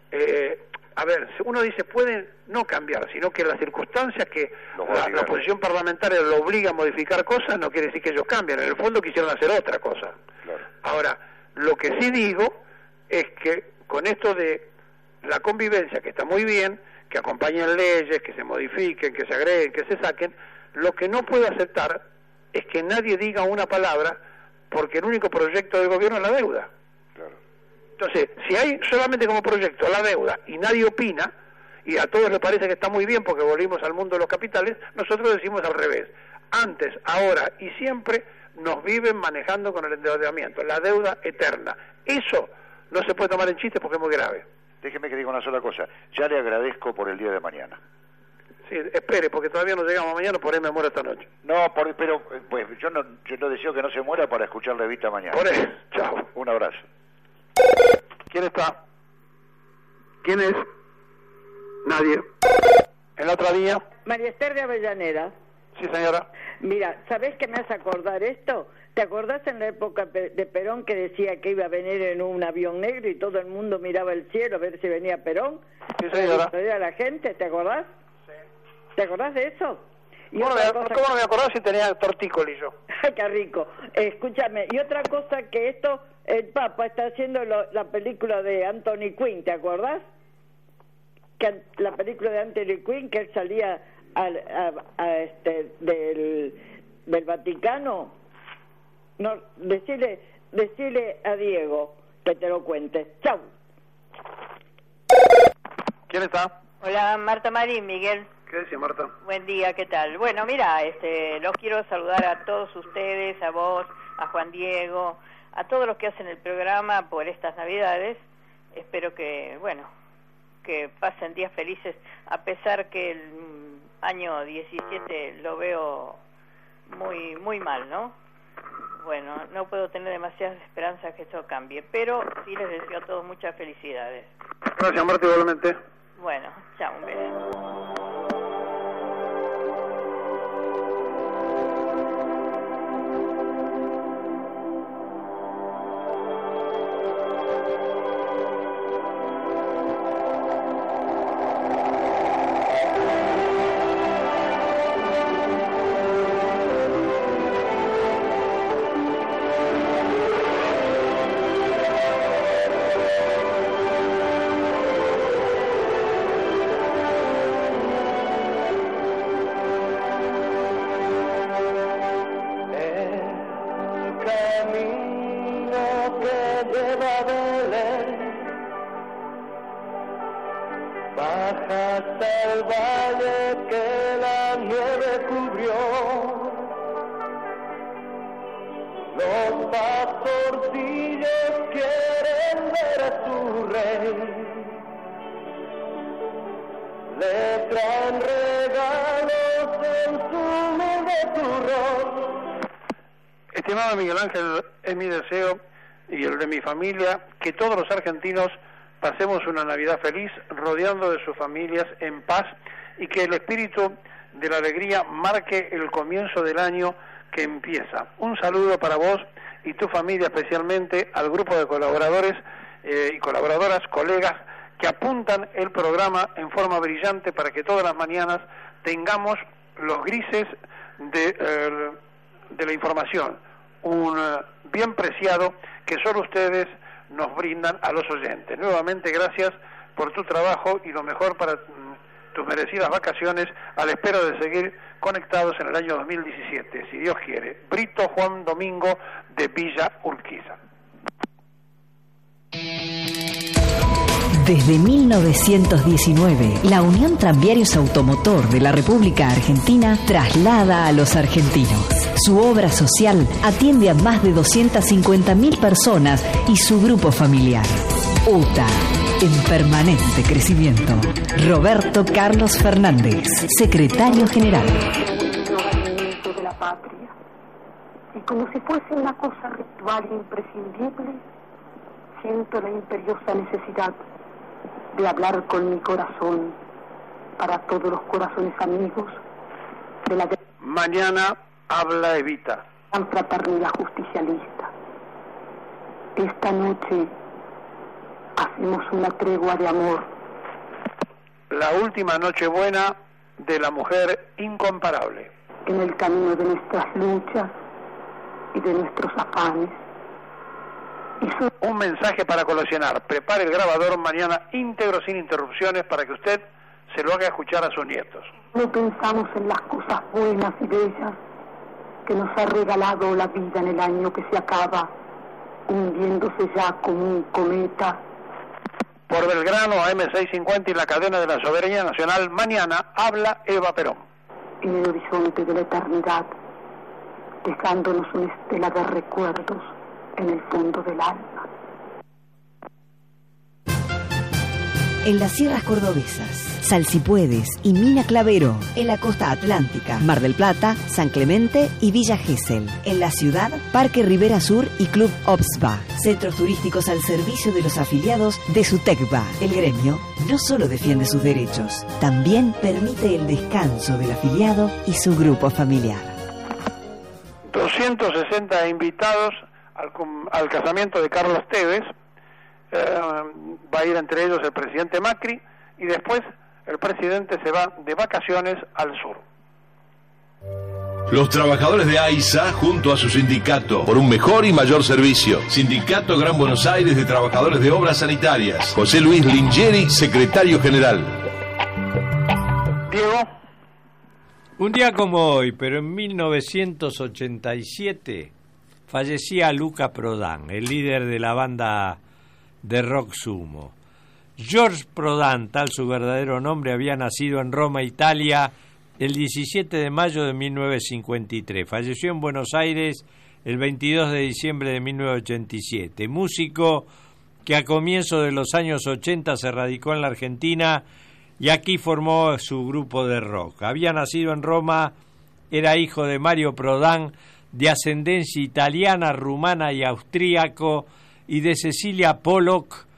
a ver, uno dice pueden no cambiar, sino que las circunstancias que la oposición parlamentaria lo obliga a modificar cosas no quiere decir que ellos cambien. En el fondo quisieron hacer otra cosa. Claro. Ahora, lo que sí digo es que con esto de la convivencia, que está muy bien, que acompañen leyes, que se modifiquen, que se agreguen, que se saquen, lo que no puedo aceptar es que nadie diga una palabra, porque el único proyecto del gobierno es la deuda. Claro. Entonces, si hay solamente como proyecto la deuda y nadie opina, y a todos les parece que está muy bien porque volvimos al mundo de los capitales, nosotros decimos al revés. Antes, ahora y siempre nos viven manejando con el endeudamiento, la deuda eterna. Eso no se puede tomar en chiste porque es muy grave. Déjeme que diga una sola cosa. Ya le agradezco por el día de mañana. Sí, espere, porque todavía no llegamos mañana, por ahí me muero esta noche. No, pero pues yo no deseo que no se muera para escuchar la Evita mañana. Por eso, chao. Un abrazo. ¿Quién está? ¿Quién es? Nadie. ¿En la otra línea? María Esther de Avellaneda. Sí, señora. Mira, ¿sabés qué me hace acordar esto? ¿Te acordás en la época de Perón que decía que iba a venir en un avión negro y todo el mundo miraba el cielo a ver si venía Perón? Sí, señora. ¿A la gente? ¿Te acordás? Sí. ¿Te acordás de eso? ¿Cómo no me acordás si tenía tortícolis yo? ¡Ay, qué rico! Escúchame, y otra cosa que el Papa está haciendo la película de Anthony Quinn, ¿te acordás? Que la película de Anthony Quinn, que él salía del Vaticano. No, decile a Diego que te lo cuente. ¡Chau! ¿Quién está? Hola, Marta Marín, Miguel. ¿Qué decía, Marta? Buen día, ¿qué tal? Bueno, mira, los quiero saludar a todos ustedes, a vos, a Juan Diego, a todos los que hacen el programa por estas Navidades. Espero que, que pasen días felices, a pesar que el año 17 lo veo muy, muy mal, ¿no? Bueno, no puedo tener demasiadas esperanzas que esto cambie, pero sí les deseo a todos muchas felicidades. Gracias, Marta, igualmente. Bueno, chao, un beso. Camino que lleva a Belén, baja hasta el valle que la nieve cubrió. Los pastorcillos quieren ver a su rey, le traen regalos en su humilde turrón. Estimado Miguel Ángel, es mi deseo y el de mi familia que todos los argentinos pasemos una Navidad feliz, rodeando de sus familias en paz, y que el espíritu de la alegría marque el comienzo del año que empieza. Un saludo para vos y tu familia, especialmente al grupo de colaboradores y colaboradoras, colegas, que apuntan el programa en forma brillante para que todas las mañanas tengamos los grises de la información, un bien preciado que solo ustedes nos brindan a los oyentes. Nuevamente, gracias por tu trabajo y lo mejor para tus merecidas vacaciones, a la espera de seguir conectados en el año 2017, si Dios quiere. Brito Juan Domingo, de Villa Urquiza. Desde 1919, la Unión Tranviarios Automotor de la República Argentina traslada a los argentinos. Su obra social atiende a más de 250.000 personas y su grupo familiar. UTA, en permanente crecimiento. Roberto Carlos Fernández, secretario general. De la patria. Y como si fuese una cosa ritual e imprescindible, siento la imperiosa necesidad de hablar con mi corazón para todos los corazones amigos de la Mañana habla Evita. gran fraternidad justicialista. Esta noche hacemos una tregua de amor. La última Nochebuena de la mujer incomparable. En el camino de nuestras luchas y de nuestros afanes. Un mensaje para colacionar. Prepare el grabador mañana íntegro, sin interrupciones, para que usted se lo haga escuchar a sus nietos. No pensamos en las cosas buenas y bellas que nos ha regalado la vida en el año que se acaba, hundiéndose ya como un cometa. Por Belgrano, AM650 y la cadena de la Soberanía Nacional, mañana habla Eva Perón. En el horizonte de la eternidad, dejándonos una estela de recuerdos en el fondo del alma. En las sierras cordobesas, Salsipuedes y Mina Clavero. En la costa atlántica, Mar del Plata, San Clemente y Villa Gesell. En la ciudad, Parque Rivera Sur y Club Obsba. Centros turísticos al servicio de los afiliados de Sutecba. El gremio no solo defiende sus derechos, también permite el descanso del afiliado y su grupo familiar. 260 invitados al casamiento de Carlos Tevez. Va a ir entre ellos el presidente Macri, y después el presidente se va de vacaciones al sur. Los trabajadores de AISA junto a su sindicato por un mejor y mayor servicio. Sindicato Gran Buenos Aires de Trabajadores de Obras Sanitarias. José Luis Lingeri, secretario general. Diego. Un día como hoy, pero en 1987, fallecía Luca Prodan, el líder de la banda de rock Sumo. George Prodan, tal su verdadero nombre, había nacido en Roma, Italia, el 17 de mayo de 1953. Falleció en Buenos Aires el 22 de diciembre de 1987. Músico que a comienzos de los años 80 se radicó en la Argentina y aquí formó su grupo de rock. Había nacido en Roma, era hijo de Mario Prodan, de ascendencia italiana, rumana y austríaco, y de Cecilia Pollock,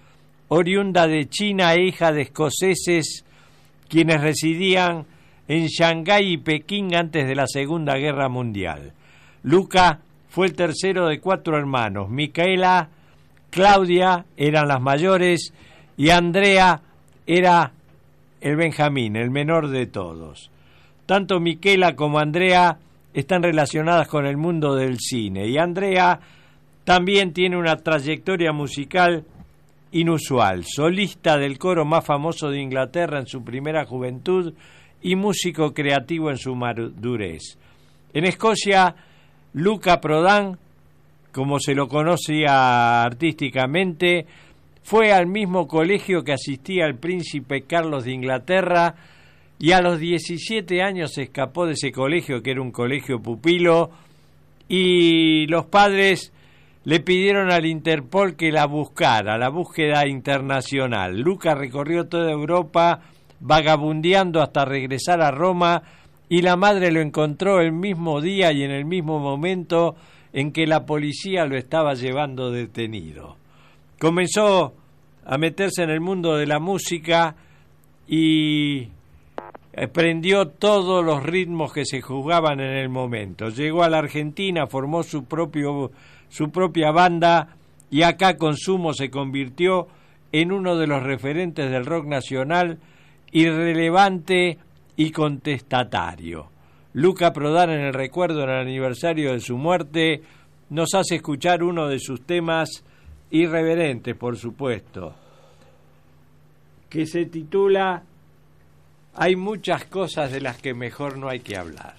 oriunda de China e hija de escoceses quienes residían en Shanghái y Pekín antes de la Segunda Guerra Mundial. Luca fue el tercero de 4 hermanos. Micaela, Claudia eran las mayores y Andrea era el Benjamín, el menor de todos. Tanto Micaela como Andrea están relacionadas con el mundo del cine y Andrea también tiene una trayectoria musical inusual, solista del coro más famoso de Inglaterra en su primera juventud y músico creativo en su madurez. En Escocia, Luca Prodan, como se lo conocía artísticamente, fue al mismo colegio que asistía el príncipe Carlos de Inglaterra y a los 17 años se escapó de ese colegio, que era un colegio pupilo, y los padres le pidieron al Interpol que la buscara, la búsqueda internacional. Luca recorrió toda Europa vagabundeando hasta regresar a Roma y la madre lo encontró el mismo día y en el mismo momento en que la policía lo estaba llevando detenido. Comenzó a meterse en el mundo de la música y aprendió todos los ritmos que se jugaban en el momento. Llegó a la Argentina, formó su propia banda y acá Consumo se convirtió en uno de los referentes del rock nacional, irrelevante y contestatario. Luca Prodan, en el recuerdo del aniversario de su muerte, nos hace escuchar uno de sus temas irreverentes, por supuesto, que se titula Hay muchas cosas de las que mejor no hay que hablar.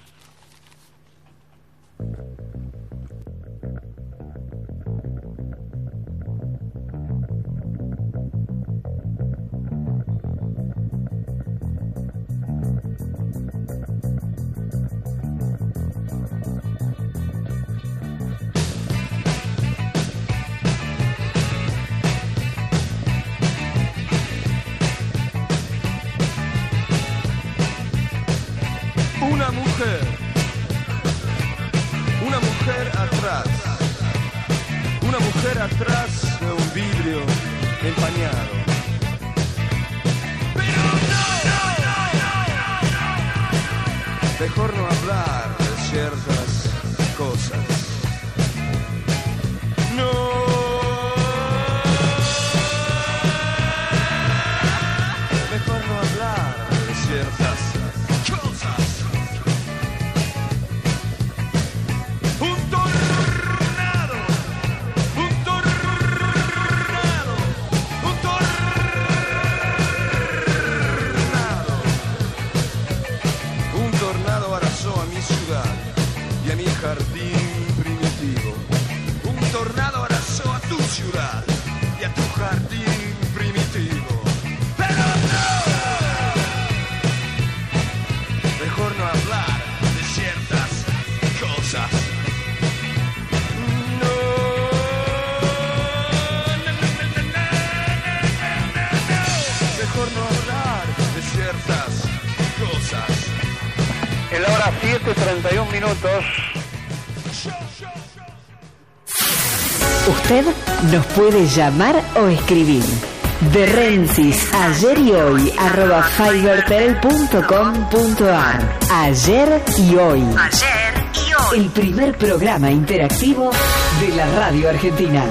Una mujer atrás de un vidrio empañado. Pero no. Mejor no hablar de ciertas cosas. No. Mejor no hablar de ciertas cosas. Jardín primitivo. Un tornado arrasó a tu ciudad y a tu jardín primitivo. Pero no. Mejor no hablar de ciertas cosas. No. Mejor no hablar de ciertas cosas. En la hora 7:31. Usted nos puede llamar o escribir. De Rensis, ayer y hoy, @fibertel.com.ar. Ayer y hoy. El primer programa interactivo de la radio argentina.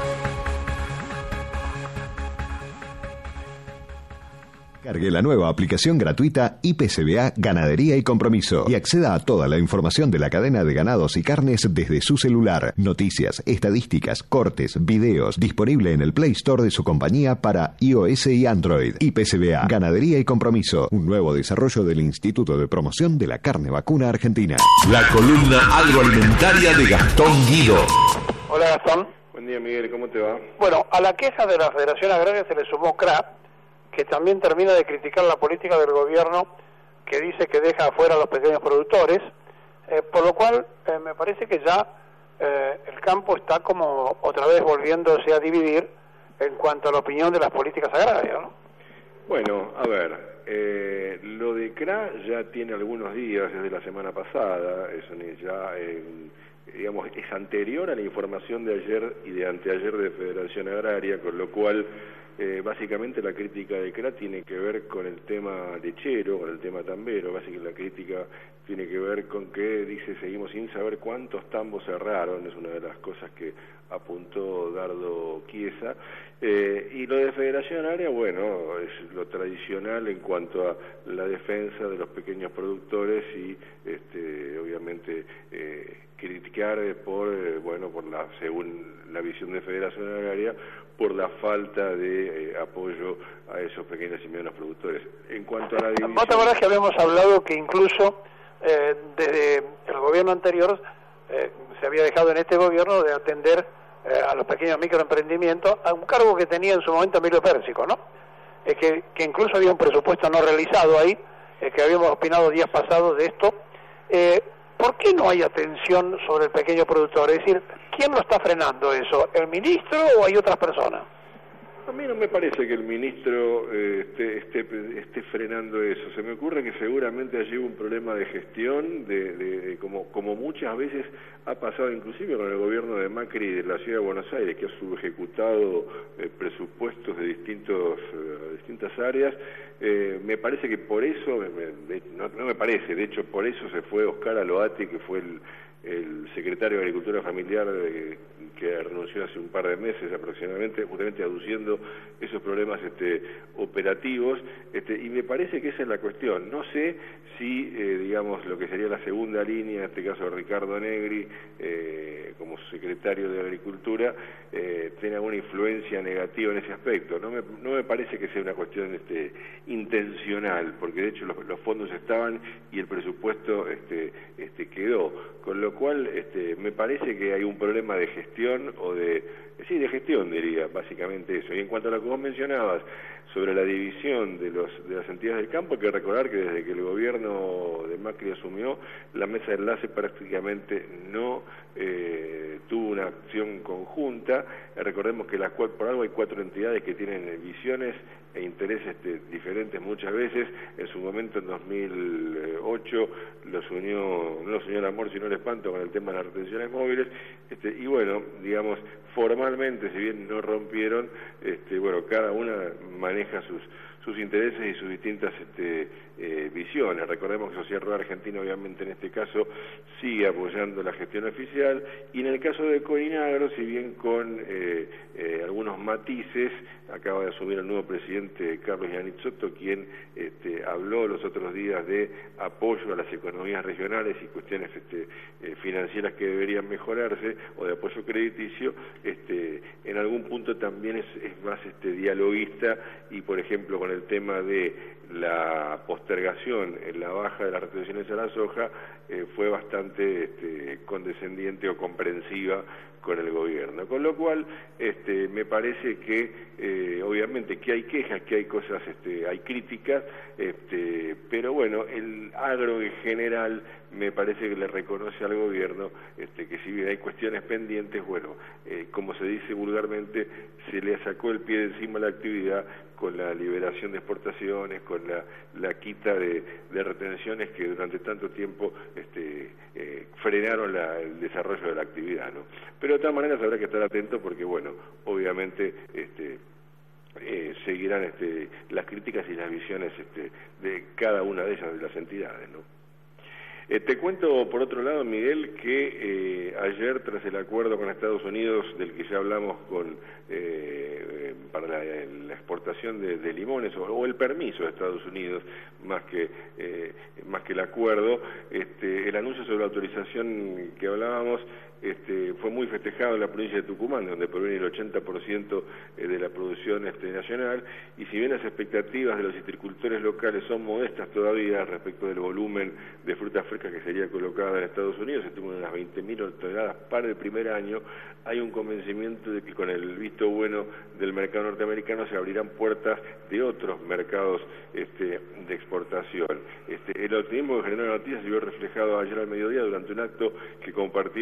Cargue la nueva aplicación gratuita IPCBA Ganadería y Compromiso y acceda a toda la información de la cadena de ganados y carnes desde su celular. Noticias, estadísticas, cortes, videos, disponible en el Play Store de su compañía para iOS y Android. IPCBA Ganadería y Compromiso, un nuevo desarrollo del Instituto de Promoción de la Carne Vacuna Argentina. La columna agroalimentaria de Gastón Guido. Hola Gastón. Buen día Miguel, ¿cómo te va? Bueno, a la queja de la Federación Agraria se le sumó CRA, que también termina de criticar la política del gobierno que dice que deja afuera a los pequeños productores, por lo cual me parece que ya el campo está como otra vez volviéndose a dividir en cuanto a la opinión de las políticas agrarias, ¿no? Bueno, a ver, lo de CRA ya tiene algunos días, desde la semana pasada, ya digamos, es anterior a la información de ayer y de anteayer de Federación Agraria, con lo cual básicamente la crítica de CRA tiene que ver con el tema lechero, con el tema tambero. Básicamente la crítica tiene que ver con que dice seguimos sin saber cuántos tambos cerraron, es una de las cosas que apuntó Dardo Chiesa, y lo de Federación Agraria, bueno, es lo tradicional en cuanto a la defensa de los pequeños productores y obviamente criticar según la visión de Federación Agraria, por la falta de apoyo a esos pequeños y medianos productores. En cuanto a la división... ¿Vos te acordás que habíamos hablado que incluso desde el gobierno anterior se había dejado en este gobierno de atender a los pequeños microemprendimientos a un cargo que tenía en su momento Emilio Pérsico, ¿no? Que incluso había un presupuesto no realizado ahí, que habíamos opinado días pasados de esto. ¿Por qué no hay atención sobre el pequeño productor? Es decir, ¿quién lo está frenando eso? ¿El ministro o hay otras personas? A mí no me parece que el ministro esté frenando eso. Se me ocurre que seguramente allí hubo un problema de gestión, como muchas veces ha pasado inclusive con el gobierno de Macri de la Ciudad de Buenos Aires, que ha subejecutado presupuestos de distintas áreas. Me parece que por eso, no me parece, de hecho por eso se fue Oscar Aloati, que fue el secretario de Agricultura Familiar que renunció hace un par de meses aproximadamente, justamente aduciendo esos problemas operativos, y me parece que esa es la cuestión. No sé si, digamos, lo que sería la segunda línea, en este caso Ricardo Negri, como secretario de Agricultura, tiene alguna influencia negativa en ese aspecto. No me parece que sea una cuestión intencional, porque de hecho los fondos estaban y el presupuesto quedó, con lo cual me parece que hay un problema de gestión de gestión diría, básicamente eso. Y en cuanto a lo que vos mencionabas sobre la división de las entidades del campo, hay que recordar que desde que el gobierno de Macri asumió, la mesa de enlace prácticamente no tuvo una acción conjunta. Recordemos que por algo hay 4 entidades que tienen visiones e intereses diferentes muchas veces. En su momento, en 2008, no los unió el amor sino el espanto con el tema de las retenciones móviles, y bueno, digamos, formalmente, si bien no rompieron, cada una maneja sus intereses y sus distintas visiones. Recordemos que Sociedad Rural Argentina, obviamente en este caso, sigue apoyando la gestión oficial, y en el caso de Corinagro, si bien con algunos matices, acaba de asumir el nuevo presidente Carlos Yannitzotto, quien habló los otros días de apoyo a las economías regionales y cuestiones financieras que deberían mejorarse, o de apoyo crediticio. En algún punto también es más dialoguista, y por ejemplo con el tema de la postergación en la baja de las retenciones a la soja, fue bastante condescendiente o comprensiva con el gobierno, con lo cual me parece que obviamente que hay quejas, que hay cosas, hay críticas, pero bueno, el agro en general me parece que le reconoce al gobierno que si bien hay cuestiones pendientes, bueno, como se dice vulgarmente, se le sacó el pie de encima la actividad con la liberación de exportaciones, con la quita de retenciones que durante tanto tiempo frenaron el desarrollo de la actividad, ¿no? Pero de todas maneras habrá que estar atento porque, bueno, obviamente seguirán las críticas y las visiones de cada una de ellas, de las entidades, ¿no? Te cuento, por otro lado, Miguel, que ayer, tras el acuerdo con Estados Unidos, del que ya hablamos para la exportación de limones, o el permiso de Estados Unidos, más que el acuerdo, el anuncio sobre la autorización que hablábamos, fue muy festejado en la provincia de Tucumán, donde proviene el 80% de la producción nacional, y si bien las expectativas de los citricultores locales son modestas todavía respecto del volumen de fruta fresca que sería colocada en Estados Unidos, estuvo en las 20.000 toneladas para el primer año, hay un convencimiento de que con el visto bueno del mercado norteamericano se abrirán puertas de otros mercados de exportación. El optimismo que generó la noticia se vio reflejado ayer al mediodía durante un acto que compartieron productores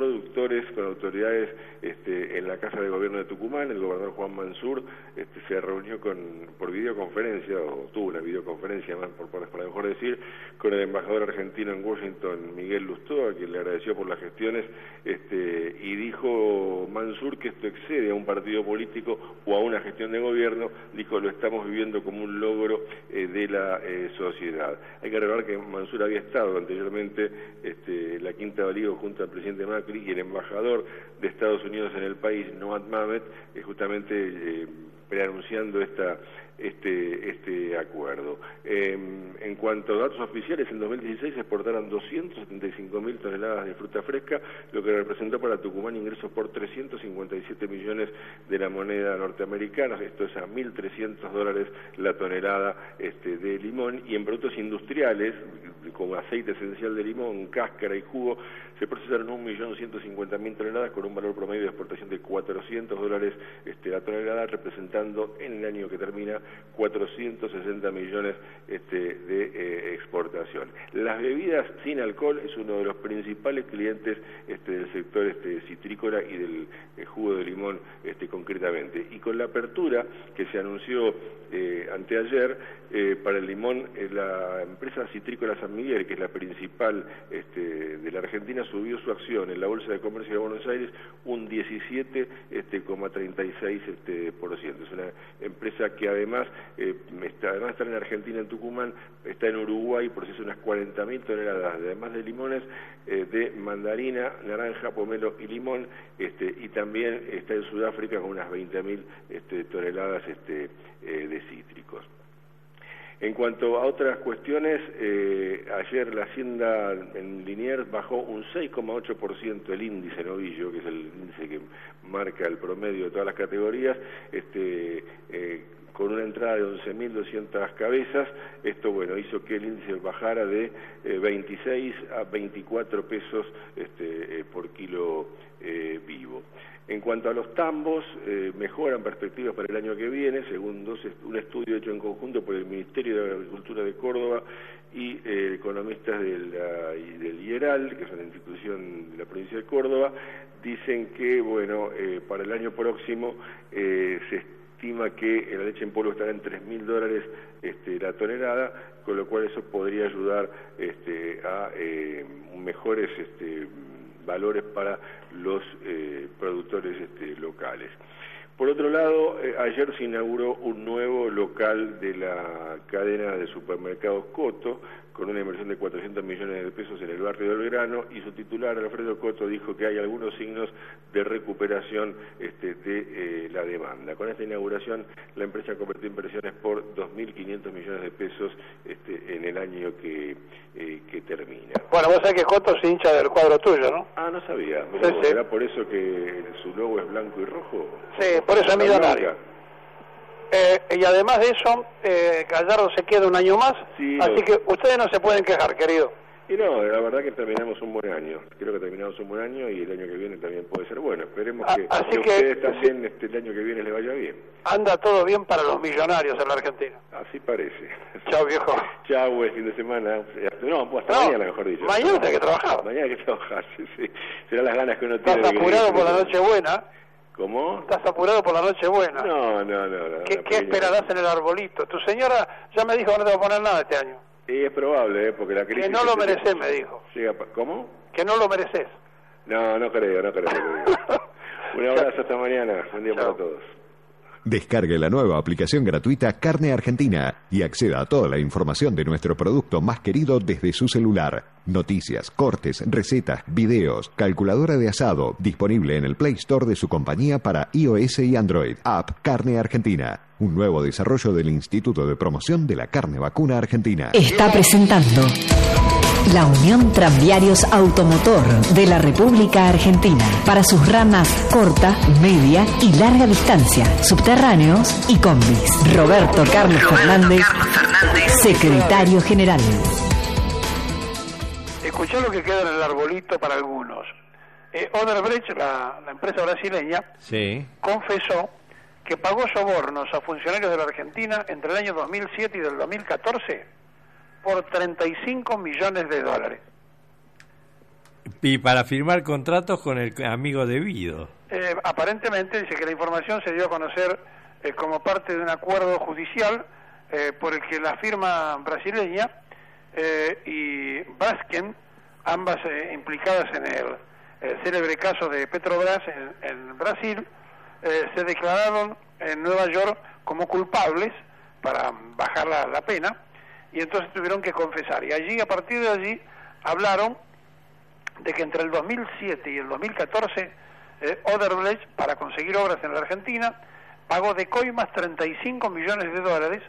productores con autoridades en la Casa de Gobierno de Tucumán. El gobernador Juan Mansur se reunió por videoconferencia, o tuvo una videoconferencia, más para mejor decir, con el embajador argentino en Washington, Miguel Lustó, a quien le agradeció por las gestiones, y dijo Mansur que esto excede a un partido político o a una gestión de gobierno. Dijo, lo estamos viviendo como un logro de la sociedad. Hay que recordar que Mansur había estado anteriormente la Quinta de Olivos junto al presidente Macri, y el embajador de Estados Unidos en el país, Noam Mamet, justamente preanunciando este acuerdo. En cuanto a datos oficiales, en 2016 se exportaron 275.000 toneladas de fruta fresca, lo que representó para Tucumán ingresos por 357 millones de la moneda norteamericana. Esto es a $1.300 la tonelada de limón. Y en productos industriales, como aceite esencial de limón, cáscara y jugo, se procesaron 1.150.000 toneladas con un valor promedio de exportación de $400 la tonelada, representando en el año que termina 460 millones de exportación. Las bebidas sin alcohol es uno de los principales clientes del sector citrícola y del jugo de limón concretamente. Y con la apertura que se anunció anteayer para el limón, la empresa citrícola San Miguel, que es la principal de la Argentina, subió su acción en la Bolsa de Comercio de Buenos Aires un 17,36%. Es una empresa que además de estar en Argentina, en Tucumán, está en Uruguay, procesa unas 40.000 toneladas, además de limones, de mandarina, naranja, pomelo y limón, y también está en Sudáfrica con unas 20.000 toneladas de cítricos. En cuanto a otras cuestiones, ayer la Hacienda en Liniers bajó un 6,8% el índice novillo, que es el índice que marca el promedio de todas las categorías, con una entrada de 11.200 cabezas. Esto, bueno, hizo que el índice bajara de 26 a 24 pesos por kilo vivo. En cuanto a los tambos, mejoran perspectivas para el año que viene, según un estudio hecho en conjunto por el Ministerio de Agricultura de Córdoba y economistas del IERAL, que es una institución de la provincia de Córdoba. Dicen que, bueno, para el año próximo se estima que la leche en polvo estará en $3.000 la tonelada, con lo cual eso podría ayudar a mejores valores para los productores locales. Por otro lado, ayer se inauguró un nuevo local de la cadena de supermercados Coto, con una inversión de 400 millones de pesos en el barrio del Belgrano, y su titular, Alfredo Coto, dijo que hay algunos signos de recuperación de la demanda. Con esta inauguración, la empresa convirtió inversiones por 2.500 millones de pesos en el año que termina. Bueno, vos sabés que Coto se hincha del cuadro tuyo, ¿no? Ah, no sabía. Sí. ¿Será por eso que su logo es blanco y rojo? Sí, por eso es millonario. Y además de eso, Gallardo se queda un año más, sí, así que ustedes no se pueden quejar, querido. Y no, la verdad que terminamos un buen año. Creo que terminamos un buen año y el año que viene también puede ser bueno. Esperemos que ustedes también el año que viene les vaya bien. Anda todo bien para los millonarios en la Argentina. Así parece. Chao, viejo. Chao, buen fin de semana. No, hasta mañana, mejor dicho. Mañana hay que trabajar. Mañana hay que trabajar, sí. Serán las ganas que uno tiene. ¿Estás apurado por la Nochebuena? ¿Cómo? ¿Estás apurado por la Nochebuena? No. ¿Qué esperarás en el arbolito? Tu señora ya me dijo que no te va a poner nada este año. Sí, es probable, porque la crisis... Que no lo mereces, me dijo. ¿Cómo? Que no lo mereces. No creo. Un abrazo, hasta mañana. Buen día para todos. Descargue la nueva aplicación gratuita Carne Argentina y acceda a toda la información de nuestro producto más querido desde su celular. Noticias, cortes, recetas, videos, calculadora de asado, disponible en el Play Store de su compañía para iOS y Android. App Carne Argentina, un nuevo desarrollo del Instituto de Promoción de la Carne Vacuna Argentina. Está presentando la Unión Tranviarios Automotor de la República Argentina para sus ramas corta, media y larga distancia, subterráneos y combis. Roberto Carlos Fernández, secretario general. Escuchá lo que queda en el arbolito para algunos. Odebrecht, la empresa brasileña, confesó que pagó sobornos a funcionarios de la Argentina entre el año 2007 y del 2014 por $35 millones. Y para firmar contratos con el amigo debido. Aparentemente dice que la información se dio a conocer como parte de un acuerdo judicial por el que la firma brasileña y Braskem, ambas implicadas en el célebre caso de Petrobras en Brasil, se declararon en Nueva York como culpables para bajar la pena, y entonces tuvieron que confesar. Y allí, a partir de allí, hablaron de que entre el 2007 y el 2014 Odebrecht, para conseguir obras en la Argentina, pagó de coimas 35 millones de dólares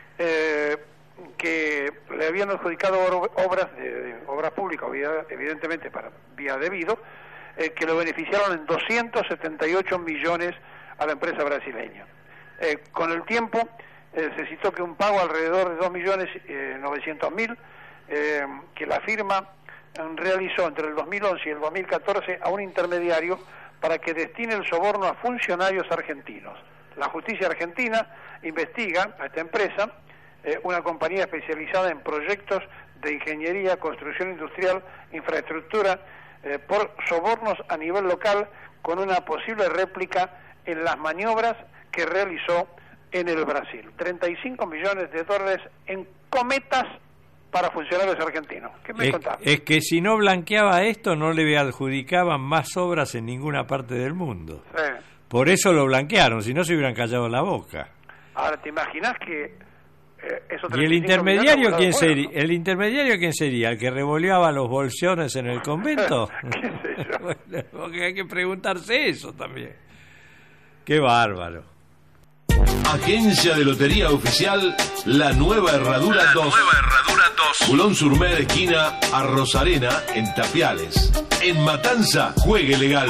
que le habían adjudicado obras públicas, evidentemente para vía debido, que lo beneficiaron en 278 millones a la empresa brasileña. Con el tiempo se citó que un pago alrededor de 2.900.000 que la firma realizó entre el 2011 y el 2014 a un intermediario para que destine el soborno a funcionarios argentinos. La justicia argentina investiga a esta empresa, una compañía especializada en proyectos de ingeniería, construcción industrial, infraestructura, por sobornos a nivel local, con una posible réplica en las maniobras que realizó en el Brasil. 35 millones de dólares en cometas para funcionarios argentinos. ¿Qué me contás? Es que si no blanqueaba esto, no le adjudicaban más obras en ninguna parte del mundo. Sí. Por eso lo blanquearon, si no se hubieran callado la boca. Ahora, ¿te imaginas que eso? ¿Y el intermediario quién sería? ¿El intermediario quién sería? ¿El que revoleaba los bolsones en el convento? ¿Qué sé yo? Bueno, porque hay que preguntarse eso también. Qué bárbaro. Agencia de Lotería Oficial La Nueva Herradura 2. Bulón Surmer, esquina a Rosarena, en Tapiales. En Matanza, juegue legal.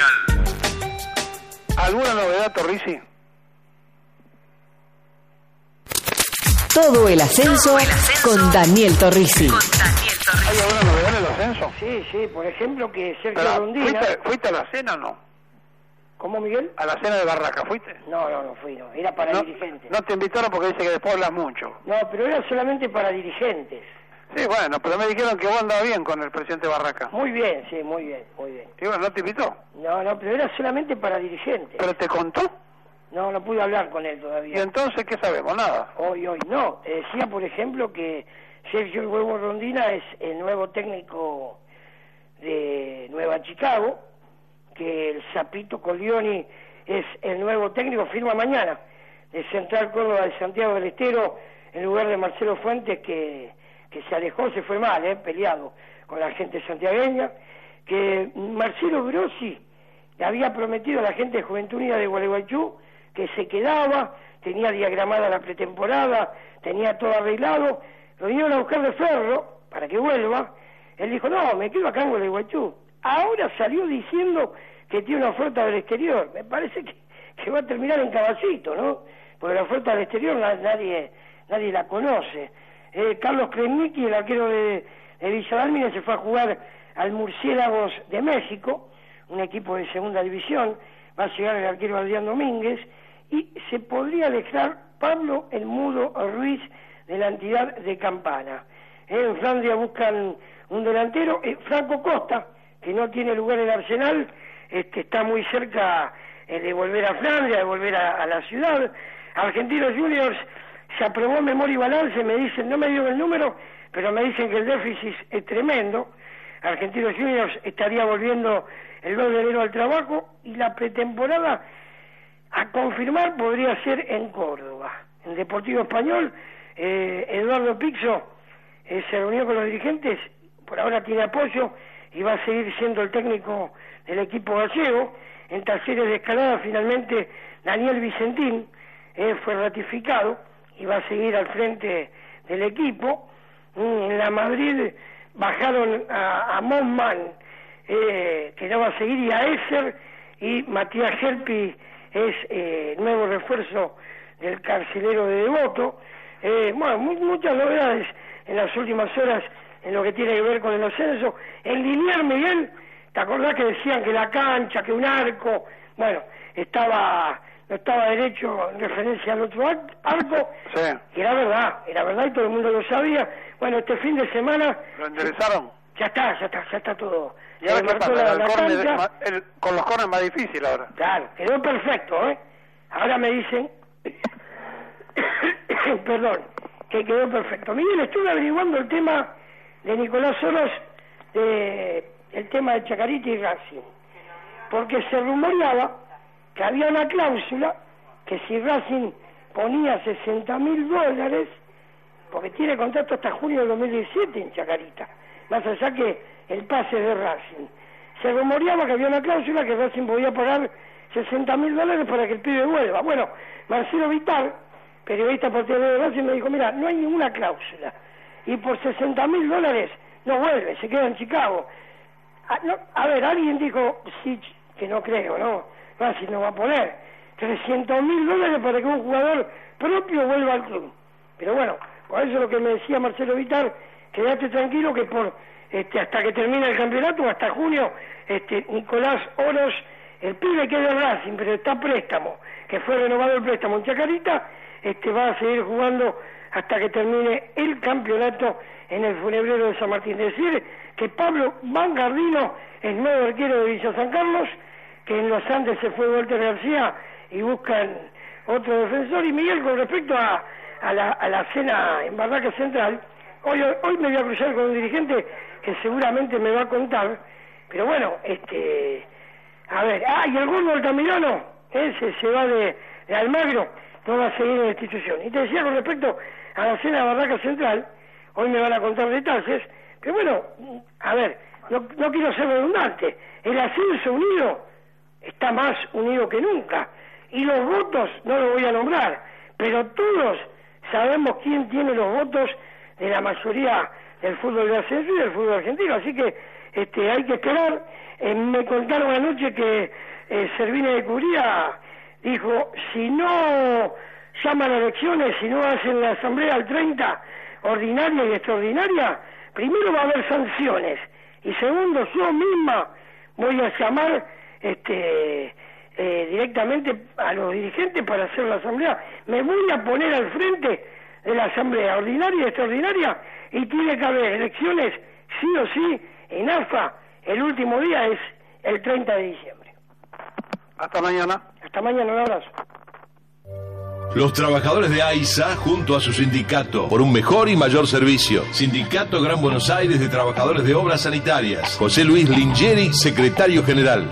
¿Alguna novedad, Torrisi? Todo el ascenso con Daniel Torrisi. ¿Hay alguna novedad en el ascenso? Sí, por ejemplo que Sergio Pero, Rondina... ¿Fuiste a la cena o no? ¿Cómo, Miguel? ¿A la cena de Barraca fuiste? No fui, era para dirigentes. No te invitaron porque dice que después hablas mucho. No, pero era solamente para dirigentes. Sí, bueno, pero me dijeron que vos andabas bien con el presidente Barraca. Muy bien, sí, muy bien. Y bueno, ¿no te invitó? No, pero era solamente para dirigentes. ¿Pero te contó? No pude hablar con él todavía. ¿Y entonces qué sabemos? Nada. Hoy no. Te decía, por ejemplo, que Sergio El Huevo Rondina es el nuevo técnico de Nueva Chicago, que el Sapito Colioni es el nuevo técnico, firma mañana, de Central Córdoba de Santiago del Estero, en lugar de Marcelo Fuentes, que se alejó, se fue mal, peleado con la gente santiagueña, que Marcelo Grossi le había prometido a la gente de Juventud Unida de Gualeguaychú que se quedaba, tenía diagramada la pretemporada, tenía todo arreglado, lo vinieron a buscar de Ferro para que vuelva, él dijo, no, me quedo acá en Gualeguaychú. Ahora salió diciendo que tiene una oferta del exterior. Me parece que va a terminar en Caballito, ¿no? Porque la oferta del exterior nadie la conoce. Carlos Kremnicki, el arquero de Villa Dálmine, se fue a jugar al Murciélagos de México, un equipo de segunda división. Va a llegar el arquero Adrián Domínguez y se podría dejar Pablo el Mudo Ruiz de la entidad de Campana. En Flandria buscan un delantero, Franco Costa, que no tiene lugar en el Arsenal, está muy cerca de volver a Flandria, de volver a la ciudad. Argentinos Juniors se aprobó memoria y balance, me dicen, no me dio el número, pero me dicen que el déficit es tremendo. Argentinos Juniors estaría volviendo el 2 de enero al trabajo y la pretemporada a confirmar podría ser en Córdoba. En Deportivo Español, Eduardo Pixo se reunió con los dirigentes, por ahora tiene apoyo y va a seguir siendo el técnico del equipo gallego. En Talleres de Escalada finalmente Daniel Vicentín fue ratificado y va a seguir al frente del equipo. En la Madrid bajaron a Monman, que no va a seguir, y a Esser, y Matías Gelpi es nuevo refuerzo del carcelero de Devoto. Muchas novedades en las últimas horas en lo que tiene que ver con el ascenso. En Liniers, Miguel, ¿te acordás que decían que la cancha, que un arco? Bueno, no estaba derecho en referencia al otro arco, sí. Y era verdad y todo el mundo lo sabía. Bueno, este fin de semana... ¿Lo enderezaron? Ya está todo ¿Y ahora qué marcó pasa? la cancha. Con los corners más difícil ahora. Claro, quedó perfecto, ¿eh? Ahora me dicen, perdón, que quedó perfecto. Miguel, estuve averiguando el tema de Nicolás Soros, el tema de Chacarita y Racing, porque se rumoreaba que había una cláusula que si Racing ponía $60.000, porque tiene contrato hasta junio del 2017 en Chacarita, más allá que el pase de Racing. Se rumoreaba que había una cláusula que Racing podía pagar $60.000 para que el pibe vuelva. Bueno, Marcelo Vitar, periodista por TV de Racing, me dijo, mira, no hay ninguna cláusula, y por $60.000 no vuelve, se queda en Chicago. A ver, alguien dijo, sí, que no creo, ¿no? Racing no va a poner $300.000 para que un jugador propio vuelva al club. Pero bueno, por eso lo que me decía Marcelo Vitar, quédate tranquilo que por hasta que termine el campeonato, hasta junio, Nicolás Oros, el pibe queda en Racing, pero está a préstamo, que fue renovado el préstamo en Chacarita, va a seguir jugando hasta que termine el campeonato en el Funebrero de San Martín. Es decir, que Pablo Bangardino es nuevo arquero de Villa San Carlos, que en los Andes se fue Walter García y buscan otro defensor. Y Miguel, con respecto a la cena en Barraca Central, hoy me voy a cruzar con un dirigente que seguramente me va a contar, pero bueno, a ver, y el gordo Altamirano, ese se va de Almagro, no va a seguir en la institución. Y te decía con respecto a la cena de Barraca Central, hoy me van a contar detalles, pero bueno, a ver, no quiero ser redundante, el ascenso unido está más unido que nunca, y los votos no los voy a nombrar, pero todos sabemos quién tiene los votos de la mayoría del fútbol de ascenso y del fútbol argentino, así que hay que esperar. Me contaron anoche que Servini de Cubría dijo, si no llaman a elecciones, si no hacen la asamblea al 30, ordinaria y extraordinaria, primero va a haber sanciones, y segundo, yo misma voy a llamar directamente a los dirigentes para hacer la asamblea. Me voy a poner al frente de la asamblea ordinaria y extraordinaria, y tiene que haber elecciones sí o sí en AFA. El último día es el 30 de diciembre. Hasta mañana. Hasta mañana, un abrazo. Los trabajadores de AISA, junto a su sindicato, por un mejor y mayor servicio. Sindicato Gran Buenos Aires de Trabajadores de Obras Sanitarias. José Luis Lingeri, secretario general.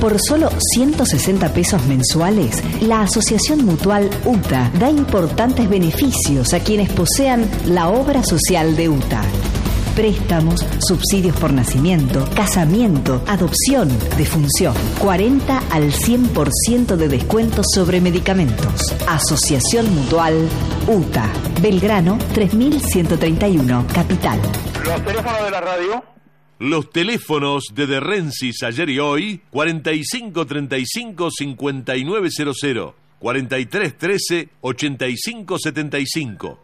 Por solo 160 pesos mensuales, la Asociación Mutual UTA da importantes beneficios a quienes posean la obra social de UTA. Préstamos, subsidios por nacimiento, casamiento, adopción, defunción. 40 al 100% de descuento sobre medicamentos. Asociación Mutual UTA. Belgrano 3131, Capital. Los teléfonos de la radio. Los teléfonos de De Rensis ayer y hoy, 4535-5900, 4313-8575,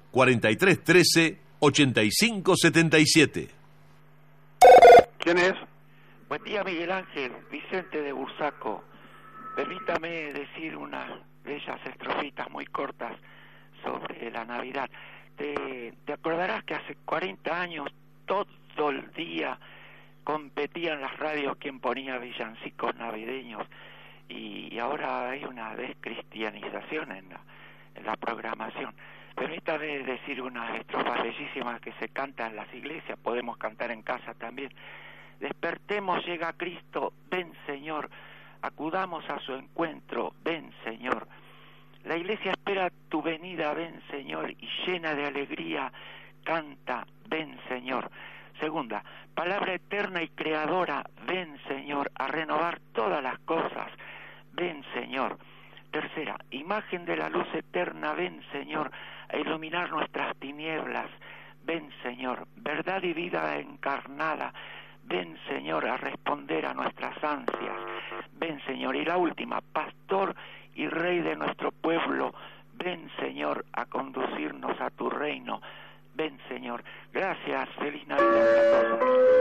4313-8577. ¿Quién es? Buen día, Miguel Ángel, Vicente de Bursaco. Permítame decir unas bellas estrofitas muy cortas sobre la Navidad. Te acordarás que hace 40 años, todo el día, competían las radios quien ponía villancicos navideños, y ahora hay una descristianización en la programación. Permítame decir unas estrofas bellísimas que se cantan en las iglesias, podemos cantar en casa también. Despertemos, llega Cristo, ven Señor, acudamos a su encuentro, ven Señor. La iglesia espera tu venida, ven Señor, y llena de alegría canta, ven Señor. Segunda, palabra eterna y creadora, ven Señor, a renovar todas las cosas, ven Señor. Tercera, imagen de la luz eterna, ven Señor, a iluminar nuestras tinieblas, ven Señor. Verdad y vida encarnada, ven Señor, a responder a nuestras ansias, ven Señor. Y la última, pastor y rey de nuestro pueblo, ven Señor, a conducirnos a tu reino, ven Señor. Gracias, feliz Navidad a todos.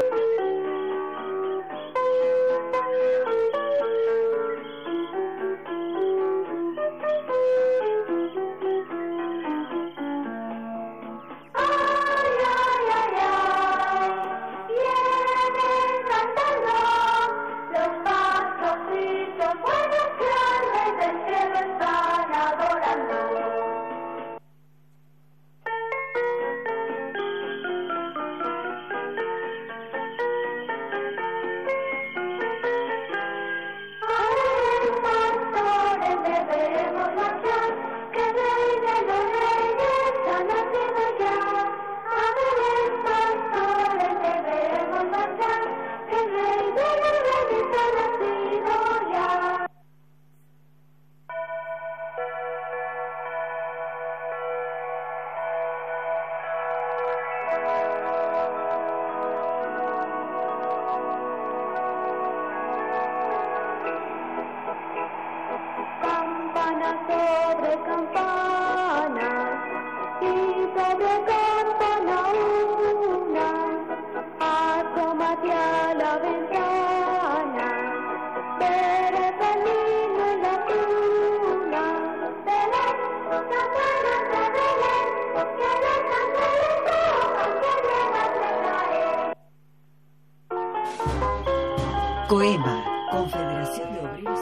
COEMA, Confederación de Obreros.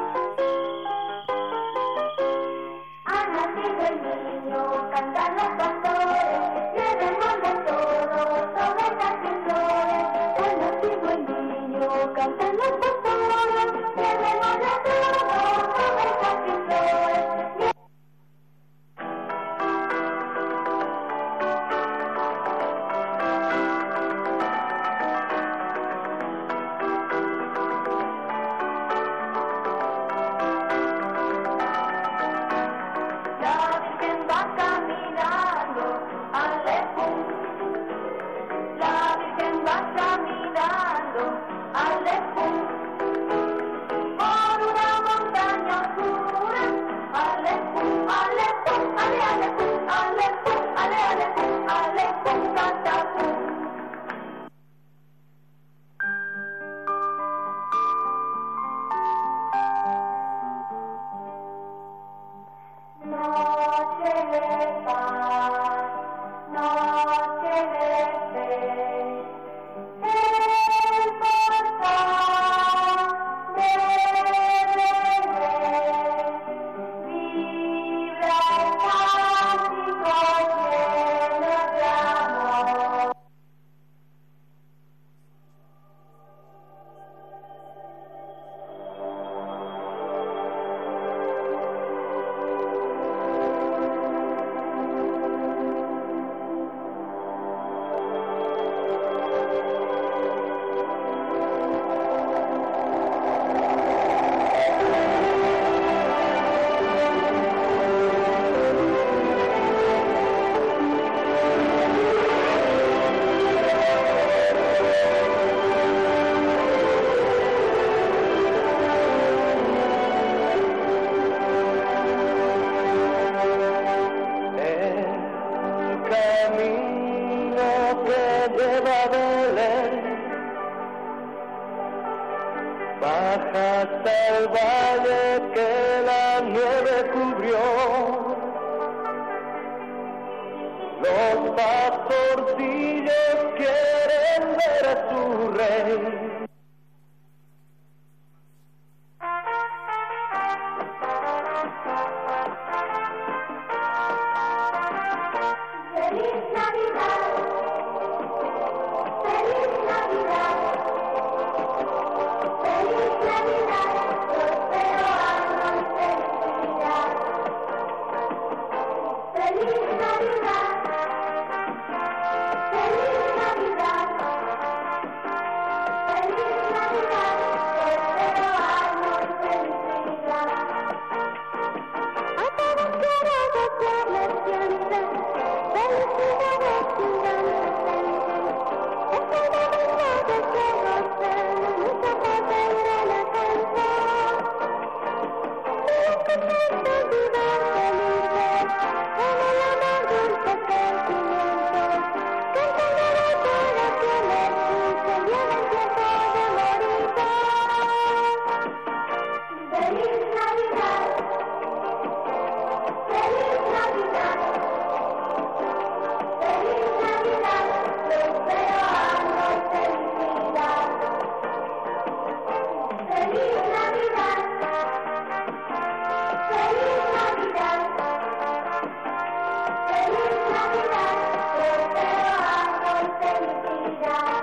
Ha nacido el niño, cantan los pastores, llevémosle todo, ovejas y flores. Ha nacido el niño, cantan los pastores, llevémosle todo, ovejas y flores. baja hasta el valle que la nieve cubrió. Los pastorcillos quieren ver a su rey. Feliz Navidad, feliz Navidad, feliz Navidad, prospero año y felicidad. Feliz Navidad, feliz Navidad, feliz Navidad, prospero año y felicidad. A todos quiero desearles siempre felicidades y un gran presente. Es el momento de que gocen mucha paz e ir a la gente. Feliz contento, viva felices, en el amor dulce sentimiento. Cantan de la tierra que me escuche, viene tiempo de morirse. Feliz Navidad, feliz Navidad. Feliz Navidad, prospero año y felicidad. Feliz Navidad, feliz Navidad, feliz Navidad, prospero año y felicidad.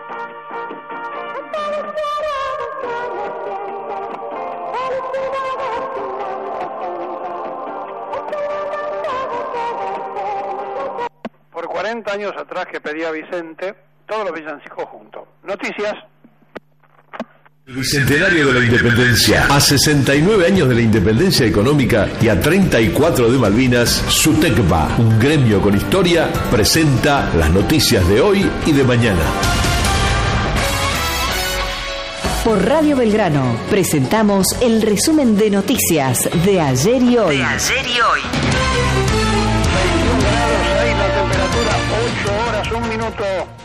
A todos quiero desearles siempre felicidades y un gran presente. Es el momento de que gocen. Por 40 años atrás que pedía Vicente, todos los villancicos juntos. Noticias. El Bicentenario de la Independencia. A 69 años de la independencia económica y a 34 de Malvinas, SUTECBA, un gremio con historia, presenta las noticias de hoy y de mañana. Por Radio Belgrano presentamos el resumen de noticias de ayer y hoy. 21 grados 6 la temperatura, 8 horas 1 minuto.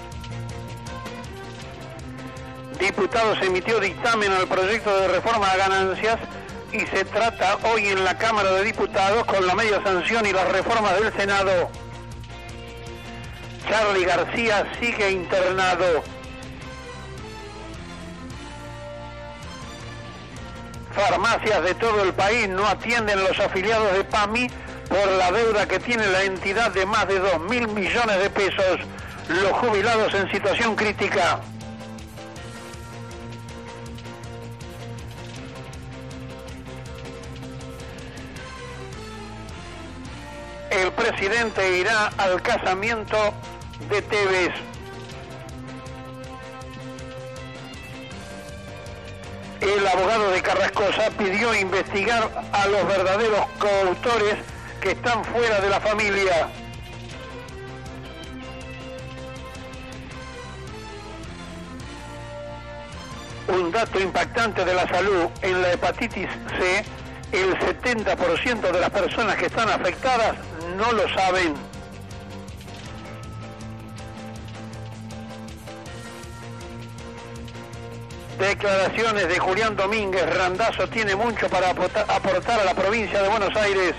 Diputados emitió dictamen al proyecto de reforma a ganancias y se trata hoy en la Cámara de Diputados con la media sanción y las reformas del Senado. Charly García sigue internado. Farmacias de todo el país no atienden los afiliados de PAMI por la deuda que tiene la entidad de más de 2.000 millones de pesos. Los jubilados en situación crítica. El presidente irá al casamiento de Tevez. El abogado de Carrascosa pidió investigar a los verdaderos coautores que están fuera de la familia. Un dato impactante de la salud: en la hepatitis C, el 70% de las personas que están afectadas no lo saben. Declaraciones de Julián Domínguez: Randazzo tiene mucho para aportar a la provincia de Buenos Aires.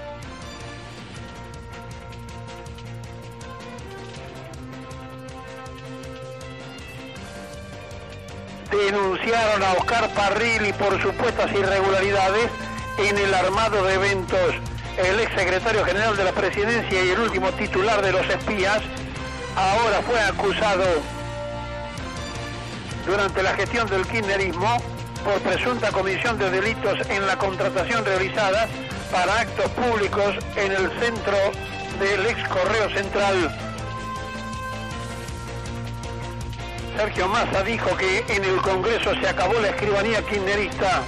Denunciaron a Oscar Parrilli por supuestas irregularidades en el armado de eventos. El exsecretario general de la Presidencia y el último titular de los espías ahora fue acusado durante la gestión del kirchnerismo por presunta comisión de delitos en la contratación realizada para actos públicos en el centro del ex Correo Central. Sergio Massa dijo que en el Congreso se acabó la escribanía kirchnerista.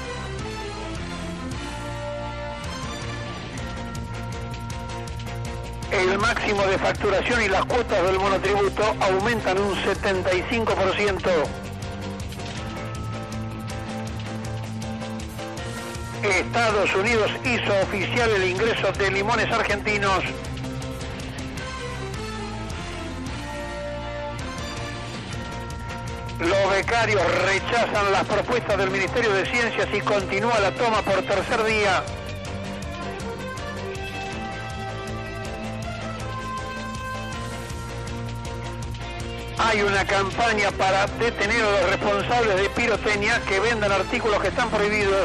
El máximo de facturación y las cuotas del monotributo aumentan un 75%. Estados Unidos hizo oficial el ingreso de limones argentinos. Los becados funcionarios rechazan las propuestas del Ministerio de Ciencias y continúa la toma por tercer día. Hay una campaña para detener a los responsables de pirotecnia que vendan artículos que están prohibidos.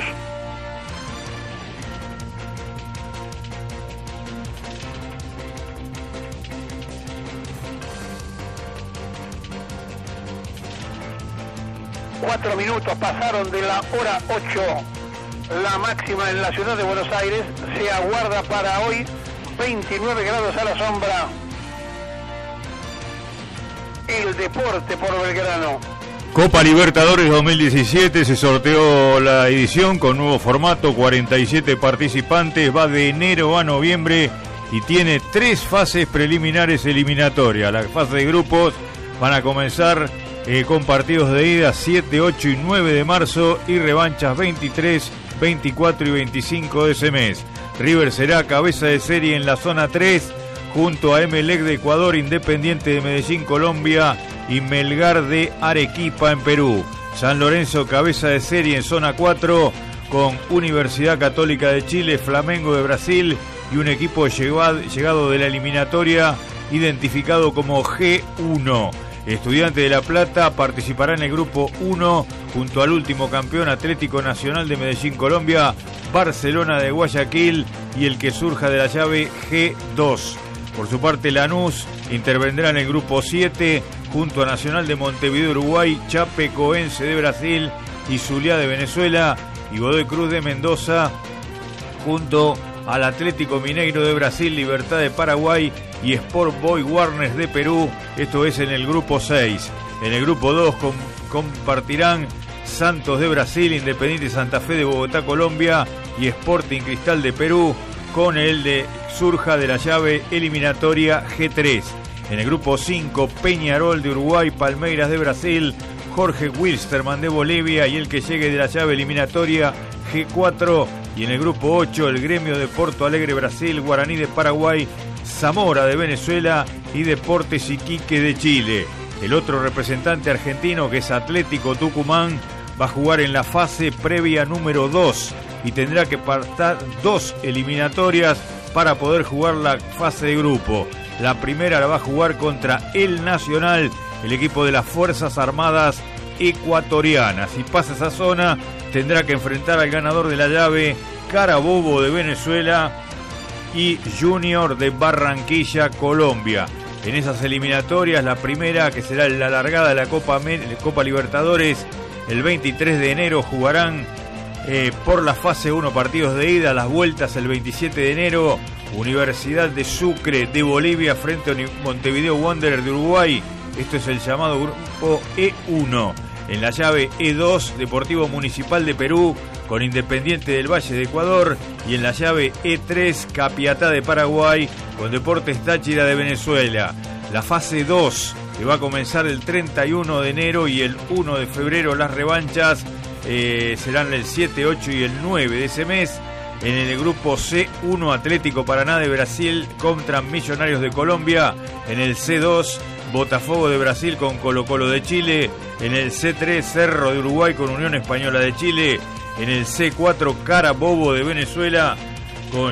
Cuatro minutos pasaron de la hora 8. La máxima en la ciudad de Buenos Aires se aguarda para hoy 29 grados a la sombra. El deporte por Belgrano. Copa Libertadores 2017, se sorteó la edición con nuevo formato, 47 participantes, va de enero a noviembre y tiene 3 fases preliminares eliminatorias. Las fases de grupos van a comenzar con partidos de ida 7, 8 y 9 de marzo y revanchas 23, 24 y 25 de ese mes. River será cabeza de serie en la zona 3, junto a Emelec de Ecuador, Independiente de Medellín, Colombia y Melgar de Arequipa en Perú. San Lorenzo cabeza de serie en zona 4 con Universidad Católica de Chile, Flamengo de Brasil y un equipo llegado de la eliminatoria identificado como G1. Estudiantes de La Plata participará en el grupo 1 junto al último campeón Atlético Nacional de Medellín, Colombia, Barcelona de Guayaquil y el que surja de la llave G2. Por su parte, Lanús intervendrá en el grupo 7 junto a Nacional de Montevideo, Uruguay, Chapecoense de Brasil y Zulia de Venezuela, y Godoy Cruz de Mendoza junto al Atlético Mineiro de Brasil, Libertad de Paraguay y Sport Boys Warnes de Perú. Esto es en el grupo 6. En el grupo 2 compartirán Santos de Brasil, Independiente Santa Fe de Bogotá, Colombia y Sporting Cristal de Perú, con el de surja de la llave eliminatoria G3. En el grupo 5, Peñarol de Uruguay, Palmeiras de Brasil, Jorge Wilstermann de Bolivia y el que llegue de la llave eliminatoria G4. Y en el grupo 8, el Gremio de Porto Alegre Brasil, Guaraní de Paraguay, Zamora de Venezuela y Deportes Iquique de Chile. El otro representante argentino, que es Atlético Tucumán, va a jugar en la fase previa número 2 y tendrá que pasar 2 eliminatorias para poder jugar la fase de grupo. La primera la va a jugar contra el Nacional, el equipo de las Fuerzas Armadas ecuatorianas. Si pasa esa zona, tendrá que enfrentar al ganador de la llave, Carabobo de Venezuela y Junior de Barranquilla, Colombia. En esas eliminatorias, la primera, que será la largada de la Copa Libertadores, el 23 de enero jugarán por la fase 1 partidos de ida. Las vueltas el 27 de enero, Universidad de Sucre de Bolivia frente a Montevideo Wanderers de Uruguay. Esto es el llamado grupo E1. En la llave E2, Deportivo Municipal de Perú con Independiente del Valle de Ecuador. Y en la llave E3, Capiatá de Paraguay con Deportes Táchira de Venezuela. La fase 2, que va a comenzar el 31 de enero y el 1 de febrero, las revanchas serán el 7, 8 y el 9 de ese mes. En el grupo C1, Atlético Paraná de Brasil contra Millonarios de Colombia. En el C2, Botafogo de Brasil con Colo Colo de Chile. En el C3, Cerro de Uruguay con Unión Española de Chile. En el C4, Carabobo de Venezuela con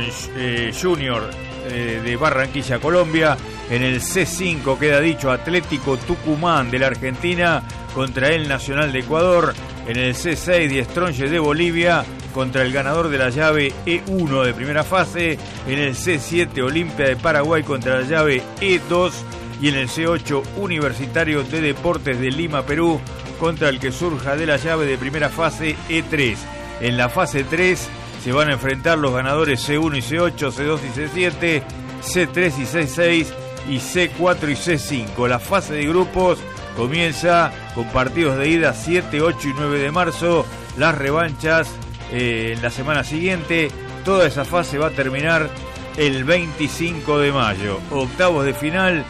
Junior de Barranquilla, Colombia. En el C5, queda dicho, Atlético Tucumán de la Argentina contra el Nacional de Ecuador. En el C6, Die Strongest de Bolivia contra el ganador de la llave E1 de primera fase. En el C7, Olimpia de Paraguay contra la llave E2. Y en el C8, Universitario de Deportes de Lima, Perú, contra el que surja de la llave de primera fase E3. En la fase 3 se van a enfrentar los ganadores C1 y C8, C2 y C7, C3 y C6 y C4 y C5. La fase de grupos comienza con partidos de ida 7, 8 y 9 de marzo. Las revanchas en la semana siguiente. Toda esa fase va a terminar el 25 de mayo. Octavos de final,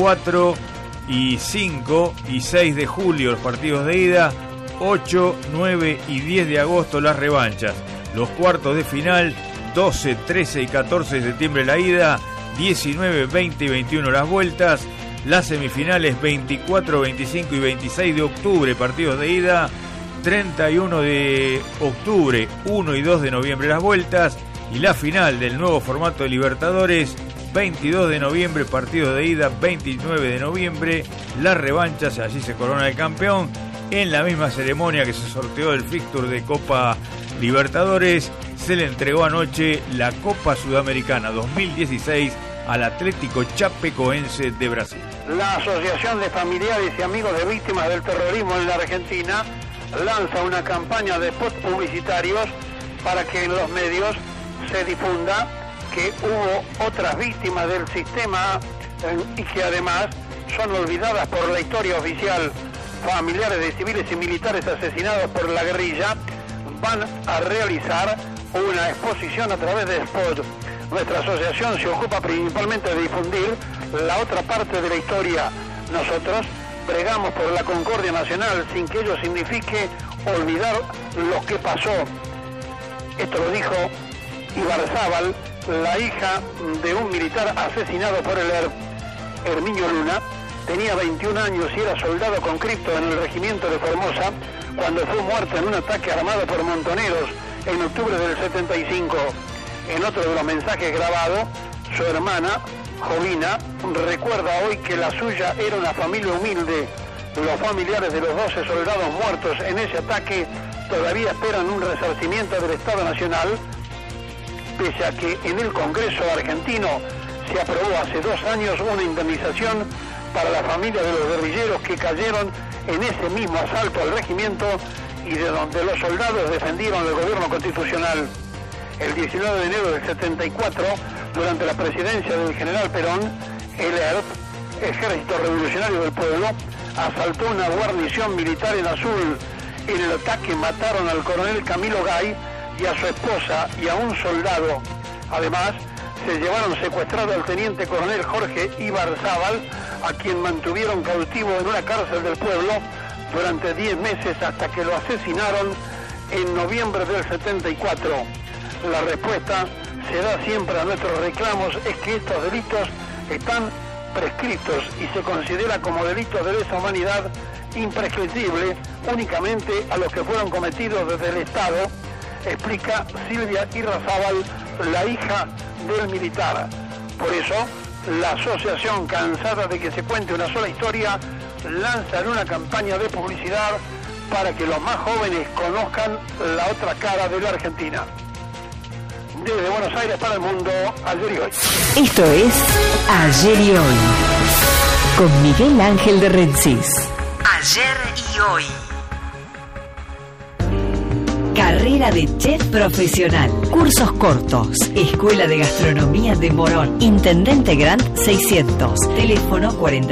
4 y 5 y 6 de julio los partidos de ida, 8, 9 y 10 de agosto las revanchas. Los cuartos de final, 12, 13 y 14 de septiembre la ida, 19, 20 y 21 las vueltas. Las semifinales 24, 25 y 26 de octubre, partidos de ida. 31 de octubre, 1 y 2 de noviembre las vueltas. Y la final del nuevo formato de Libertadores, 22 de noviembre, partidos de ida. 29 de noviembre, las revanchas. Allí se corona el campeón. En la misma ceremonia que se sorteó el fixture de Copa Libertadores, se le entregó anoche la Copa Sudamericana 2016 al Atlético Chapecoense de Brasil. La Asociación de Familiares y Amigos de Víctimas del Terrorismo en la Argentina lanza una campaña de spots publicitarios para que en los medios se difunda que hubo otras víctimas del sistema y que además son olvidadas por la historia oficial. Familiares de civiles y militares asesinados por la guerrilla van a realizar una exposición a través de spot. Nuestra asociación se ocupa principalmente de difundir la otra parte de la historia. Nosotros bregamos por la concordia nacional sin que ello signifique olvidar lo que pasó. Esto lo dijo Ibarzábal, la hija de un militar asesinado por el Herminio Luna. Tenía 21 años y era soldado conscripto en el regimiento de Formosa cuando fue muerto en un ataque armado por montoneros en octubre del 75. En otro de los mensajes grabados, su hermana, Jovina, recuerda hoy que la suya era una familia humilde. Los familiares de los 12 soldados muertos en ese ataque todavía esperan un resarcimiento del Estado Nacional, pese a que en el Congreso argentino se aprobó hace 2 años una indemnización para la familia de los guerrilleros que cayeron en ese mismo asalto al regimiento y de donde los soldados defendieron el gobierno constitucional. El 19 de enero del 74, durante la presidencia del general Perón, el ERP, Ejército Revolucionario del Pueblo, asaltó una guarnición militar en Azul. En el ataque mataron al coronel Camilo Gay y a su esposa y a un soldado. Además, se llevaron secuestrado al teniente coronel Jorge Ibarzábal, a quien mantuvieron cautivo en una cárcel del pueblo durante 10 meses hasta que lo asesinaron en noviembre del 74. La respuesta se da siempre a nuestros reclamos es que estos delitos están prescritos y se considera como delitos de lesa humanidad imprescriptible únicamente a los que fueron cometidos desde el Estado, explica Silvia Irrazábal, la hija del militar. Por eso, la asociación, cansada de que se cuente una sola historia, lanza una campaña de publicidad para que los más jóvenes conozcan la otra cara de la Argentina. Desde Buenos Aires para el mundo, ayer y hoy. Esto es Ayer y Hoy, con Miguel Ángel de Rensis. Ayer y Hoy. Carrera de chef profesional. Cursos cortos. Escuela de Gastronomía de Morón. Intendente Grant 600. Teléfono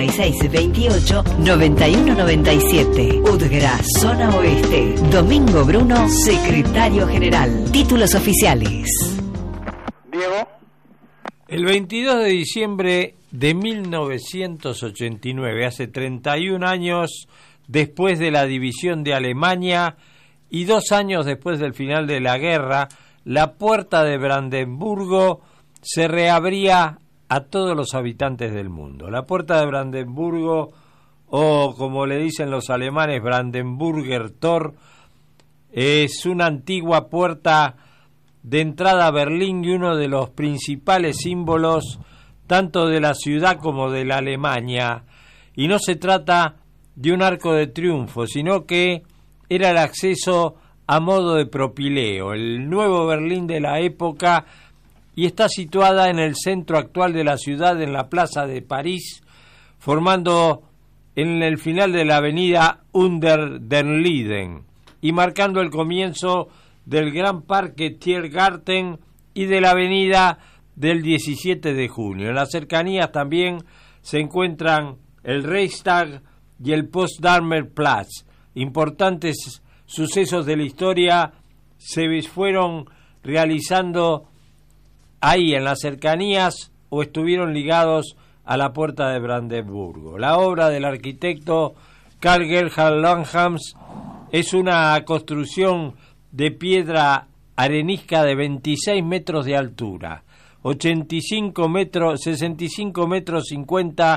4628-9197. Udgra, Zona Oeste. Domingo Bruno, Secretario General. Títulos oficiales. Diego. El 22 de diciembre de 1989, hace 31 años después de la división de Alemania y 2 años después del final de la guerra, la puerta de Brandenburgo se reabría a todos los habitantes del mundo. La puerta de Brandenburgo, o como le dicen los alemanes, Brandenburger Tor, es una antigua puerta de entrada a Berlín y uno de los principales símbolos tanto de la ciudad como de la Alemania. Y no se trata de un arco de triunfo, sino que era el acceso a modo de propileo, el nuevo Berlín de la época, y está situada en el centro actual de la ciudad, en la plaza de París, formando en el final de la avenida Unter den Linden y marcando el comienzo del Gran Parque Tiergarten y de la avenida del 17 de junio. En las cercanías también se encuentran el Reichstag y el Potsdamer Platz. Importantes sucesos de la historia se fueron realizando ahí en las cercanías o estuvieron ligados a la puerta de Brandenburgo. La obra del arquitecto Karl Gerhard Langhans es una construcción de piedra arenisca de 26 metros de altura, 65 metros 50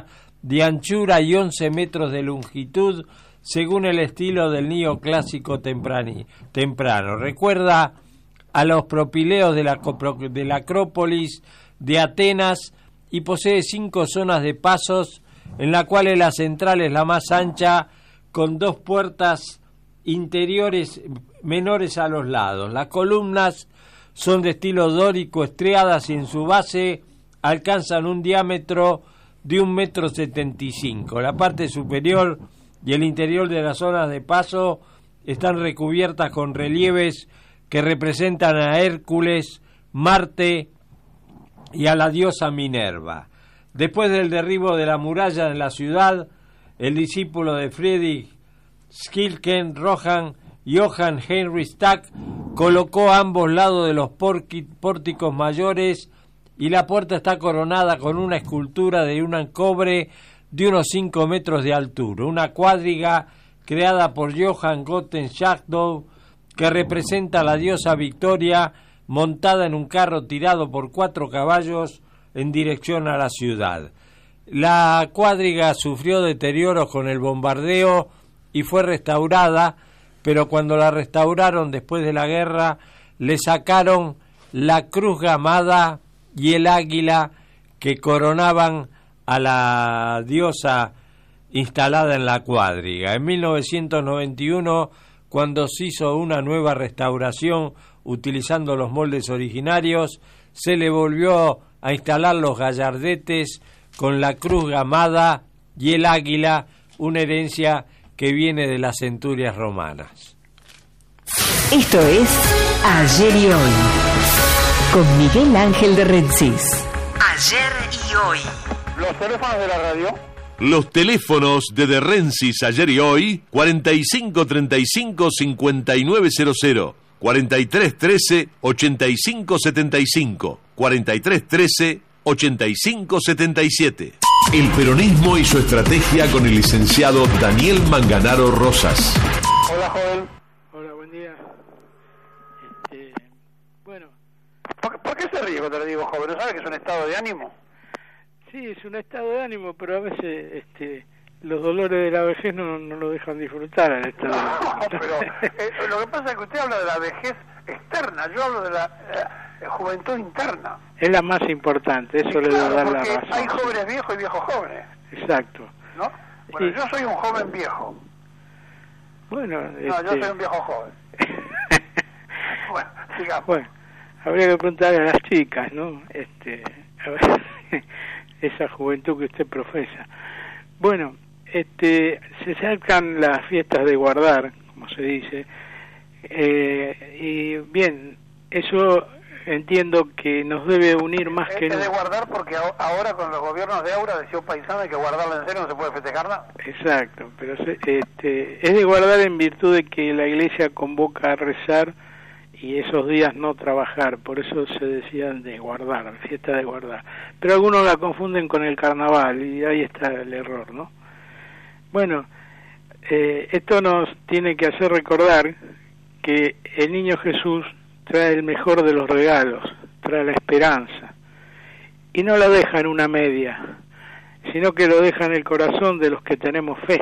de anchura y 11 metros de longitud, según el estilo del neoclásico temprano. Recuerda a los propileos de la Acrópolis de Atenas y posee 5 zonas de pasos, en la cual la central es la más ancha, con 2 puertas interiores menores a los lados. Las columnas son de estilo dórico estriadas y en su base alcanzan un diámetro de 1,75 m. La parte superior y el interior de las zonas de paso están recubiertas con relieves que representan a Hércules, Marte y a la diosa Minerva. Después del derribo de la muralla en la ciudad, el discípulo de Friedrich Schinkel, Johann Heinrich Stack, colocó a ambos lados de los pórticos mayores, y la puerta está coronada con una escultura de un cobre de unos 5 metros de altura, una cuadriga creada por Johann Gottlieb Schadow, que representa a la diosa Victoria montada en un carro tirado por 4 caballos en dirección a la ciudad. La cuadriga sufrió deterioros con el bombardeo y fue restaurada, pero cuando la restauraron después de la guerra, le sacaron la cruz gamada y el águila que coronaban a la diosa instalada en la cuadriga. En 1991, cuando se hizo una nueva restauración utilizando los moldes originarios, se le volvió a instalar los gallardetes con la cruz gamada y el águila, una herencia que viene de las centurias romanas. Esto es Ayer y Hoy, con Miguel Ángel de Rensis. Ayer y Hoy. Los teléfonos de la radio. Los teléfonos de Rensis Ayer y Hoy: 4535-5900, 4313-8575, 4313-8577. El peronismo y su estrategia con el licenciado Daniel Manganaro Rosas. Hola, joven. Hola, buen día. Bueno. ¿Por qué se ríe cuando le digo joven? ¿No sabe que es un estado de ánimo? Sí, es un estado de ánimo, pero a veces los dolores de la vejez no lo dejan disfrutar al estado de ánimo. No, pero lo que pasa es que usted habla de la vejez externa, yo hablo de la juventud interna. Es la más importante, eso le debo dar la razón. Porque hay jóvenes viejos y viejos jóvenes. Exacto. ¿No? Bueno, sí. Yo soy un joven viejo. Bueno, no, yo soy un viejo joven. Bueno, sigamos. Bueno, habría que preguntarle a las chicas, ¿no? A ver, esa juventud que usted profesa. Bueno, se acercan las fiestas de guardar, como se dice, y bien, eso entiendo que nos debe unir más que nunca. Es de guardar porque ahora con los gobiernos de Aura decía un paisano hay que guardarla en serio, no se puede festejar nada. Exacto, pero es de guardar en virtud de que la Iglesia convoca a rezar y esos días no trabajar, por eso se decían de guardar, fiesta de guardar. Pero algunos la confunden con el carnaval y ahí está el error, ¿no? Bueno, esto nos tiene que hacer recordar que el niño Jesús trae el mejor de los regalos, trae la esperanza, y no la deja en una media, sino que lo deja en el corazón de los que tenemos fe.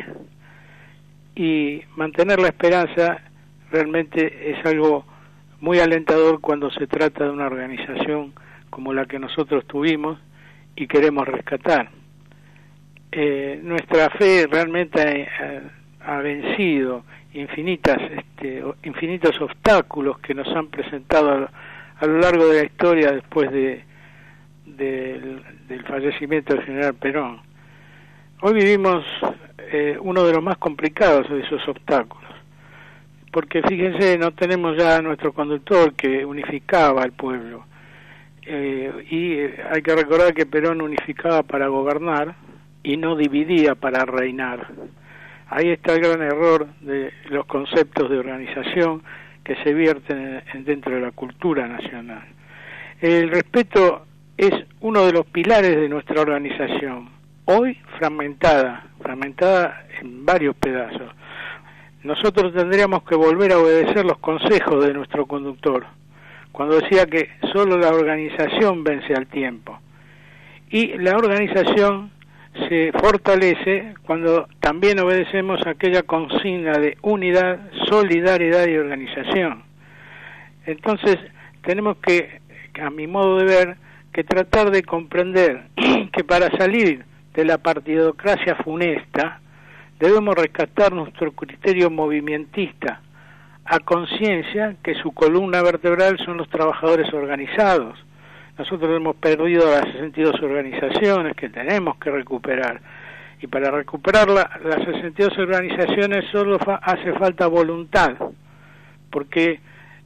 Y mantener la esperanza realmente es algo muy alentador cuando se trata de una organización como la que nosotros tuvimos y queremos rescatar. Nuestra fe realmente ha vencido infinitos obstáculos que nos han presentado a lo largo de la historia después del fallecimiento del general Perón. Hoy vivimos uno de los más complicados de esos obstáculos, porque fíjense, no tenemos ya a nuestro conductor que unificaba al pueblo, y hay que recordar que Perón unificaba para gobernar y no dividía para reinar. Ahí está el gran error de los conceptos de organización que se vierten dentro de la cultura nacional. El respeto es uno de los pilares de nuestra organización, hoy fragmentada en varios pedazos. Nosotros tendríamos que volver a obedecer los consejos de nuestro conductor, cuando decía que solo la organización vence al tiempo. Y la organización se fortalece cuando también obedecemos aquella consigna de unidad, solidaridad y organización. Entonces, tenemos que, a mi modo de ver, que tratar de comprender que para salir de la partidocracia funesta debemos rescatar nuestro criterio movimentista, a conciencia que su columna vertebral son los trabajadores organizados. Nosotros hemos perdido las 62 organizaciones que tenemos que recuperar, y para recuperar las 62 organizaciones solo hace falta voluntad, porque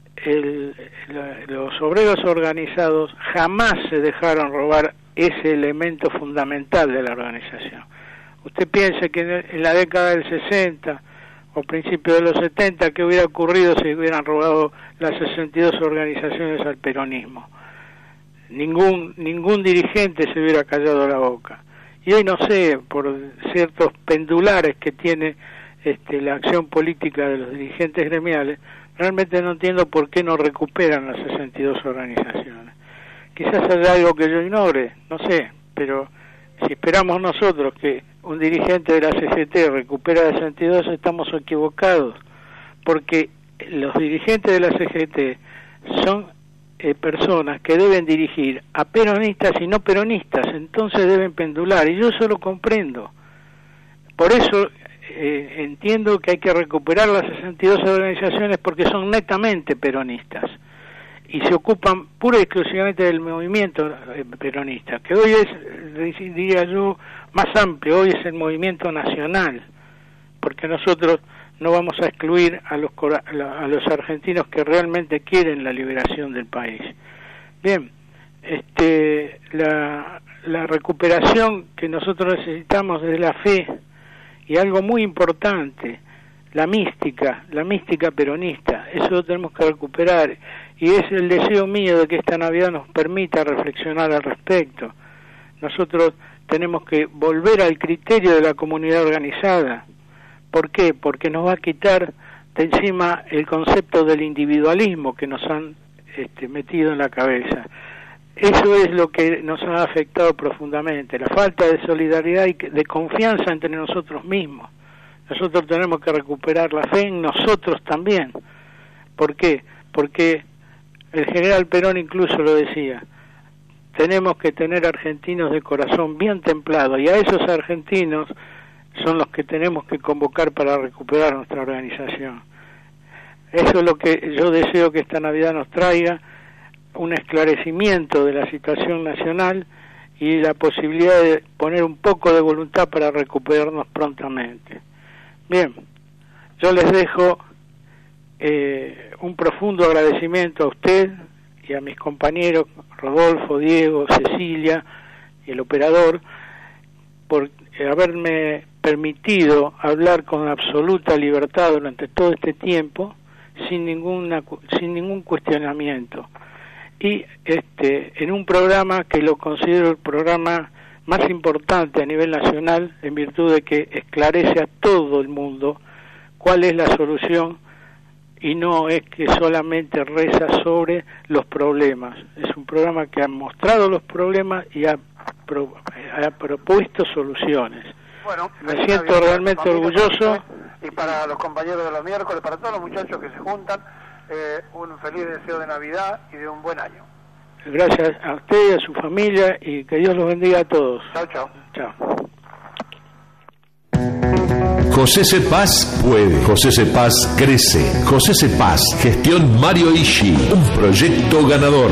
los obreros organizados jamás se dejaron robar ese elemento fundamental de la organización. Usted piensa que en la década del 60 o principios de los 70, ¿qué hubiera ocurrido si hubieran robado las 62 organizaciones al peronismo? Ningún dirigente se hubiera callado la boca. Y hoy no sé, por ciertos pendulares que tiene la acción política de los dirigentes gremiales, realmente no entiendo por qué no recuperan las 62 organizaciones. Quizás haya algo que yo ignore, no sé, pero si esperamos nosotros que un dirigente de la CGT recupere las 62, estamos equivocados, porque los dirigentes de la CGT son personas que deben dirigir a peronistas y no peronistas, entonces deben pendular, y yo eso lo comprendo. Por eso entiendo que hay que recuperar las 62 organizaciones, porque son netamente peronistas y se ocupan pura y exclusivamente del movimiento peronista, que hoy es, diría yo, más amplio. Hoy es el movimiento nacional, porque nosotros no vamos a excluir a los argentinos que realmente quieren la liberación del país. Bien, la recuperación que nosotros necesitamos es la fe, y algo muy importante, la mística peronista. Eso lo tenemos que recuperar, y es el deseo mío de que esta Navidad nos permita reflexionar al respecto. Nosotros tenemos que volver al criterio de la comunidad organizada. ¿Por qué? Porque nos va a quitar de encima el concepto del individualismo que nos han metido en la cabeza. Eso es lo que nos ha afectado profundamente, la falta de solidaridad y de confianza entre nosotros mismos. Nosotros tenemos que recuperar la fe en nosotros también. ¿Por qué? Porque el general Perón incluso lo decía: tenemos que tener argentinos de corazón bien templado, y a esos argentinos son los que tenemos que convocar para recuperar nuestra organización. Eso es lo que yo deseo que esta Navidad nos traiga, un esclarecimiento de la situación nacional y la posibilidad de poner un poco de voluntad para recuperarnos prontamente. Bien, yo les dejo un profundo agradecimiento a usted y a mis compañeros Rodolfo, Diego, Cecilia y el operador por haberme permitido hablar con absoluta libertad durante todo este tiempo, sin ningún cuestionamiento, y en un programa que lo considero el programa más importante a nivel nacional, en virtud de que esclarece a todo el mundo cuál es la solución, y no es que solamente reza sobre los problemas. Es un programa que ha mostrado los problemas y ha propuesto soluciones. Bueno, me siento realmente orgulloso. Y para los compañeros de los miércoles, para todos los muchachos que se juntan, un feliz deseo de Navidad y de un buen año. Gracias a usted y a su familia, y que Dios los bendiga a todos. Chao, chao. Chao. José C. Paz puede. José C. Paz crece. José C. Paz, gestión Mario Ishi, un proyecto ganador.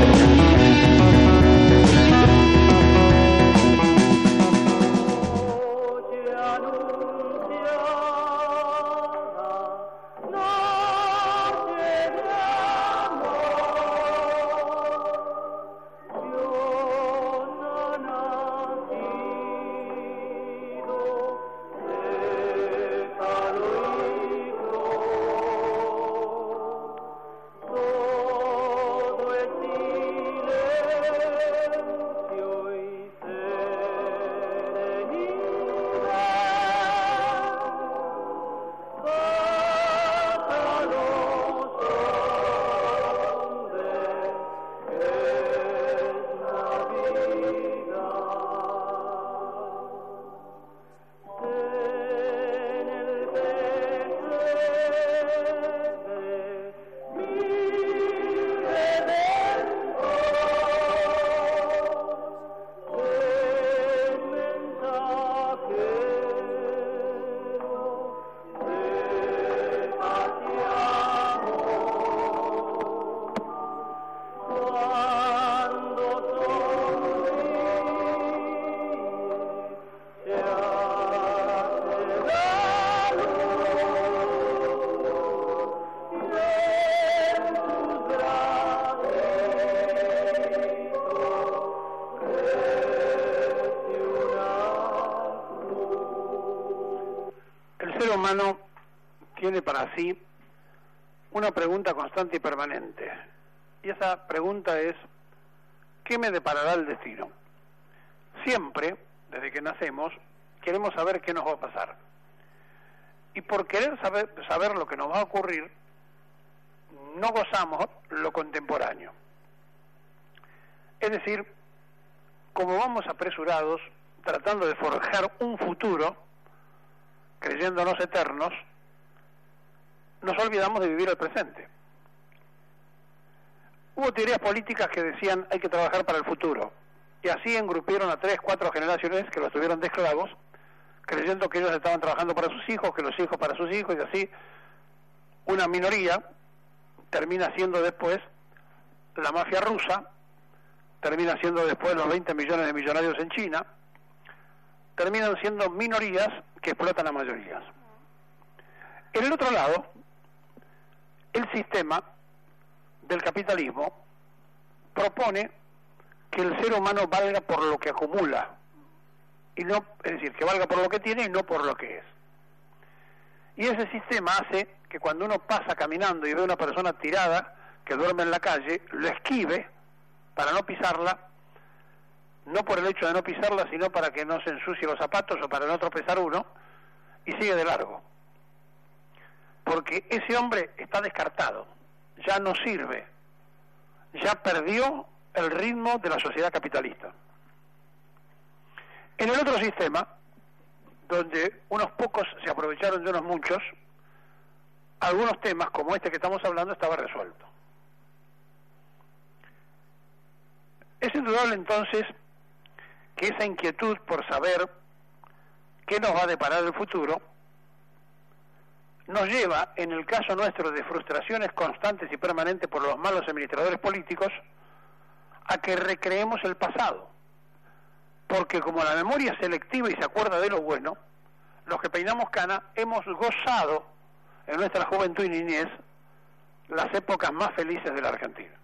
Todo es humano tiene para sí una pregunta constante y permanente. Y esa pregunta es, ¿qué me deparará el destino? Siempre, desde que nacemos, queremos saber qué nos va a pasar. Y por querer saber lo que nos va a ocurrir, no gozamos lo contemporáneo. Es decir, como vamos apresurados, tratando de forjar un futuro, creyéndonos eternos, nos olvidamos de vivir el presente. Hubo teorías políticas que decían hay que trabajar para el futuro, y así engrupieron a 3, 4 generaciones que los tuvieron de esclavos, creyendo que ellos estaban trabajando para sus hijos, que los hijos para sus hijos, y así una minoría termina siendo después la mafia rusa, termina siendo después los 20 millones de millonarios en China, terminan siendo minorías que explotan a mayorías. En el otro lado, el sistema del capitalismo propone que el ser humano valga por lo que acumula, y no, es decir, que valga por lo que tiene y no por lo que es. Y ese sistema hace que cuando uno pasa caminando y ve a una persona tirada que duerme en la calle, lo esquive para no pisarla, no por el hecho de no pisarla, sino para que no se ensucie los zapatos o para no tropezar uno, y sigue de largo. Porque ese hombre está descartado, ya no sirve, ya perdió el ritmo de la sociedad capitalista. En el otro sistema, donde unos pocos se aprovecharon de unos muchos, algunos temas como este que estamos hablando estaba resuelto. Es indudable entonces que esa inquietud por saber qué nos va a deparar el futuro nos lleva, en el caso nuestro de frustraciones constantes y permanentes por los malos administradores políticos, a que recreemos el pasado. Porque como la memoria es selectiva y se acuerda de lo bueno, los que peinamos cana hemos gozado en nuestra juventud y niñez las épocas más felices de la Argentina.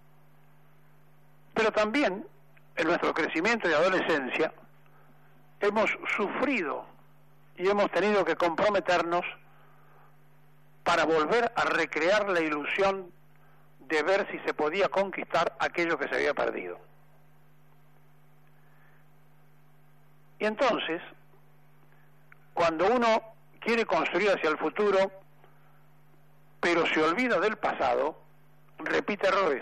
Pero también en nuestro crecimiento y adolescencia hemos sufrido y hemos tenido que comprometernos para volver a recrear la ilusión de ver si se podía conquistar aquello que se había perdido. Y entonces, cuando uno quiere construir hacia el futuro, pero se olvida del pasado, repite errores.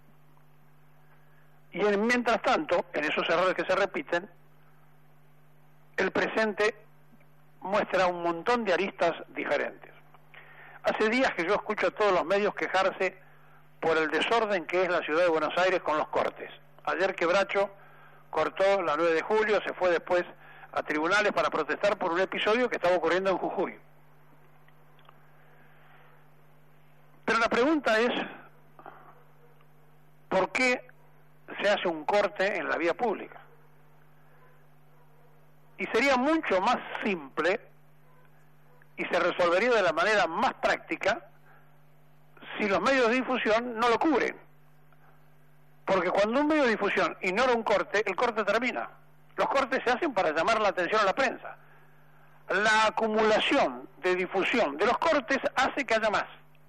Y mientras tanto, en esos errores que se repiten, el presente muestra un montón de aristas diferentes. Hace días que yo escucho a todos los medios quejarse por el desorden que es la ciudad de Buenos Aires con los cortes. Ayer Quebracho cortó la 9 de julio, se fue después a tribunales para protestar por un episodio que estaba ocurriendo en Jujuy. Pero la pregunta es, ¿por qué se hace un corte en la vía pública? Y sería mucho más simple y se resolvería de la manera más práctica si los medios de difusión no lo cubren. Porque cuando un medio de difusión ignora un corte, el corte termina. Los cortes se hacen para llamar la atención a la prensa. La acumulación de difusión de los cortes hace que haya más.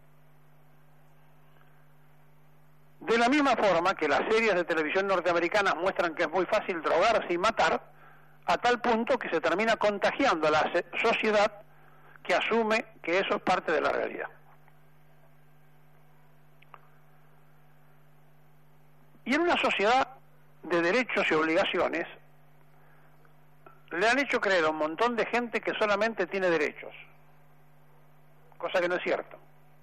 De la misma forma que las series de televisión norteamericanas muestran que es muy fácil drogarse y matar, a tal punto que se termina contagiando a la sociedad que asume que eso es parte de la realidad. Y en una sociedad de derechos y obligaciones, le han hecho creer a un montón de gente que solamente tiene derechos, cosa que no es cierto.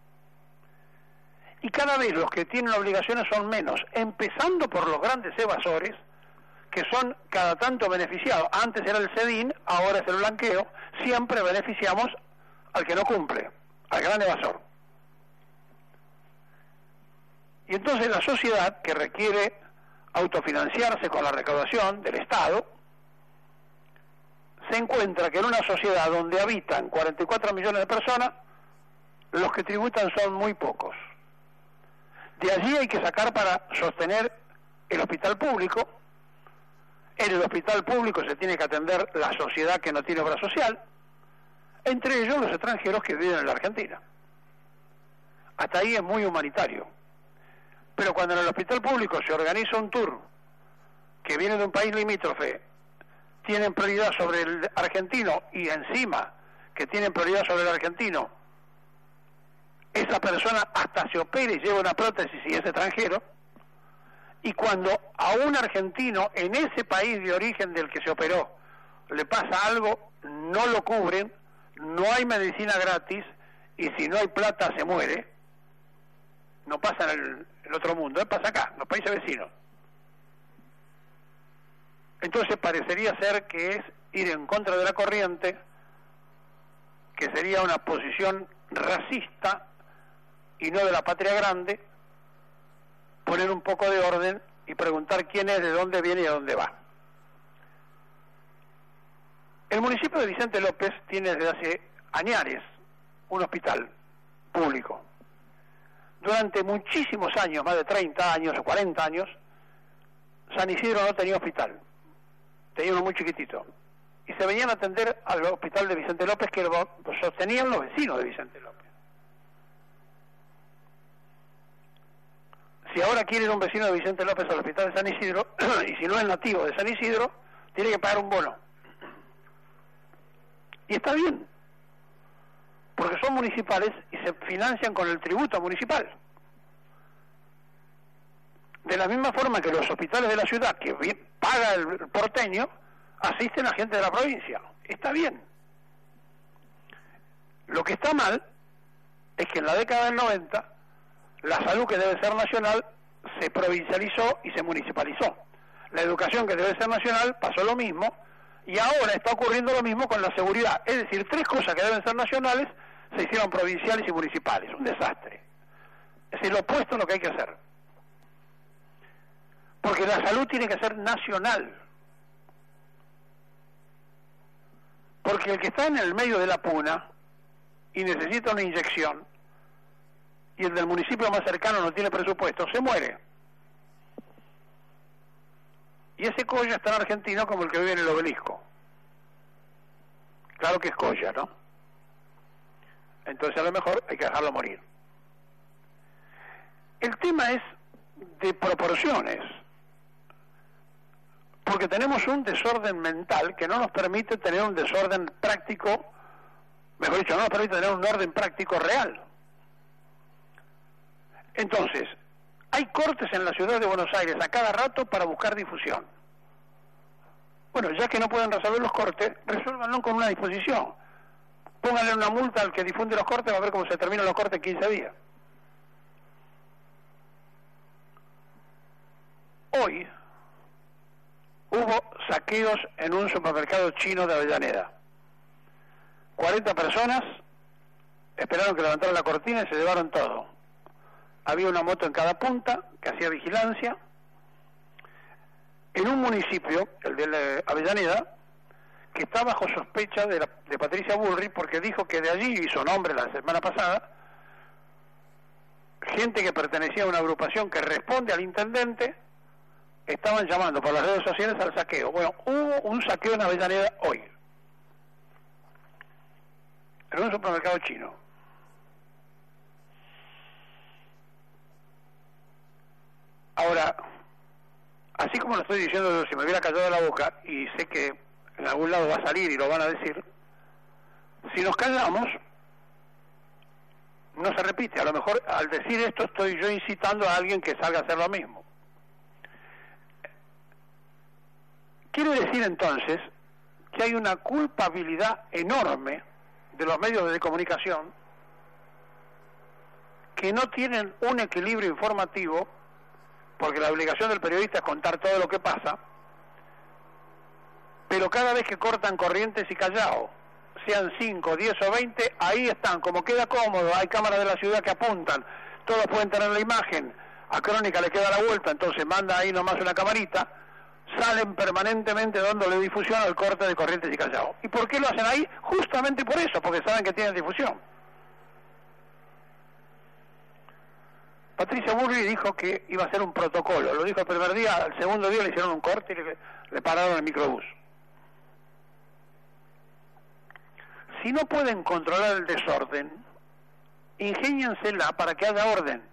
Y cada vez los que tienen obligaciones son menos, empezando por los grandes evasores, que son cada tanto beneficiados. Antes era el CEDIN, ahora es el blanqueo, siempre beneficiamos al que no cumple, al gran evasor. Y entonces la sociedad, que requiere autofinanciarse con la recaudación del Estado, se encuentra que en una sociedad donde habitan 44 millones de personas, los que tributan son muy pocos. De allí hay que sacar para sostener el hospital público. En el hospital público se tiene que atender la sociedad que no tiene obra social. entre ellos los extranjeros que viven en la Argentina. Hasta ahí es muy humanitario. Pero cuando en el hospital público se organiza un tour que viene de un país limítrofe, tienen prioridad sobre el argentino, y encima que tienen prioridad sobre el argentino, esa persona hasta se opere y lleva una prótesis y es extranjero, y cuando a un argentino en ese país de origen del que se operó le pasa algo, no lo cubren, no hay medicina gratis, y si no hay plata se muere. No pasa en el otro mundo, pasa acá, en los países vecinos. Entonces parecería ser que es ir en contra de la corriente, que sería una posición racista y no de la patria grande, poner un poco de orden y preguntar quién es, de dónde viene y a dónde va. El municipio de Vicente López tiene desde hace añares un hospital público. Durante muchísimos años, más de 30 años o 40 años, San Isidro no tenía hospital. Tenía uno muy chiquitito. Y se venían a atender al hospital de Vicente López, que lo sostenían los vecinos de Vicente López. Si ahora quiere ir un vecino de Vicente López al hospital de San Isidro, y si no es nativo de San Isidro, tiene que pagar un bono. Y está bien, porque son municipales y se financian con el tributo municipal. De la misma forma que los hospitales de la ciudad, que paga el porteño, asisten a gente de la provincia. Está bien. Lo que está mal es que en la década del 90 la salud, que debe ser nacional, se provincializó y se municipalizó. La educación, que debe ser nacional, pasó lo mismo, y ahora está ocurriendo lo mismo con la seguridad. Es decir, tres cosas que deben ser nacionales se hicieron provinciales y municipales. Un desastre. Es decir, lo opuesto a lo que hay que hacer. Porque la salud tiene que ser nacional. Porque el que está en el medio de la puna y necesita una inyección, y el del municipio más cercano no tiene presupuesto, se muere. Y ese Coya es tan argentino como el que vive en el Obelisco. Claro que es Coya, ¿no? Entonces a lo mejor hay que dejarlo morir. El tema es de proporciones, porque tenemos un desorden mental que no nos permite tener un desorden práctico, mejor dicho, no nos permite tener un orden práctico real. Entonces, hay cortes en la ciudad de Buenos Aires a cada rato para buscar difusión. Bueno, ya que no pueden resolver los cortes, resuélvanlo con una disposición. Pónganle una multa al que difunde los cortes, va a ver cómo se terminan los cortes en 15 días. Hoy hubo saqueos en un supermercado chino de Avellaneda. 40 personas esperaron que levantaran la cortina y se llevaron todo. Había una moto en cada punta que hacía vigilancia. En un municipio, el de Avellaneda, que está bajo sospecha de Patricia Bullrich, porque dijo que de allí, hizo nombre la semana pasada, gente que pertenecía a una agrupación que responde al intendente, estaban llamando por las redes sociales al saqueo. Bueno, hubo un saqueo en Avellaneda hoy, en un supermercado chino. Ahora, así como lo estoy diciendo, si me hubiera callado la boca, y sé que en algún lado va a salir y lo van a decir, si nos callamos, no se repite. A lo mejor al decir esto estoy yo incitando a alguien que salga a hacer lo mismo. Quiere decir entonces que hay una culpabilidad enorme de los medios de comunicación que no tienen un equilibrio informativo, porque la obligación del periodista es contar todo lo que pasa, pero cada vez que cortan corrientes y Callao, sean 5, 10 o 20, ahí están, como queda cómodo, hay cámaras de la ciudad que apuntan, todos pueden tener la imagen, a Crónica le queda la vuelta, entonces manda ahí nomás una camarita, salen permanentemente dándole difusión al corte de corrientes y Callao. ¿Y por qué lo hacen ahí? Justamente por eso, porque saben que tienen difusión. Patricia Bullrich dijo que iba a hacer un protocolo, lo dijo el primer día, al segundo día le hicieron un corte y le pararon el microbús. si no pueden controlar el desorden, ingéniensela para que haya orden.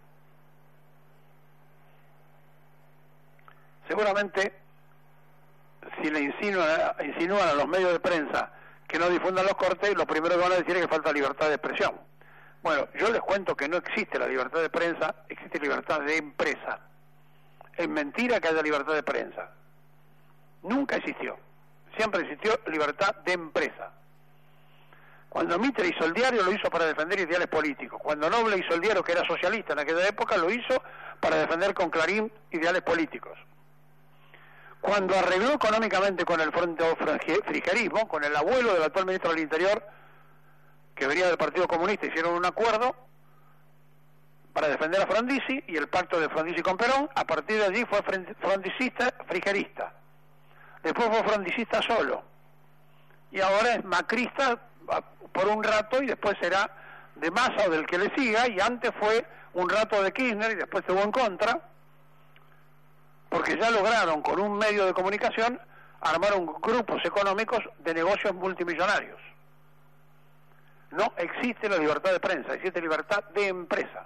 Seguramente, si le insinúan a los medios de prensa que no difundan los cortes, lo primero que van a decir es que falta libertad de expresión. Bueno, yo les cuento que no existe la libertad de prensa, existe libertad de empresa. Es mentira que haya libertad de prensa. Nunca existió. Siempre existió libertad de empresa. Cuando Mitre hizo el diario, lo hizo para defender ideales políticos. Cuando Noble hizo el diario, que era socialista en aquella época, lo hizo para defender con Clarín ideales políticos. Cuando arregló económicamente con el Frente Frigerismo, con el abuelo del actual ministro del Interior, que venía del Partido Comunista, hicieron un acuerdo para defender a Frondizi y el pacto de Frondizi con Perón. A partir de allí fue frondicista, frigerista. Después fue frondicista solo. Y ahora es macrista por un rato y después será de Massa o del que le siga, y antes fue un rato de Kirchner y después estuvo en contra, porque ya lograron con un medio de comunicación armar grupos económicos de negocios multimillonarios. No existe la libertad de prensa, existe libertad de empresa.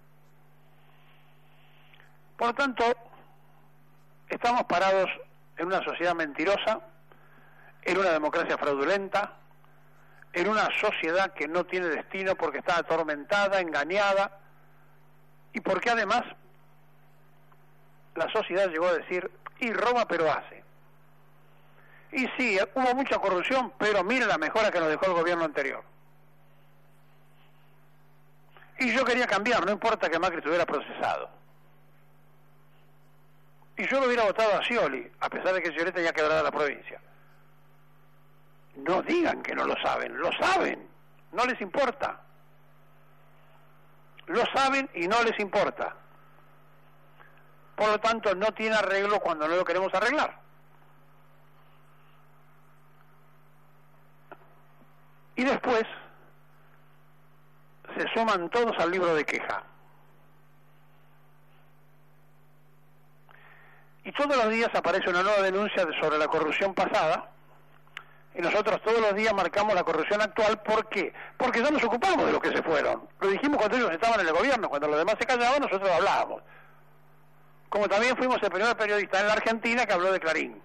Por lo tanto, estamos parados en una sociedad mentirosa, en una democracia fraudulenta, en una sociedad que no tiene destino porque está atormentada, engañada, y porque además la sociedad llegó a decir, y roba pero hace. Y sí, hubo mucha corrupción, pero mire la mejora que nos dejó el gobierno anterior. Y yo quería cambiar, no importa que Macri estuviera procesado. Y yo lo hubiera votado a Scioli, a pesar de que Scioli tenía quebrada la provincia. No digan que no lo saben, no les importa. Lo saben y no les importa. Por lo tanto, no tiene arreglo cuando no lo queremos arreglar. Y después se suman todos al libro de queja. Y todos los días aparece una nueva denuncia sobre la corrupción pasada, y nosotros todos los días marcamos la corrupción actual. ¿Por qué? Porque ya nos ocupamos de los que se fueron. Lo dijimos cuando ellos estaban en el gobierno, cuando los demás se callaban, nosotros hablábamos. Como también fuimos el primer periodista en la Argentina que habló de Clarín.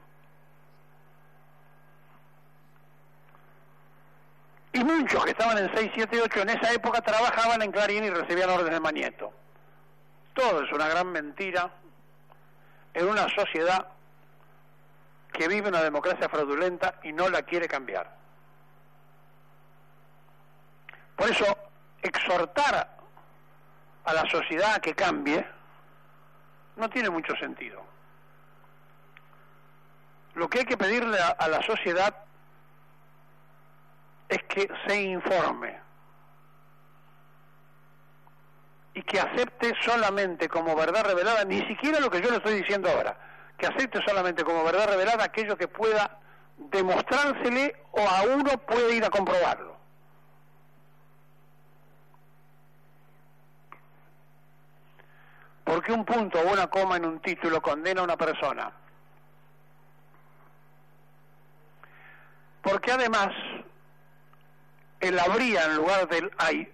Y muchos que estaban en 6, 7, 8 en esa época trabajaban en Clarín y recibían órdenes de Mañeto. Todo es una gran mentira en una sociedad que vive una democracia fraudulenta y no la quiere cambiar. Por eso, exhortar a la sociedad a que cambie no tiene mucho sentido. Lo que hay que pedirle a la sociedad es que se informe y que acepte solamente como verdad revelada, ni siquiera lo que yo le estoy diciendo ahora, que acepte solamente como verdad revelada aquello que pueda demostrársele o a uno puede ir a comprobarlo. ¿Por qué un punto o una coma en un título condena a una persona? Porque además el habría en lugar del hay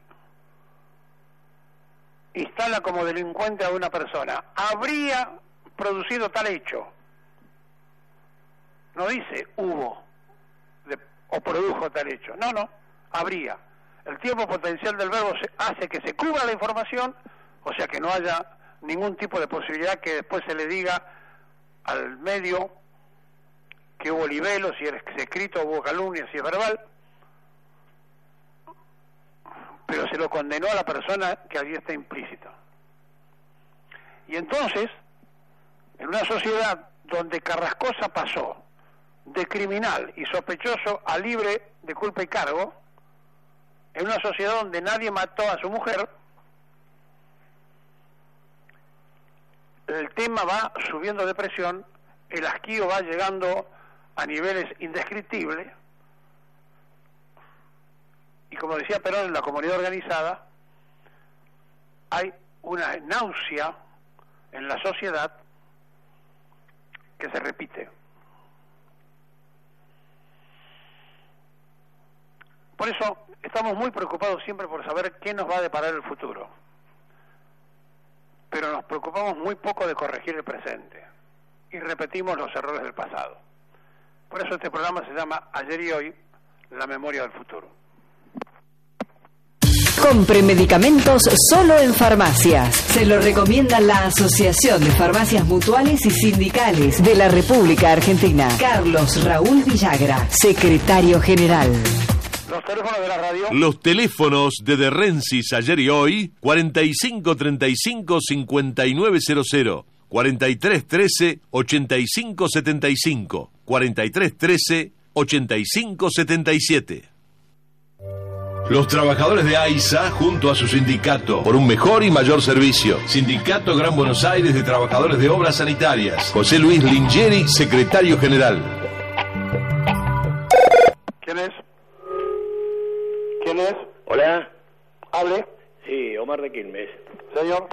instala como delincuente a una persona. Habría producido tal hecho. No dice hubo o produjo tal hecho. No, habría. El tiempo potencial del verbo hace que se cubra la información, o sea que no haya ningún tipo de posibilidad que después se le diga al medio que hubo libelo, si es escrito, hubo calumnia, si es verbal, pero se lo condenó a la persona que allí está implícito. Y entonces, en una sociedad donde Carrascosa pasó de criminal y sospechoso a libre de culpa y cargo, en una sociedad donde nadie mató a su mujer, el tema va subiendo de presión, el hastío va llegando a niveles indescriptibles, y como decía Perón, en la comunidad organizada hay una náusea en la sociedad que se repite. Por eso estamos muy preocupados siempre por saber qué nos va a deparar el futuro. Pero nos preocupamos muy poco de corregir el presente y repetimos los errores del pasado. Por eso este programa se llama Ayer y Hoy, la memoria del futuro. Compre medicamentos solo en farmacias. Se lo recomienda la Asociación de Farmacias Mutuales y Sindicales de la República Argentina. Carlos Raúl Villagra, secretario general. Los teléfonos de la radio. Los teléfonos de De Rensis Ayer y Hoy, 4535-5900, 4313-8575, 4313-8577. Los trabajadores de AISA, junto a su sindicato, por un mejor y mayor servicio. Sindicato Gran Buenos Aires de Trabajadores de Obras Sanitarias. José Luis Lingieri, secretario general. ¿Quién es? ¿Quién es? Hola. Hable. Sí, Omar de Quilmes. Señor.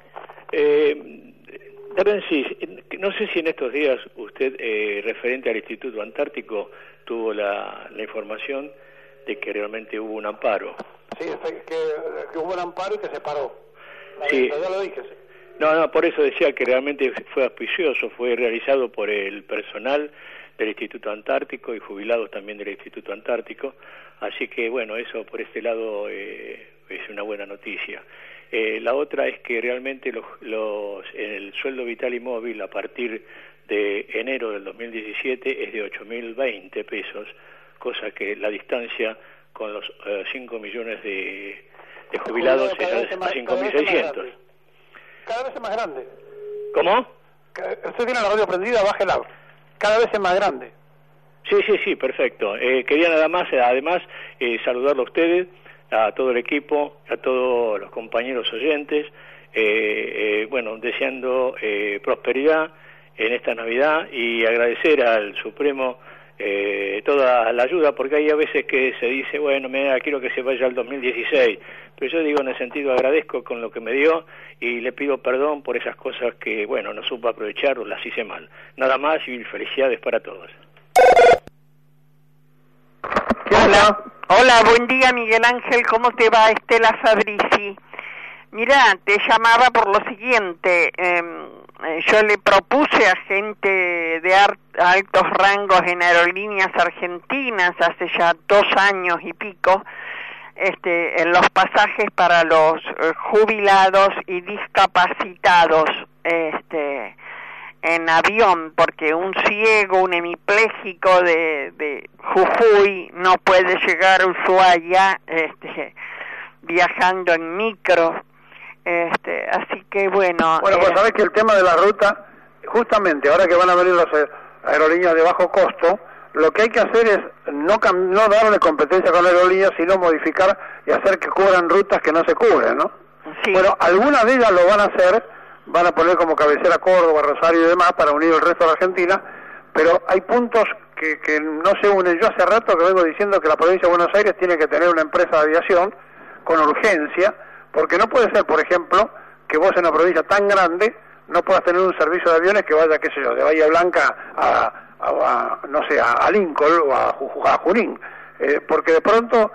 Rensis, no sé si en estos días usted, referente al Instituto Antártico, tuvo la información de que realmente hubo un amparo. Sí, que hubo un amparo y que se paró. Sí. Ya lo dije, sí. No, por eso decía que realmente fue auspicioso, fue realizado por el personal del Instituto Antártico y jubilados también del Instituto Antártico, así que bueno, eso por este lado es una buena noticia. La otra es que realmente el sueldo vital y móvil a partir de enero del 2017 es de 8.020 pesos, cosa que la distancia con los 5 millones de jubilados es a 5.600. Cada vez es más grande. ¿Cómo? Usted tiene la radio prendida, bájela. Cada vez es más grande. Sí, perfecto. Quería nada más, además, saludarlo a ustedes, a todo el equipo, a todos los compañeros oyentes, bueno, deseando prosperidad en esta Navidad y agradecer al Supremo toda la ayuda, porque hay a veces que se dice, bueno, mira, quiero que se vaya al 2016, pero yo digo en el sentido agradezco con lo que me dio y le pido perdón por esas cosas que, bueno, no supe aprovechar o las hice mal. Nada más y felicidades para todos. Hola, buen día Miguel Ángel, ¿cómo te va? Estela Fabrici. Mira, te llamaba por lo siguiente, yo le propuse a gente de altos rangos en aerolíneas argentinas hace ya 2 años y pico, en los pasajes para los jubilados y discapacitados, en avión, porque un ciego, un hemipléjico de Jujuy no puede llegar a Ushuaia, viajando en micro. Así que bueno. Bueno, pues sabés que el tema de la ruta, justamente ahora que van a venir las aerolíneas de bajo costo, lo que hay que hacer es no darle competencia con aerolíneas, sino modificar y hacer que cubran rutas que no se cubren, ¿no? Sí. Bueno, algunas de ellas lo van a hacer, van a poner como cabecera Córdoba, Rosario y demás para unir el resto de la Argentina, pero hay puntos que no se unen. Yo hace rato que vengo diciendo que la provincia de Buenos Aires tiene que tener una empresa de aviación con urgencia, porque no puede ser, por ejemplo, que vos en una provincia tan grande no puedas tener un servicio de aviones que vaya, qué sé yo, de Bahía Blanca no sé, a Lincoln o a Junín, porque de pronto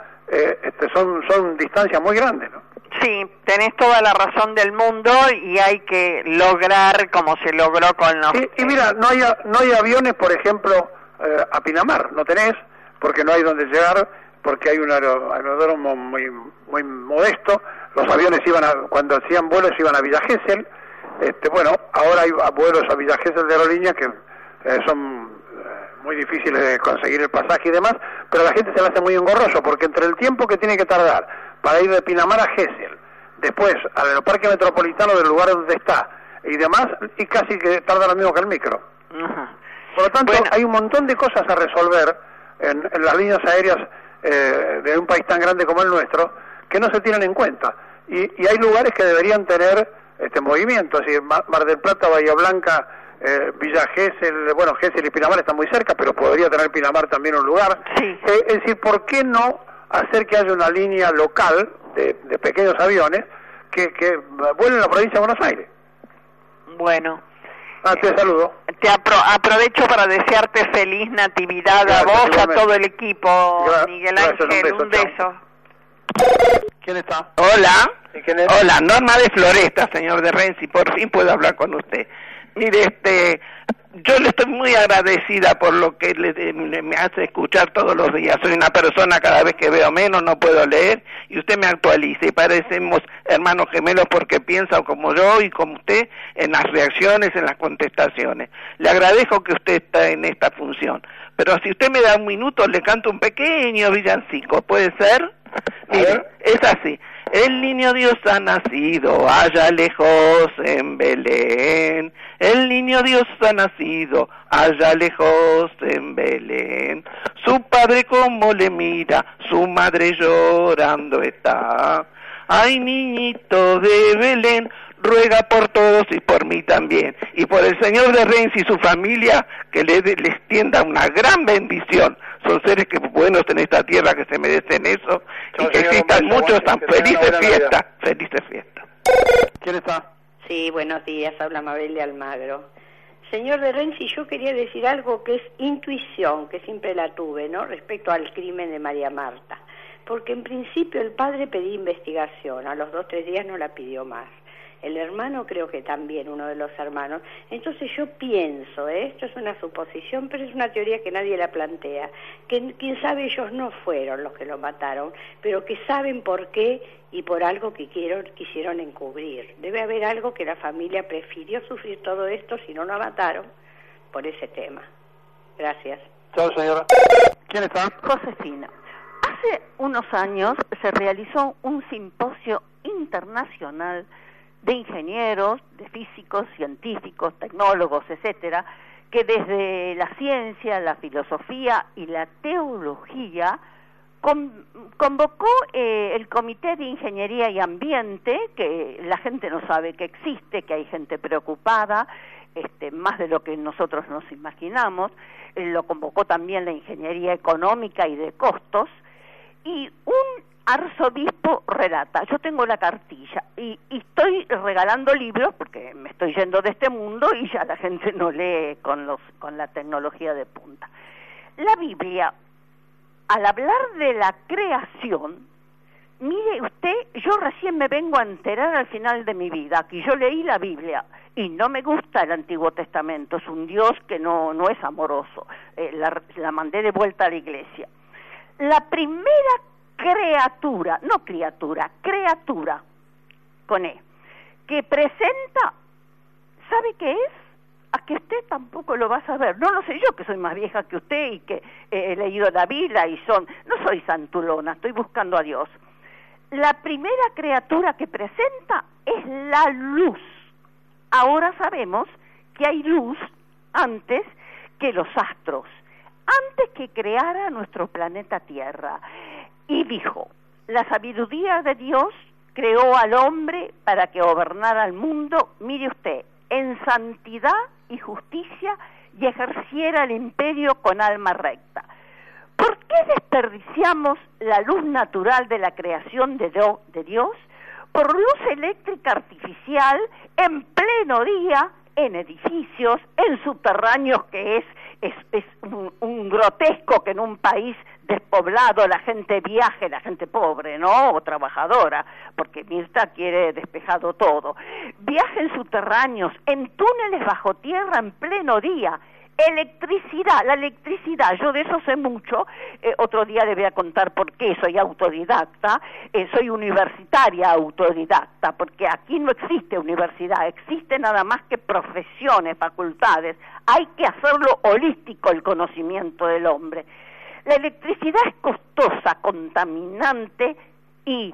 son distancias muy grandes, ¿no? Sí, tenés toda la razón del mundo y hay que lograr como se logró con los... Y mira, no hay aviones, por ejemplo, a Pinamar, no tenés, porque no hay donde llegar, porque hay un aeródromo muy modesto. Los aviones cuando hacían vuelos iban a Villa Gesell. Bueno, ahora hay vuelos a Villa Gesell de aerolíneas que son muy difíciles de conseguir el pasaje y demás, pero a la gente se le hace muy engorroso, porque entre el tiempo que tiene que tardar para ir de Pinamar a Gesell, después al aeroparque metropolitano del lugar donde está y demás, y casi que tarda lo mismo que el micro. Por lo tanto, hay un montón de cosas a resolver en las líneas aéreas de un país tan grande como el nuestro, que no se tienen en cuenta, y hay lugares que deberían tener este movimiento, es decir, Mar del Plata, Bahía Blanca, Villa Gesell, bueno, Gesell y Pinamar están muy cerca, pero podría tener Pinamar también un lugar. Sí. Es decir, ¿por qué no hacer que haya una línea local de pequeños aviones que vuelen a la provincia de Buenos Aires? Bueno. Te saludo. Te aprovecho para desearte feliz Natividad. Gracias, a vos, a todo el equipo, Miguel Ángel, un beso. ¿Quién está? Hola. ¿Y quién es? Hola, Norma de Floresta, señor de Renzi, por fin puedo hablar con usted. Mire, yo le estoy muy agradecida por lo que me hace escuchar todos los días. Soy una persona, cada vez que veo menos, no puedo leer, y usted me actualiza, y parecemos hermanos gemelos porque piensa como yo y como usted en las reacciones, en las contestaciones. Le agradezco que usted está en esta función, pero si usted me da un minuto, le canto un pequeño villancico, ¿puede ser? Mire, es así. El niño Dios ha nacido allá lejos en Belén. El niño Dios ha nacido allá lejos en Belén. Su padre como le mira, su madre llorando está. Ay, niñito de Belén, ruega por todos y por mí también. Y por el señor de Renzi y su familia, que les tienda una gran bendición. Son seres que buenos en esta tierra, que se merecen eso, y que existan muchos tan felices fiestas. Felices fiestas. ¿Quién está? Sí, buenos días, habla Mabel de Almagro. Señor de Renzi, yo quería decir algo que es intuición, que siempre la tuve, ¿no? Respecto al crimen de María Marta. Porque en principio el padre pedía investigación, a los 2 o 3 días no la pidió más. El hermano creo que también, uno de los hermanos. Entonces yo pienso, esto es una suposición, pero es una teoría que nadie la plantea, que quién sabe ellos no fueron los que lo mataron, pero que saben por qué y por algo que quisieron encubrir. Debe haber algo que la familia prefirió sufrir todo esto, si no lo mataron, por ese tema. Gracias. Chao, señora. ¿Quién está? Josefina. Hace unos años se realizó un simposio internacional de ingenieros, de físicos, científicos, tecnólogos, etcétera, que desde la ciencia, la filosofía y la teología convocó el Comité de Ingeniería y Ambiente, que la gente no sabe que existe, que hay gente preocupada, más de lo que nosotros nos imaginamos. Lo convocó también la Ingeniería Económica y de Costos, y un arzobispo relata, yo tengo la cartilla y estoy regalando libros porque me estoy yendo de este mundo y ya la gente no lee con la tecnología de punta. La Biblia, al hablar de la creación, mire usted, yo recién me vengo a enterar al final de mi vida que yo leí la Biblia y no me gusta el Antiguo Testamento, es un Dios que no es amoroso, la mandé de vuelta a la iglesia. La primera criatura, no criatura, criatura, con E, que presenta, ¿sabe qué es? A que usted tampoco lo va a saber. No lo sé yo, que soy más vieja que usted y que he leído la Biblia y no soy santulona, estoy buscando a Dios. La primera criatura que presenta es la luz. Ahora sabemos que hay luz antes que los astros, antes que creara nuestro planeta Tierra. Y dijo, la sabiduría de Dios creó al hombre para que gobernara el mundo, mire usted, en santidad y justicia y ejerciera el imperio con alma recta. ¿Por qué desperdiciamos la luz natural de la creación de Dios por luz eléctrica artificial en pleno día, en edificios, en subterráneos, que es un grotesco que en un país despoblado la gente viaje, la gente pobre, ¿no? O trabajadora, porque Mirta quiere despejado todo. Viaje en subterráneos, en túneles bajo tierra en pleno día. La electricidad, yo de eso sé mucho, otro día le voy a contar por qué soy autodidacta, soy universitaria autodidacta, porque aquí no existe universidad, existe nada más que profesiones, facultades, hay que hacerlo holístico el conocimiento del hombre. La electricidad es costosa, contaminante y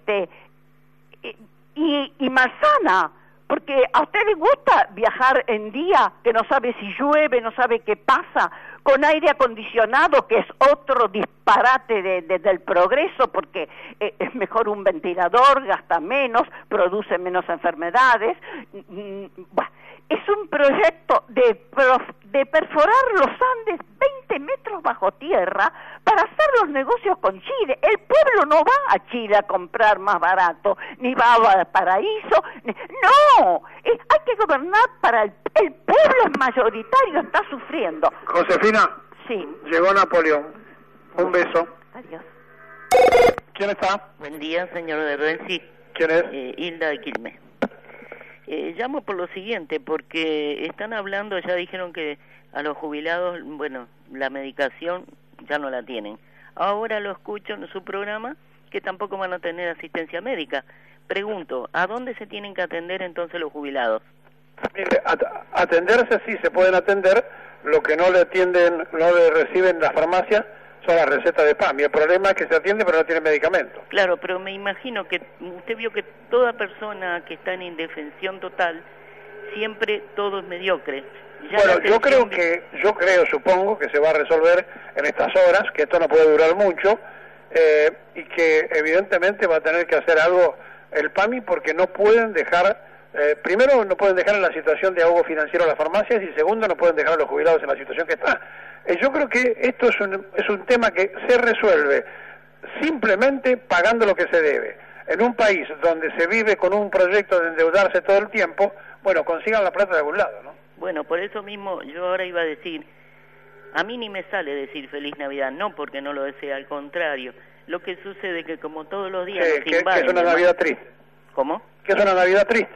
malsana, porque a usted le gusta viajar en día, que no sabe si llueve, no sabe qué pasa, con aire acondicionado, que es otro disparate del progreso, porque es mejor un ventilador, gasta menos, produce menos enfermedades. Bueno, es un proyecto de perforar los Andes 20 metros bajo tierra para hacer los negocios con Chile. El pueblo no va a Chile a comprar más barato, ni va a Valparaíso. No, hay que gobernar para el pueblo es mayoritario, está sufriendo. Josefina. Sí. Llegó Napoleón. Un beso. Adiós. ¿Quién está? Buen día, señor de Renzi. ¿Quién es? Hilda de Quilmes. Llamo por lo siguiente, porque están hablando, ya dijeron que a los jubilados, bueno, la medicación ya no la tienen. Ahora lo escucho en su programa que tampoco van a tener asistencia médica. Pregunto, ¿a dónde se tienen que atender entonces los jubilados? Mire, atenderse sí se pueden atender, lo que no le reciben las farmacias son las recetas de PAMI. El problema es que se atiende pero no tiene medicamento. Claro, pero me imagino que usted vio que toda persona que está en indefensión total, siempre todo es mediocre. Bueno, yo creo, supongo que se va a resolver en estas horas, que esto no puede durar mucho, y que evidentemente va a tener que hacer algo el PAMI porque no pueden dejar, primero no pueden dejar en la situación de ahogo financiero a las farmacias y segundo no pueden dejar a los jubilados en la situación que está. Yo creo que esto es un tema que se resuelve simplemente pagando lo que se debe. En un país donde se vive con un proyecto de endeudarse todo el tiempo, bueno, consigan la plata de algún lado, ¿no? Bueno, por eso mismo yo ahora iba a decir, a mí ni me sale decir Feliz Navidad, no porque no lo desee, al contrario. Lo que sucede es que como todos los días nos invaden... que es una Navidad triste. ¿Cómo? Que es una Navidad triste.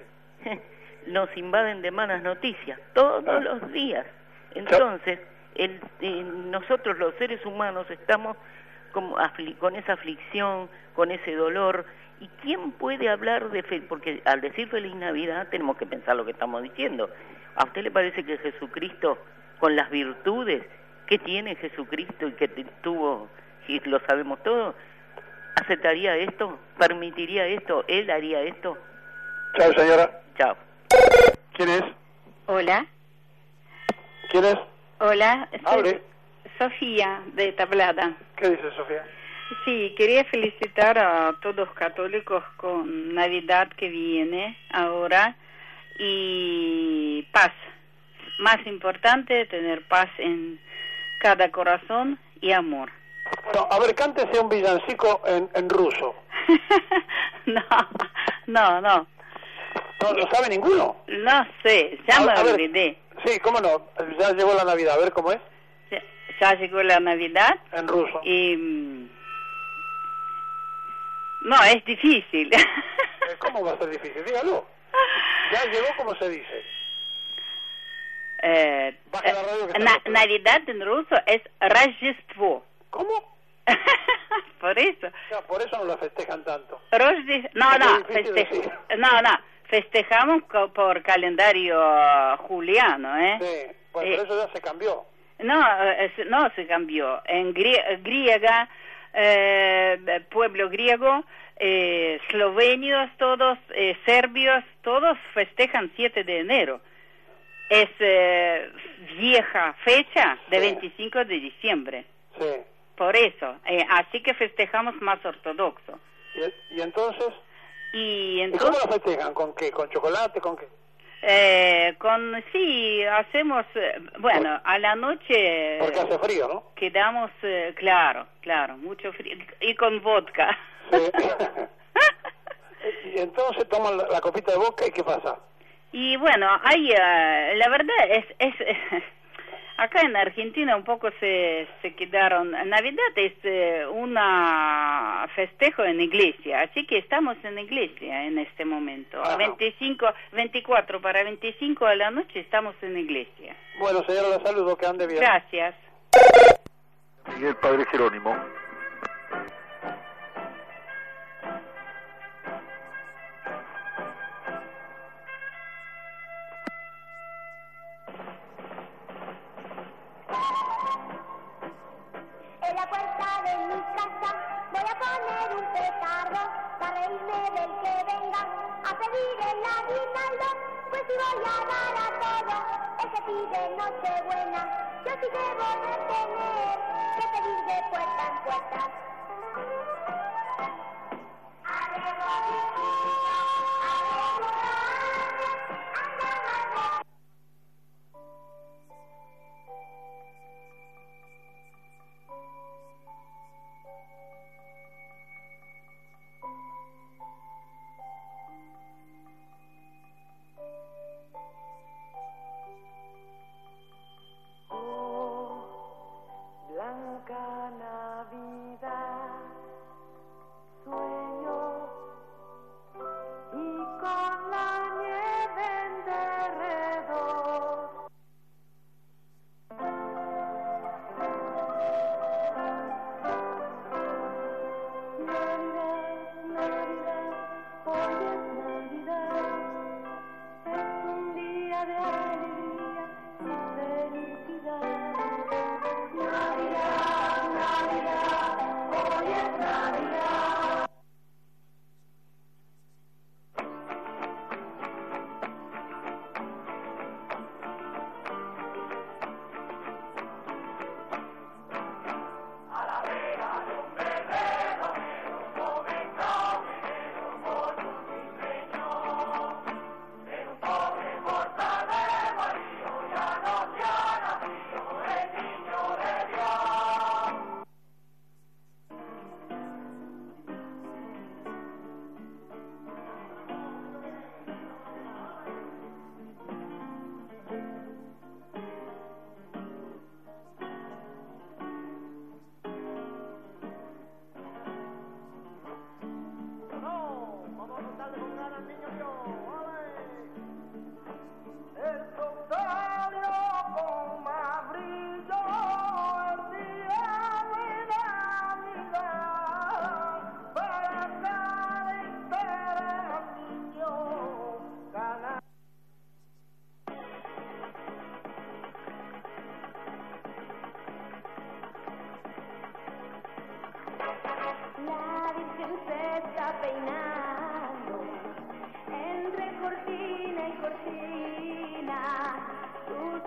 Nos invaden de malas noticias, todos los días. Entonces, nosotros los seres humanos estamos como con esa aflicción, con ese dolor... ¿Y quién puede hablar de fe? Porque al decir Feliz Navidad tenemos que pensar lo que estamos diciendo. ¿A usted le parece que Jesucristo, con las virtudes que tiene Jesucristo y que tuvo, y lo sabemos todos, aceptaría esto? ¿Permitiría esto? ¿Él haría esto? Chao, señora. Chao. ¿Quién es? Hola. ¿Quién es? Hola, Hable. Sofía de Tablada. ¿Qué dice Sofía? Sí, quería felicitar a todos los católicos con Navidad que viene ahora y paz. Más importante, tener paz en cada corazón y amor. Bueno, a ver, cántese un villancico en ruso. No. ¿No sabe ninguno? No sé, ya me olvidé. Sí, ¿cómo no? Ya llegó la Navidad, a ver cómo es. Ya llegó la Navidad. En ruso. Y... No, es difícil. ¿Cómo va a ser difícil? Dígalo. Ya llegó, ¿cómo se dice? Baja la radio que Navidad en ruso es Рождество. ¿Cómo? Por eso. No, por eso no la festejan tanto. Festejamos por calendario juliano, ¿eh? Sí, bueno, pero eso ya se cambió. No se cambió. En griega, pueblo griego, eslovenios, todos, serbios, todos festejan 7 de enero. Es vieja fecha de 25 de diciembre. Sí. Por eso, así que festejamos más ortodoxo. ¿Y entonces? ¿Y cómo lo festejan? ¿Con qué? ¿Con chocolate? ¿Con qué? Sí, hacemos, bueno, a la noche... Porque hace frío, ¿no? Quedamos, claro, mucho frío, y con vodka. Sí. Y entonces toman la copita de vodka y ¿qué pasa? Y bueno, hay, la verdad es acá en Argentina un poco se quedaron. Navidad es una festejo en iglesia, así que estamos en iglesia en este momento. 24 para 25 a la noche estamos en iglesia. Bueno, señora, la saludo, que ande bien. Gracias. Miguel Padre Jerónimo. En la puerta de mi casa voy a poner un petardo para reírme del que venga a pedir el aguinaldo, pues si voy a dar a todo el que pide Nochebuena, yo sí debo de tener que pedir de puerta en puerta. Blanca Navidad.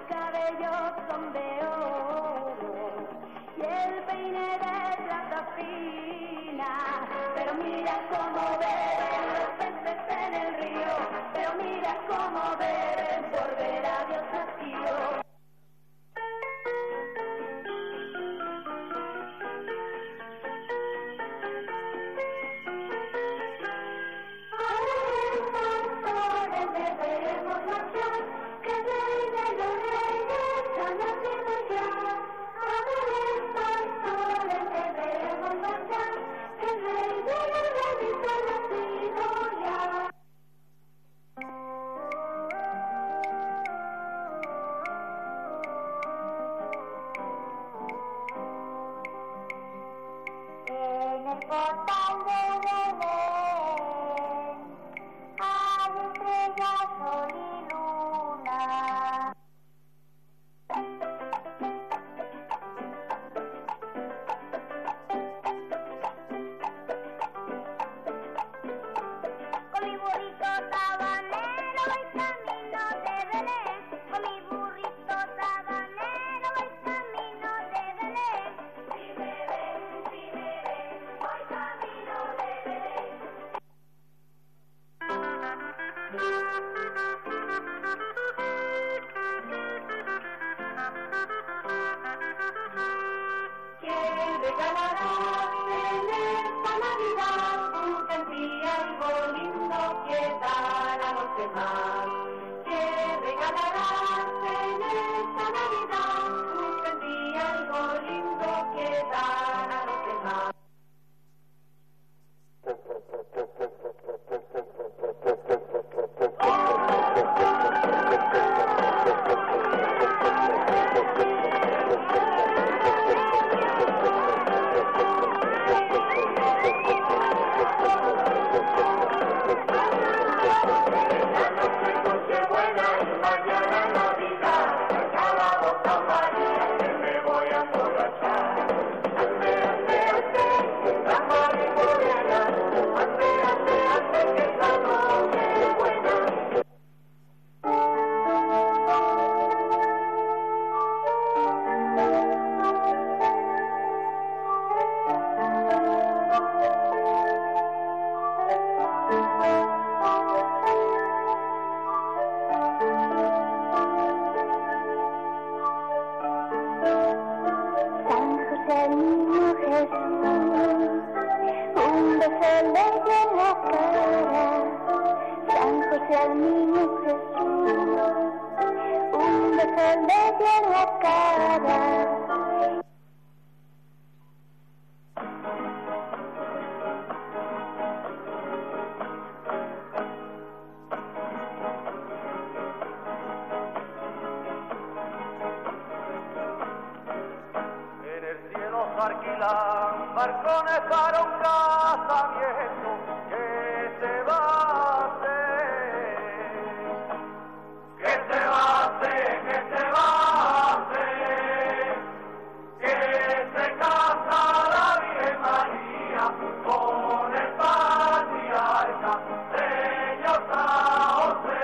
cabellos son de oro y el peine de plata fina. Pero mira cómo beben los peces en el río, pero mira cómo beben por ver a Dios nacido. Alquilan barcones para un casamiento que se va a hacer, que se va a hacer, que se va a hacer, que se casa la Virgen María con el patriarca señor San José.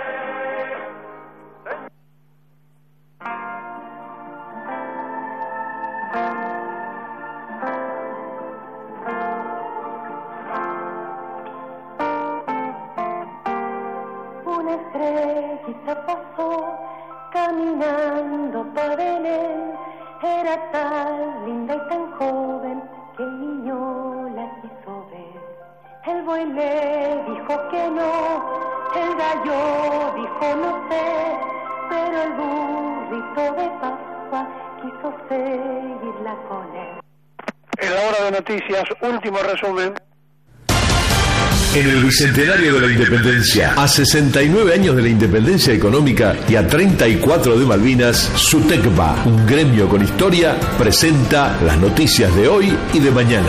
Estrellita pasó caminando por Belén, era tan linda y tan joven que el niño la quiso ver. El buey le dijo que no, el gallo dijo no sé, pero el burrito de Pascua quiso seguirla con él. En la hora de noticias, último resumen. En el Bicentenario de la Independencia, a 69 años de la independencia económica y a 34 de Malvinas, SUTECBA, un gremio con historia, presenta las noticias de hoy y de mañana.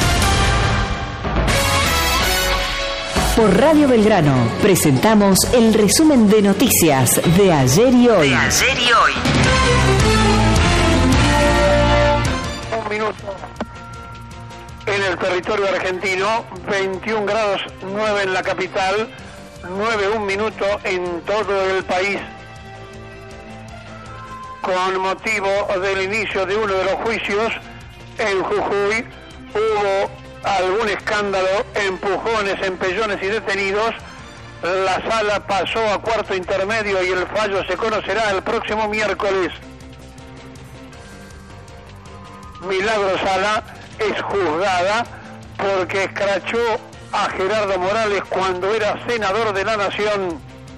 Por Radio Belgrano presentamos el resumen de noticias de ayer y hoy. Un minuto. En el territorio argentino, 21 grados 9 en la capital, 9 un minuto en todo el país. con motivo del inicio de uno de los juicios en Jujuy. Hubo algún escándalo, empujones, empellones y detenidos. La sala pasó a cuarto intermedio y el fallo se conocerá el próximo miércoles. Milagro Sala es juzgada porque escrachó a Gerardo Morales cuando era senador de la Nación.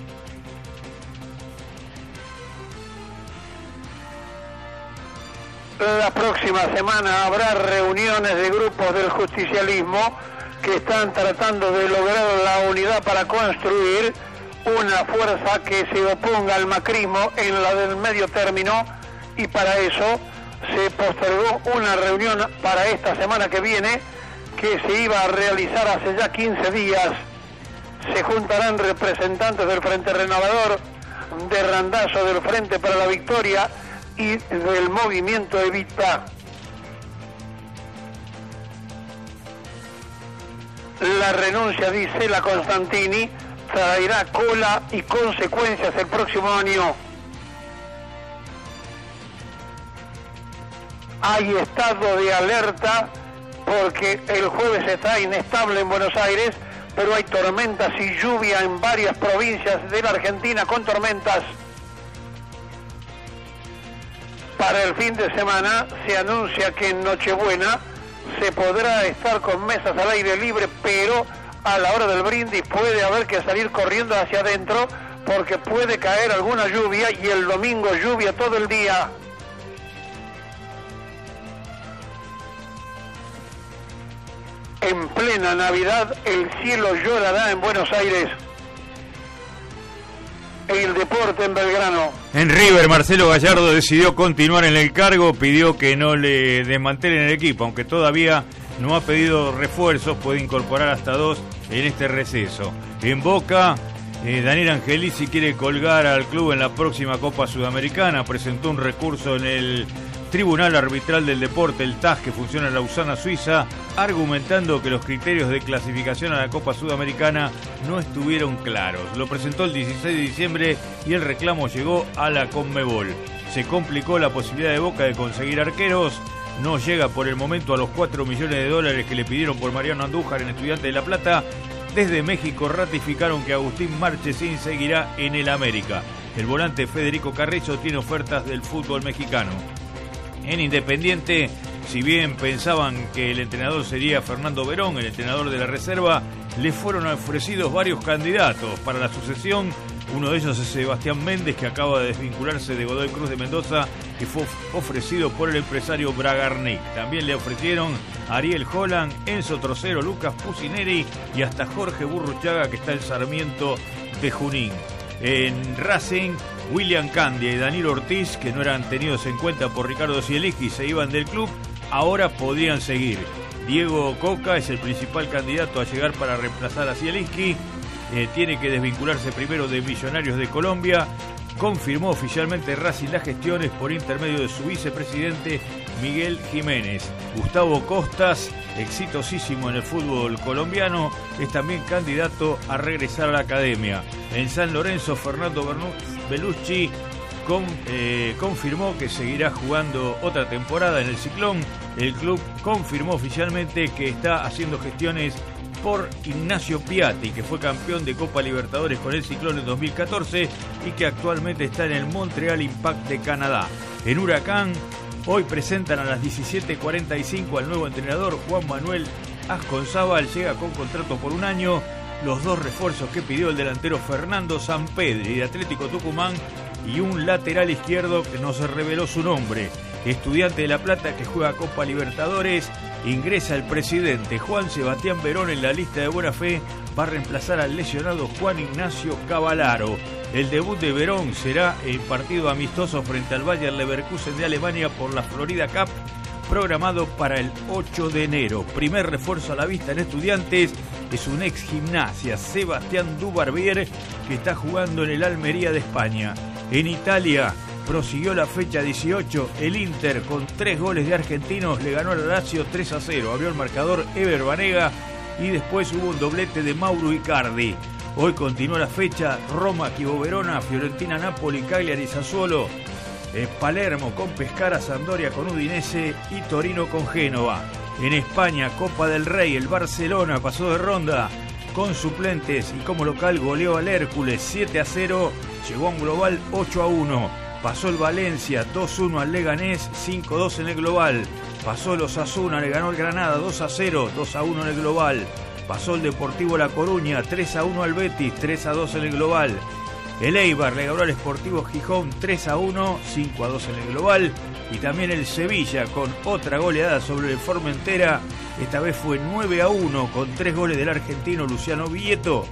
La próxima semana habrá reuniones de grupos del justicialismo que están tratando de lograr la unidad para construir una fuerza que se oponga al macrismo en la del medio término, y para eso se postergó una reunión para esta semana que viene que se iba a realizar hace ya 15 días. Se juntarán representantes del Frente Renovador, de Randazzo, del Frente para la Victoria y del Movimiento Evita. La renuncia de Isela Constantini traerá cola y consecuencias el próximo año. Hay estado de alerta porque el jueves está inestable en Buenos Aires, pero hay tormentas y lluvia en varias provincias de la Argentina con tormentas. Para el fin de semana se anuncia que en Nochebuena se podrá estar con mesas al aire libre, pero a la hora del brindis puede haber que salir corriendo hacia adentro porque puede caer alguna lluvia, y el domingo lluvia todo el día. En plena Navidad el cielo llorará en Buenos Aires. El deporte en Belgrano. En River, Marcelo Gallardo decidió continuar en el cargo, pidió que no le desmantelen el equipo, aunque todavía no ha pedido refuerzos, puede incorporar hasta 2 en este receso. En Boca, Daniel Angelici quiere colgar al club en la próxima Copa Sudamericana, presentó un recurso en el Tribunal Arbitral del Deporte, el TAS, que funciona en Lausana, Suiza, argumentando que los criterios de clasificación a la Copa Sudamericana no estuvieron claros. Lo presentó el 16 de diciembre y el reclamo llegó a la Conmebol. Se complicó la posibilidad de Boca de conseguir arqueros, no llega por el momento a los $4 millones que le pidieron por Mariano Andújar en Estudiantes de La Plata. Desde México ratificaron que Agustín Marchesín seguirá en el América. El volante Federico Carrizo tiene ofertas del fútbol mexicano. En Independiente, si bien pensaban que el entrenador sería Fernando Verón, el entrenador de la reserva, le fueron ofrecidos varios candidatos para la sucesión. Uno de ellos es Sebastián Méndez, que acaba de desvincularse de Godoy Cruz de Mendoza, que fue ofrecido por el empresario Bragarnik. También le ofrecieron a Ariel Holland, Enzo Trocero, Lucas Pusineri y hasta Jorge Burruchaga, que está en Sarmiento de Junín. En Racing, William Candia y Danilo Ortiz, que no eran tenidos en cuenta por Ricardo Zielinski, se iban del club, ahora podrían seguir. Diego Coca es el principal candidato a llegar para reemplazar a Zielinski. Tiene que desvincularse primero de Millonarios de Colombia. Confirmó oficialmente Racing las gestiones por intermedio de su vicepresidente Miguel Jiménez. Gustavo Costas, exitosísimo en el fútbol colombiano, es también candidato a regresar a la academia. En San Lorenzo, Fernando Belucci confirmó que seguirá jugando otra temporada en el Ciclón. El club confirmó oficialmente que está haciendo gestiones por Ignacio Piatti, que fue campeón de Copa Libertadores con el Ciclón en 2014 y que actualmente está en el Montreal Impact de Canadá. En Huracán, hoy presentan a las 17:45 al nuevo entrenador Juan Manuel Asconzábal. Llega con contrato por 1 año. Los 2 refuerzos que pidió el delantero Fernando Sampedri de Atlético Tucumán y un lateral izquierdo que no se reveló su nombre. Estudiante de La Plata, que juega Copa Libertadores. Ingresa el presidente Juan Sebastián Verón en la lista de buena fe. Va a reemplazar al lesionado Juan Ignacio Cavallaro. El debut de Verón será en partido amistoso frente al Bayer Leverkusen de Alemania por la Florida Cup, programado para el 8 de enero. Primer refuerzo a la vista en Estudiantes es un ex Gimnasia, Sebastián Dubarbier, que está jugando en el Almería de España. En Italia prosiguió la fecha 18, el Inter con 3 goles de argentinos le ganó al Lazio 3-0, abrió el marcador Ever Banega y después hubo un doblete de Mauro Icardi. Hoy continuó la fecha, Roma, Chievo Verona, Fiorentina, Napoli, Cagliari, Sassuolo, Palermo con Pescara, Sampdoria con Udinese y Torino con Génova. En España, Copa del Rey, el Barcelona pasó de ronda con suplentes y como local goleó al Hércules 7-0, llegó a un global 8-1. Pasó el Valencia 2-1 al Leganés, 5-2 en el global. Pasó el Osasuna, le ganó el Granada 2-0, 2-1 en el global. Pasó el Deportivo La Coruña 3-1 al Betis, 3-2 en el global. El Eibar le ganó al Sportivo Gijón 3-1, 5-2 en el global. Y también el Sevilla con otra goleada sobre el Formentera. Esta vez fue 9-1 con 3 goles del argentino Luciano Vieto,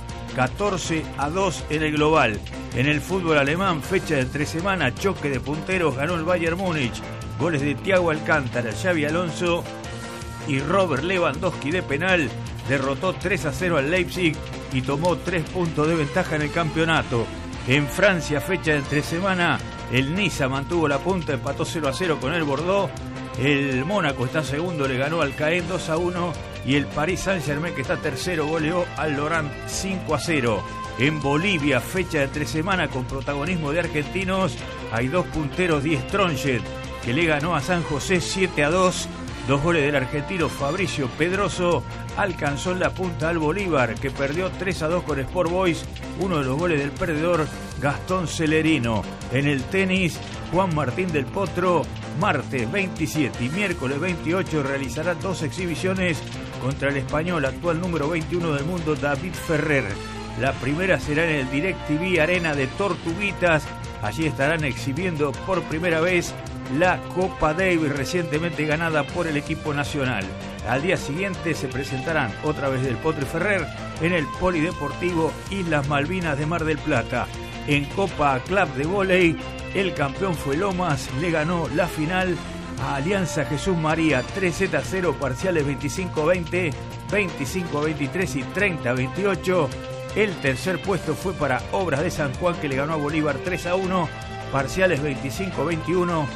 14-2 en el global. En el fútbol alemán, fecha de entre semana, choque de punteros, ganó el Bayern Múnich. Goles de Thiago Alcántara, Xabi Alonso y Robert Lewandowski de penal. Derrotó 3-0 al Leipzig y tomó 3 puntos de ventaja en el campeonato. En Francia, fecha de entre semana, el Niza mantuvo la punta, empató 0-0 con el Bordeaux. El Mónaco está segundo, le ganó al Caen 2-1. Y el Paris Saint-Germain, que está tercero, goleó al Lorient 5-0. En Bolivia, fecha de entre semana con protagonismo de argentinos, hay 2 punteros, Die Strongest, que le ganó a San José 7-2. 2 goles del argentino Fabricio Pedroso. Alcanzó en la punta al Bolívar, que perdió 3-2 con Sport Boys. Uno de los goles del perdedor, Gastón Celerino. En el tenis, Juan Martín del Potro, martes 27 y miércoles 28 realizará 2 exhibiciones contra el español, actual número 21 del mundo, David Ferrer. La primera será en el DirecTV Arena de Tortuguitas. Allí estarán exhibiendo por primera vez la Copa Davis, recientemente ganada por el equipo nacional. Al día siguiente se presentarán otra vez del Potro y Ferrer en el Polideportivo Islas Malvinas de Mar del Plata. En Copa Club de Vóley, el campeón fue Lomas, le ganó la final a Alianza Jesús María 3-0, parciales 25-20, 25-23 y 30-28. El tercer puesto fue para Obras de San Juan, que le ganó a Bolívar 3-1, parciales 25-21,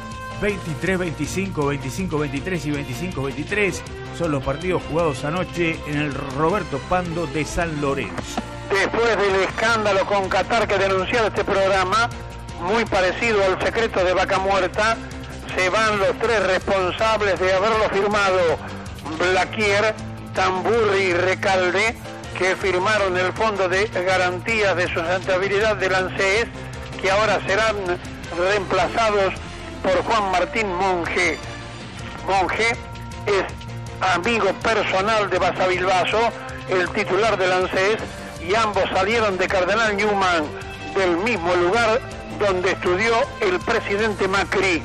23-25, 25-23 y 25-23. Son los partidos jugados anoche en el Roberto Pando de San Lorenzo. Después del escándalo con Qatar que denunció este programa, muy parecido al secreto de Vaca Muerta, se van los 3 responsables de haberlo firmado: Blaquier, Tamburri y Recalde, que firmaron el Fondo de Garantías de Sustentabilidad del ANSES, que ahora serán reemplazados por Juan Martín Monge. Monge es amigo personal de Basavilbaso, el titular del ANSES, y ambos salieron de Cardenal Newman, del mismo lugar donde estudió el presidente Macri.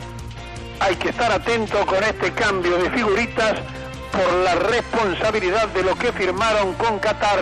Hay que estar atento con este cambio de figuritas por la responsabilidad de lo que firmaron con Qatar.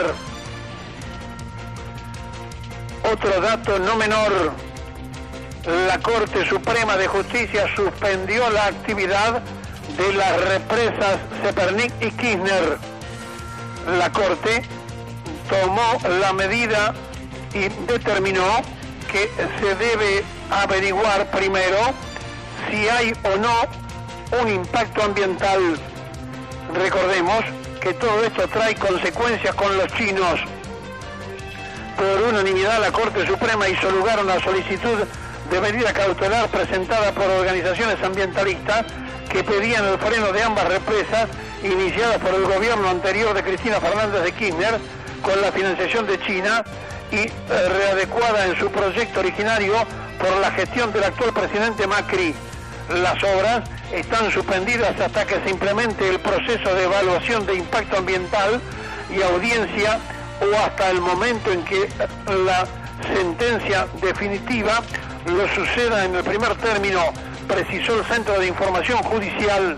Otro dato no menor: la Corte Suprema de Justicia suspendió la actividad de las represas Zepernik y Kirchner. La Corte tomó la medida y determinó que se debe averiguar primero si hay o no un impacto ambiental. Recordemos que todo esto trae consecuencias con los chinos. Por unanimidad, la Corte Suprema hizo lugar a una solicitud de medida cautelar presentada por organizaciones ambientalistas que pedían el freno de ambas represas, iniciadas por el gobierno anterior de Cristina Fernández de Kirchner, con la financiación de China, y readecuada en su proyecto originario por la gestión del actual presidente Macri. Las obras están suspendidas hasta que se implemente el proceso de evaluación de impacto ambiental y audiencia, o hasta el momento en que la sentencia definitiva lo suceda en el primer término, precisó el Centro de Información Judicial.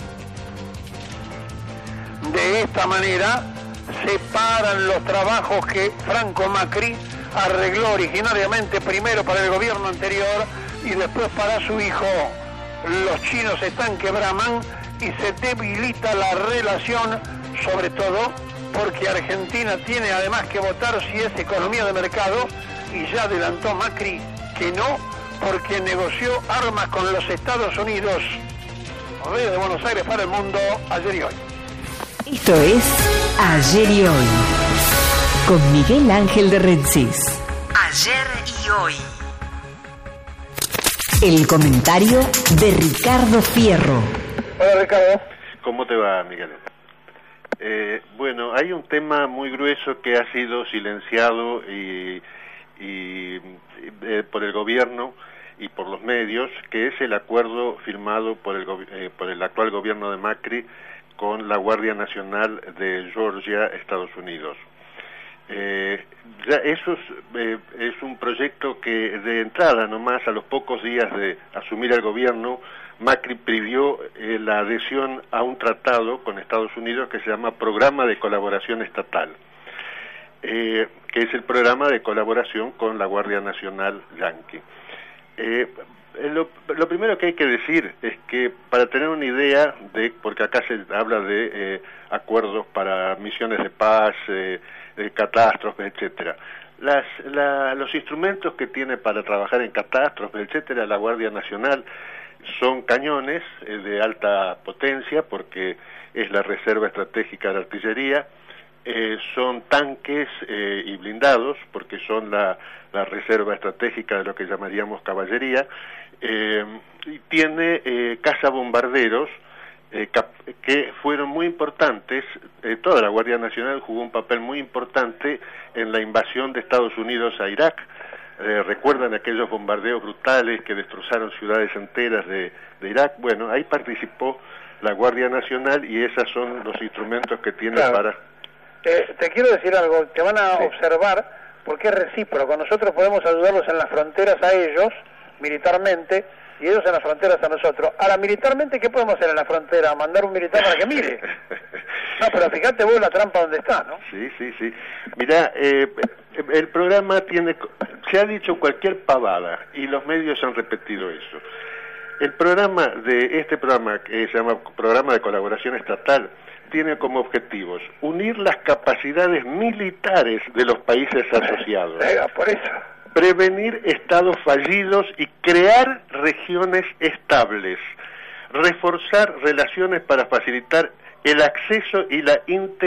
De esta manera se paran los trabajos que Franco Macri arregló originariamente, primero para el gobierno anterior y después para su hijo. Los chinos están que braman y se debilita la relación, sobre todo porque Argentina tiene además que votar si es economía de mercado, y ya adelantó Macri que no, porque negoció armas con los Estados Unidos. Desde Buenos Aires para el mundo, ayer y hoy. Esto es Ayer y Hoy, con Miguel Ángel de Rensis. Ayer y Hoy. El comentario de Ricardo Fierro. Hola, Ricardo. ¿Cómo te va, Miguel? Bueno, hay un tema muy grueso que ha sido silenciado por el gobierno y por los medios, que es el acuerdo firmado por el actual gobierno de Macri con la Guardia Nacional de Georgia, Estados Unidos. Ya eso es un proyecto que de entrada nomás, a los pocos días de asumir el gobierno, Macri pidió la adhesión a un tratado con Estados Unidos que se llama Programa de Colaboración Estatal, que es el programa de colaboración con la Guardia Nacional yanqui. Lo primero que hay que decir es que, para tener una idea porque acá se habla de acuerdos para misiones de paz, catástrofes, etcétera. Los instrumentos que tiene para trabajar en catástrofes, etcétera, la Guardia Nacional son cañones de alta potencia, porque es la reserva estratégica de artillería, son tanques y blindados, porque son la reserva estratégica de lo que llamaríamos caballería, y tiene cazabombarderos que fueron muy importantes. Toda la Guardia Nacional jugó un papel muy importante en la invasión de Estados Unidos a Irak. ¿Recuerdan aquellos bombardeos brutales que destrozaron ciudades enteras de Irak? Bueno, ahí participó la Guardia Nacional y esos son los instrumentos que tiene para... te quiero decir algo, te van a observar porque es recíproco. Nosotros podemos ayudarlos en las fronteras a ellos, militarmente, y ellos en las fronteras a nosotros. Ahora, militarmente, ¿qué podemos hacer en la frontera? ¿Mandar un militar para que mire? No, pero fíjate vos la trampa donde está, ¿no? Sí. Mirá, el programa se ha dicho cualquier pavada, y los medios han repetido eso. El programa que se llama Programa de Colaboración Estatal, tiene como objetivos unir las capacidades militares de los países asociados, por eso, prevenir estados fallidos y crear regiones estables, reforzar relaciones para facilitar el acceso y la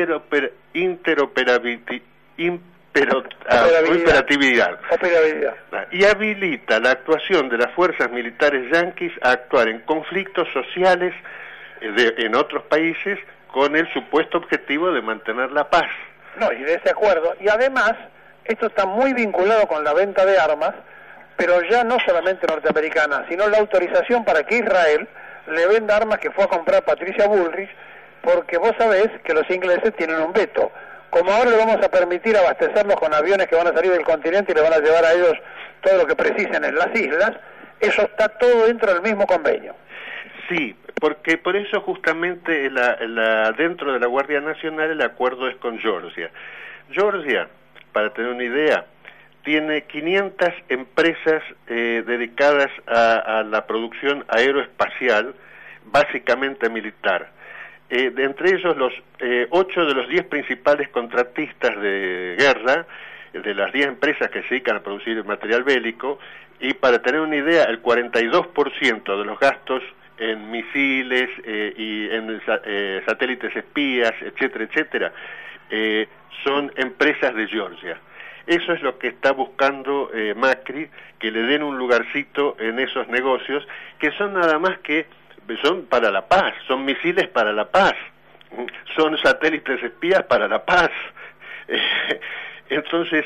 interoperabilidad, y habilita la actuación de las fuerzas militares yanquis a actuar en conflictos sociales en otros países con el supuesto objetivo de mantener la paz. No, y de ese acuerdo, y además esto está muy vinculado con la venta de armas, pero ya no solamente norteamericana, sino la autorización para que Israel le venda armas que fue a comprar Patricia Bullrich, porque vos sabés que los ingleses tienen un veto. Como ahora le vamos a permitir abastecernos con aviones que van a salir del continente y le van a llevar a ellos todo lo que precisen en las islas, eso está todo dentro del mismo convenio. Sí, porque por eso justamente dentro de la Guardia Nacional el acuerdo es con Georgia. Georgia, para tener una idea, tiene 500 empresas dedicadas a la producción aeroespacial, básicamente militar. De entre ellos, 8 de los 10 principales contratistas de guerra, de las 10 empresas que se dedican a producir material bélico, y para tener una idea, el 42% de los gastos en misiles y en satélites espías, etcétera, etcétera, son empresas de Georgia. Eso es lo que está buscando Macri, que le den un lugarcito en esos negocios, que son nada más que, son para la paz, son misiles para la paz, son satélites espías para la paz. Entonces,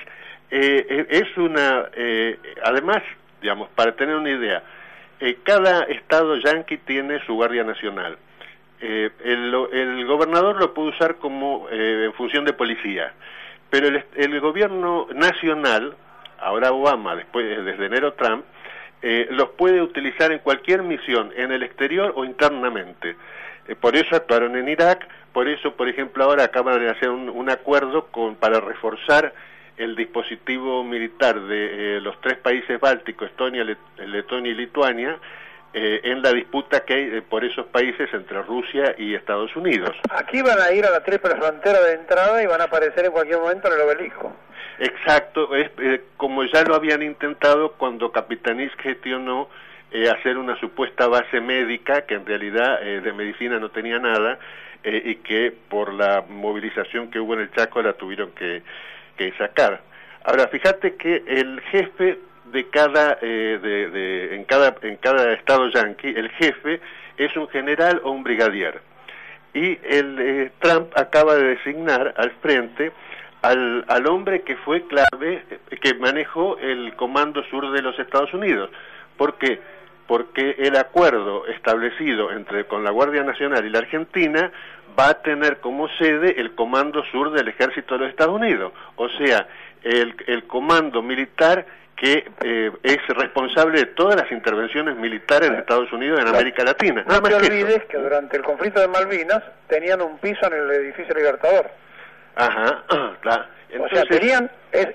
además, digamos, para tener una idea, cada estado yanqui tiene su Guardia Nacional. El gobernador lo puede usar como en función de policía, pero el gobierno nacional, ahora Obama, desde enero Trump, los puede utilizar en cualquier misión, en el exterior o internamente. Por eso actuaron en Irak, por eso, por ejemplo, ahora acaban de hacer un acuerdo para reforzar el dispositivo militar de los 3 países bálticos, Estonia, Letonia y Lituania, en la disputa que hay por esos países entre Rusia y Estados Unidos. Aquí van a ir a la triple frontera de entrada y van a aparecer en cualquier momento en el obelisco. Exacto, como ya lo habían intentado cuando Kapitanich gestionó hacer una supuesta base médica, que en realidad de medicina no tenía nada, y que por la movilización que hubo en el Chaco la tuvieron que sacar. Ahora, fíjate que el jefe de cada, en cada estado yanqui, el jefe es un general o un brigadier. Y Trump acaba de designar al frente al hombre que fue clave, que manejó el Comando Sur de los Estados Unidos. ¿Por qué? Porque el acuerdo establecido con la Guardia Nacional y la Argentina va a tener como sede el Comando Sur del Ejército de los Estados Unidos, o sea, el comando militar que es responsable de todas las intervenciones militares de Estados Unidos en América Latina. No te olvides que durante el conflicto de Malvinas tenían un piso en el edificio Libertador. Ajá, claro. Entonces, o sea, tenían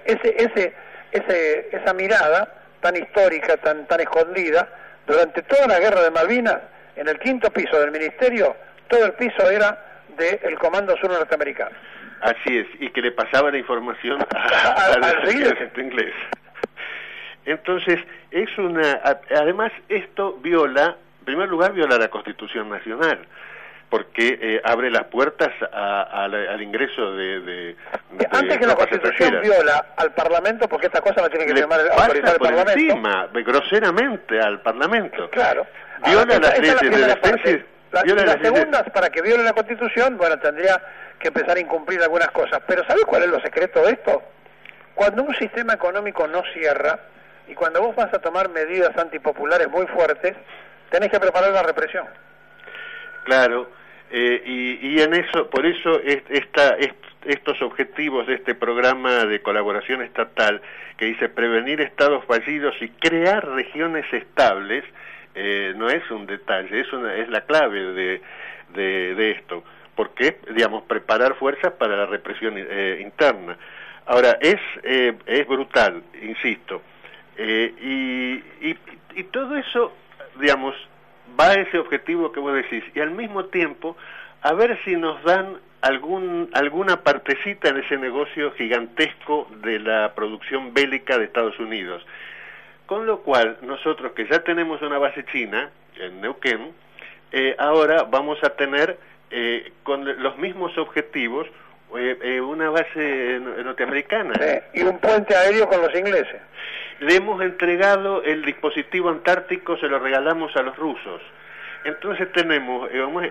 esa mirada tan histórica, tan escondida, durante toda la guerra de Malvinas, en el 5º piso del ministerio, todo el piso era del Comando Sur norteamericano. Así es, y que le pasaba la información al ejército inglés. Entonces, además esto viola, en primer lugar viola la Constitución Nacional, porque abre las puertas al ingreso de antes que la Constitución viola al Parlamento, porque esta cosa no tiene que autorizar el Parlamento. Encima, groseramente al Parlamento. Claro. Viola las leyes de defensa. La segunda, para que viole la Constitución, bueno, tendría que empezar a incumplir algunas cosas. Pero ¿sabes cuál es lo secreto de esto? Cuando un sistema económico no cierra, y cuando vos vas a tomar medidas antipopulares muy fuertes, tenés que preparar la represión. Claro, y en eso, por eso estos objetivos de este programa de colaboración estatal, que dice prevenir estados fallidos y crear regiones estables, no es un detalle, es la clave de esto, porque digamos, preparar fuerzas para la represión interna. Ahora, es brutal, insisto, y todo eso, digamos, va a ese objetivo que vos decís, y al mismo tiempo a ver si nos dan alguna partecita en ese negocio gigantesco de la producción bélica de Estados Unidos. Con lo cual, nosotros que ya tenemos una base china en Neuquén, ahora vamos a tener con los mismos objetivos una base norteamericana. Sí, y un puente aéreo con los ingleses. Le hemos entregado el dispositivo antártico, se lo regalamos a los rusos. Entonces tenemos,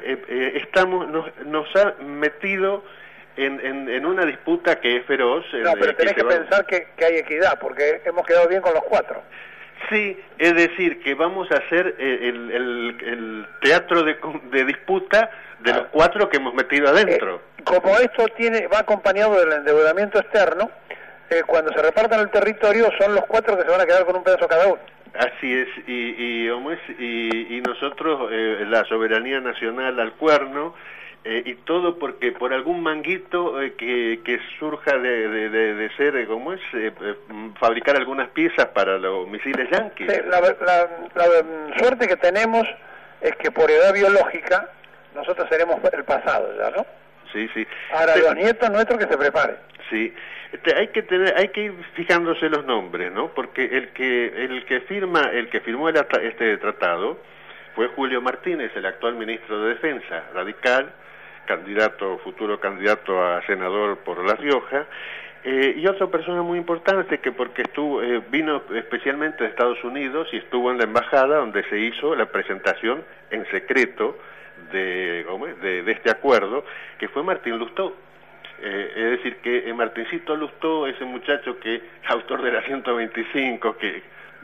nos ha metido en una disputa que es feroz. No, pero tenés que pensar que hay equidad, porque hemos quedado bien con los 4. Sí, es decir, que vamos a hacer el teatro de disputa de los 4 que hemos metido adentro. Como esto va acompañado del endeudamiento externo, cuando se repartan el territorio son los 4 que se van a quedar con un pedazo cada uno. Así es, y nosotros la soberanía nacional al cuerno, y todo porque por algún manguito que surja de ser, ¿cómo es? Fabricar algunas piezas para los misiles yanquis. Sí, la suerte que tenemos es que por edad biológica nosotros seremos el pasado ya, ¿no? Sí, sí. Ahora los nietos nuestros que se preparen. Sí, hay que ir fijándose los nombres, ¿no? Porque el que firmó este tratado fue Julio Martínez, el actual ministro de Defensa, radical, futuro candidato a senador por La Rioja, y otra persona muy importante porque vino especialmente de Estados Unidos y estuvo en la embajada donde se hizo la presentación en secreto de este acuerdo, que fue Martín Lustó. Es decir, que Martincito Lustó, ese muchacho que autor de la 125, que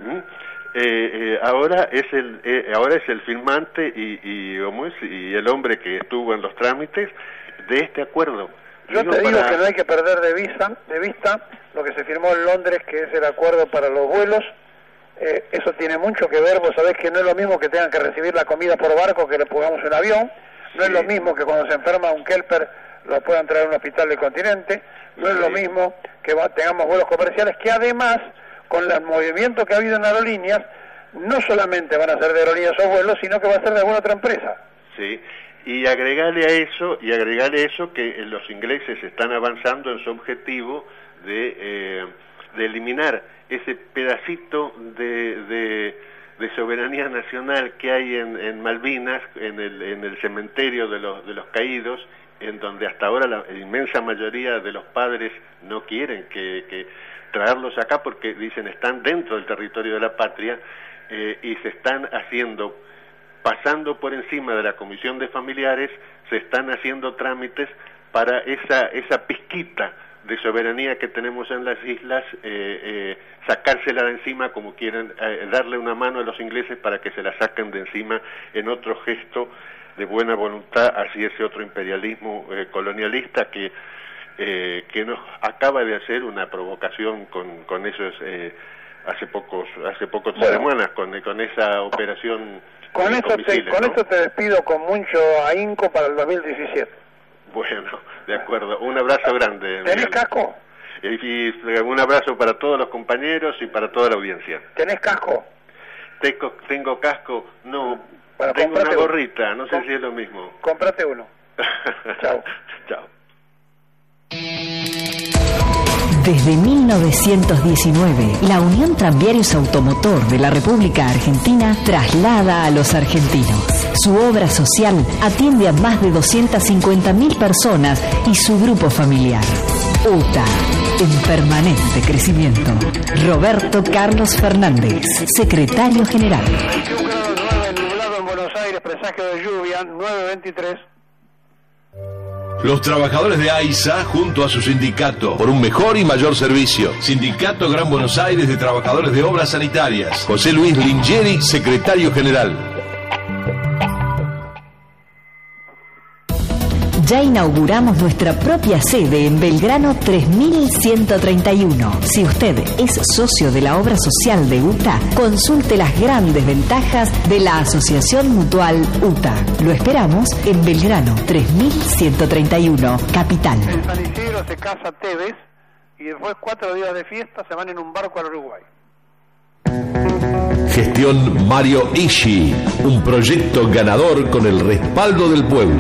ahora es el firmante y el hombre que estuvo en los trámites de este acuerdo. Yo te digo que no hay que perder de vista lo que se firmó en Londres, que es el acuerdo para los vuelos. Eso tiene mucho que ver. Vos sabés que no es lo mismo que tengan que recibir la comida por barco que le pongamos en avión. No es lo mismo que cuando se enferma un kelper lo puedan traer a un hospital del continente. No es lo mismo que tengamos vuelos comerciales, que además, con el movimiento que ha habido en aerolíneas, no solamente van a ser de aerolíneas esos vuelos, sino que va a ser de alguna otra empresa. Sí, y agregarle a eso que los ingleses están avanzando en su objetivo de eliminar ese pedacito de soberanía nacional que hay en Malvinas, en el cementerio de los caídos, en donde hasta ahora la inmensa mayoría de los padres no quieren que traerlos acá porque dicen están dentro del territorio de la patria, y se están pasando por encima de la comisión de familiares, se están haciendo trámites para esa pizquita de soberanía que tenemos en las islas, sacársela de encima como quieren, darle una mano a los ingleses para que se la saquen de encima en otro gesto de buena voluntad hacia ese otro imperialismo colonialista que nos acaba de hacer una provocación con esos hace pocas semanas con esa operación. Con eso te despido con mucho ahínco para el 2017. Bueno, de acuerdo. Un abrazo grande. ¿Tenés casco? Y un abrazo para todos los compañeros y para toda la audiencia. ¿Tenés casco? Tengo casco, no. Bueno, tengo una gorrita, no sé si es lo mismo. Cómprate uno. Chao. Chao. Desde 1919, la Unión Tranviarios Automotor de la República Argentina traslada a los argentinos. Su obra social atiende a más de 250.000 personas y su grupo familiar. UTA, en permanente crecimiento. Roberto Carlos Fernández, secretario general. 21 grados 9, nublado en Buenos Aires, presagio de lluvia, 9:23. Los trabajadores de AISA, junto a su sindicato, por un mejor y mayor servicio. Sindicato Gran Buenos Aires de Trabajadores de Obras Sanitarias. José Luis Lingieri, secretario general. Ya inauguramos nuestra propia sede en Belgrano 3131. Si usted es socio de la obra social de UTA, consulte las grandes ventajas de la Asociación Mutual UTA. Lo esperamos en Belgrano 3131, Capital. En San Isidro se casa Tevez y después 4 días de fiesta se van en un barco al Uruguay. Gestión Mario Ishi, un proyecto ganador con el respaldo del pueblo.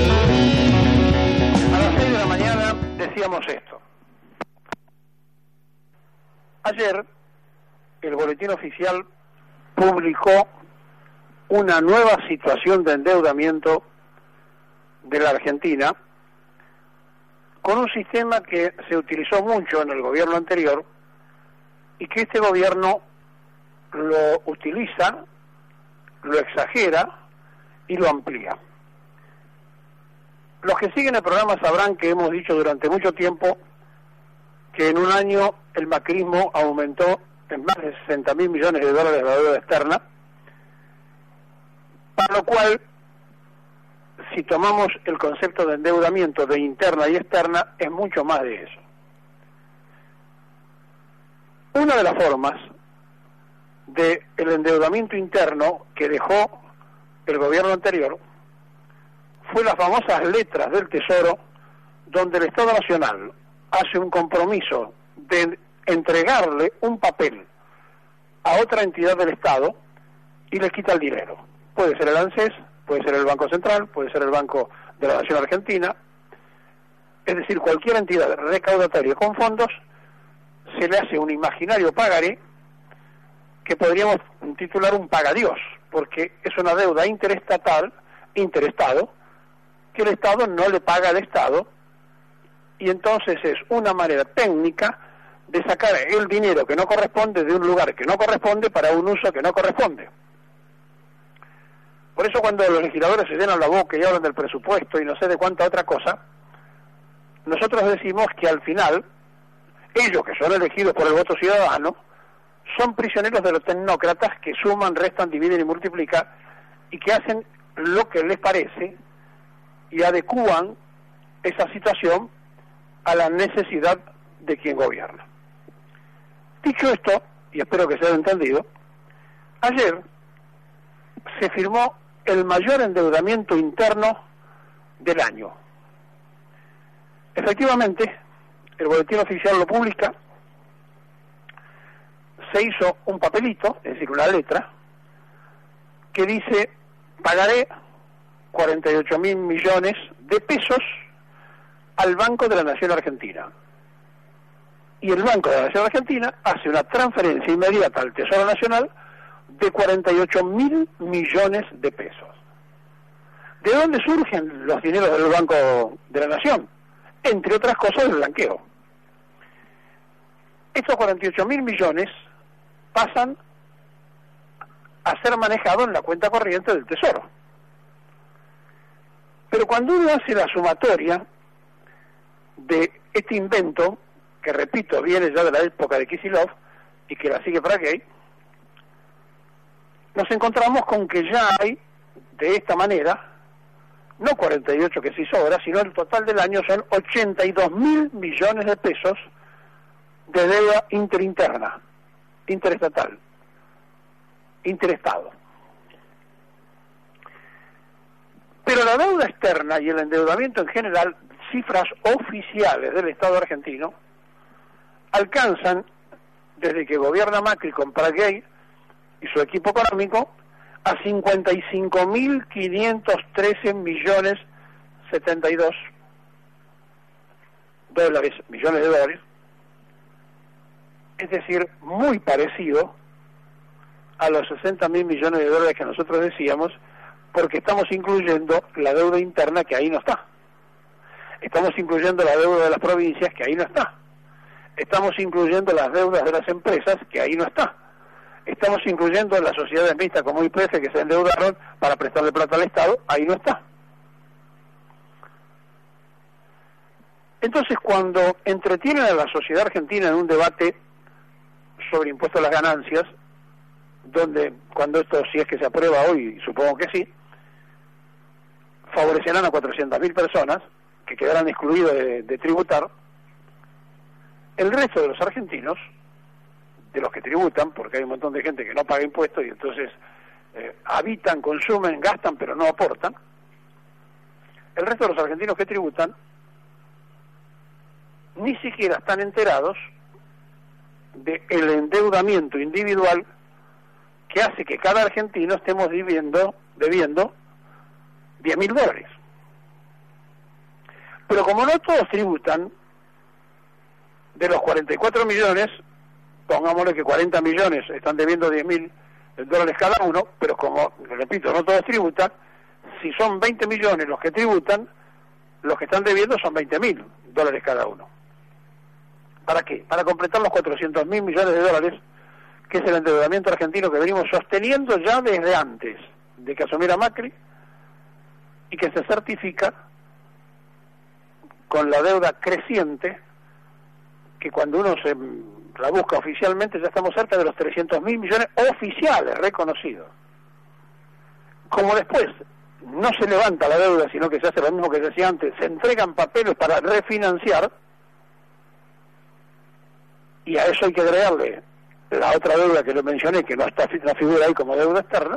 Decíamos esto. Ayer el Boletín Oficial publicó una nueva situación de endeudamiento de la Argentina con un sistema que se utilizó mucho en el gobierno anterior y que este gobierno lo utiliza, lo exagera y lo amplía. Los que siguen el programa sabrán que hemos dicho durante mucho tiempo que en un año el macrismo aumentó en más de 60.000 millones de dólares la deuda externa, para lo cual, si tomamos el concepto de endeudamiento de interna y externa, es mucho más de eso. Una de las formas del endeudamiento interno que dejó el gobierno anterior fue las famosas letras del Tesoro, donde el Estado Nacional hace un compromiso de entregarle un papel a otra entidad del Estado y le quita el dinero. Puede ser el ANSES, puede ser el Banco Central, puede ser el Banco de la Nación Argentina, es decir, cualquier entidad recaudatoria con fondos, se le hace un imaginario pagaré que podríamos titular un pagadiós, porque es una deuda interestado, que el Estado no le paga al Estado, y entonces es una manera técnica de sacar el dinero que no corresponde de un lugar que no corresponde para un uso que no corresponde. Por eso cuando los legisladores se llenan la boca y hablan del presupuesto y no sé de cuánta otra cosa, nosotros decimos que al final, ellos que son elegidos por el voto ciudadano, son prisioneros de los tecnócratas que suman, restan, dividen y multiplican, y que hacen lo que les parece y adecúan esa situación a la necesidad de quien gobierna. Dicho esto, y espero que se haya entendido, ayer se firmó el mayor endeudamiento interno del año. Efectivamente, el Boletín Oficial lo publica, se hizo un papelito, es decir, una letra, que dice, pagaré 48.000 millones de pesos al Banco de la Nación Argentina. Y el Banco de la Nación Argentina hace una transferencia inmediata al Tesoro Nacional de 48.000 millones de pesos. ¿De dónde surgen los dineros del Banco de la Nación? Entre otras cosas, el blanqueo. Estos 48.000 millones pasan a ser manejados en la cuenta corriente del Tesoro. Pero cuando uno hace la sumatoria de este invento, que repito, viene ya de la época de Kicillof y que la sigue Fragay, nos encontramos con que ya hay, de esta manera, no 48 que se hizo ahora, sino el total del año son 82.000 millones de pesos de deuda interinterna, interestatal, interestado. Pero la deuda externa y el endeudamiento en general, cifras oficiales del Estado argentino, alcanzan, desde que gobierna Macri con Fragay y su equipo económico, a 55.513 millones 72 millones de dólares, es decir, muy parecido a los 60.000 millones de dólares que nosotros decíamos, porque estamos incluyendo la deuda interna que ahí no está. Estamos incluyendo la deuda de las provincias que ahí no está. Estamos incluyendo las deudas de las empresas que ahí no está. Estamos incluyendo las sociedades mixtas como YPF que se endeudaron para prestarle plata al Estado, ahí no está. Entonces, cuando entretienen a la sociedad argentina en un debate sobre impuestos a las ganancias, donde, cuando esto, si es que se aprueba hoy, supongo que sí, favorecerán a 400.000 personas que quedarán excluidos de tributar, el resto de los argentinos, de los que tributan, porque hay un montón de gente que no paga impuestos y entonces habitan, consumen, gastan, pero no aportan, el resto de los argentinos que tributan ni siquiera están enterados del endeudamiento individual que hace que cada argentino estemos debiendo $10.000. Pero como no todos tributan, de los 44 millones, pongámosle que 40 millones están debiendo $10.000 cada uno, pero como, repito, no todos tributan, si son 20 millones los que tributan, los que están debiendo son $20.000 cada uno. ¿Para qué? Para completar los 400.000 millones de dólares, que es el endeudamiento argentino que venimos sosteniendo ya desde antes de que asumiera Macri, y que se certifica con la deuda creciente, que cuando uno se la busca oficialmente ya estamos cerca de los 300.000 millones oficiales reconocidos. Como después no se levanta la deuda, sino que se hace lo mismo que se hacía antes, se entregan papeles para refinanciar, y a eso hay que agregarle la otra deuda que lo mencioné, que no figura ahí como deuda externa,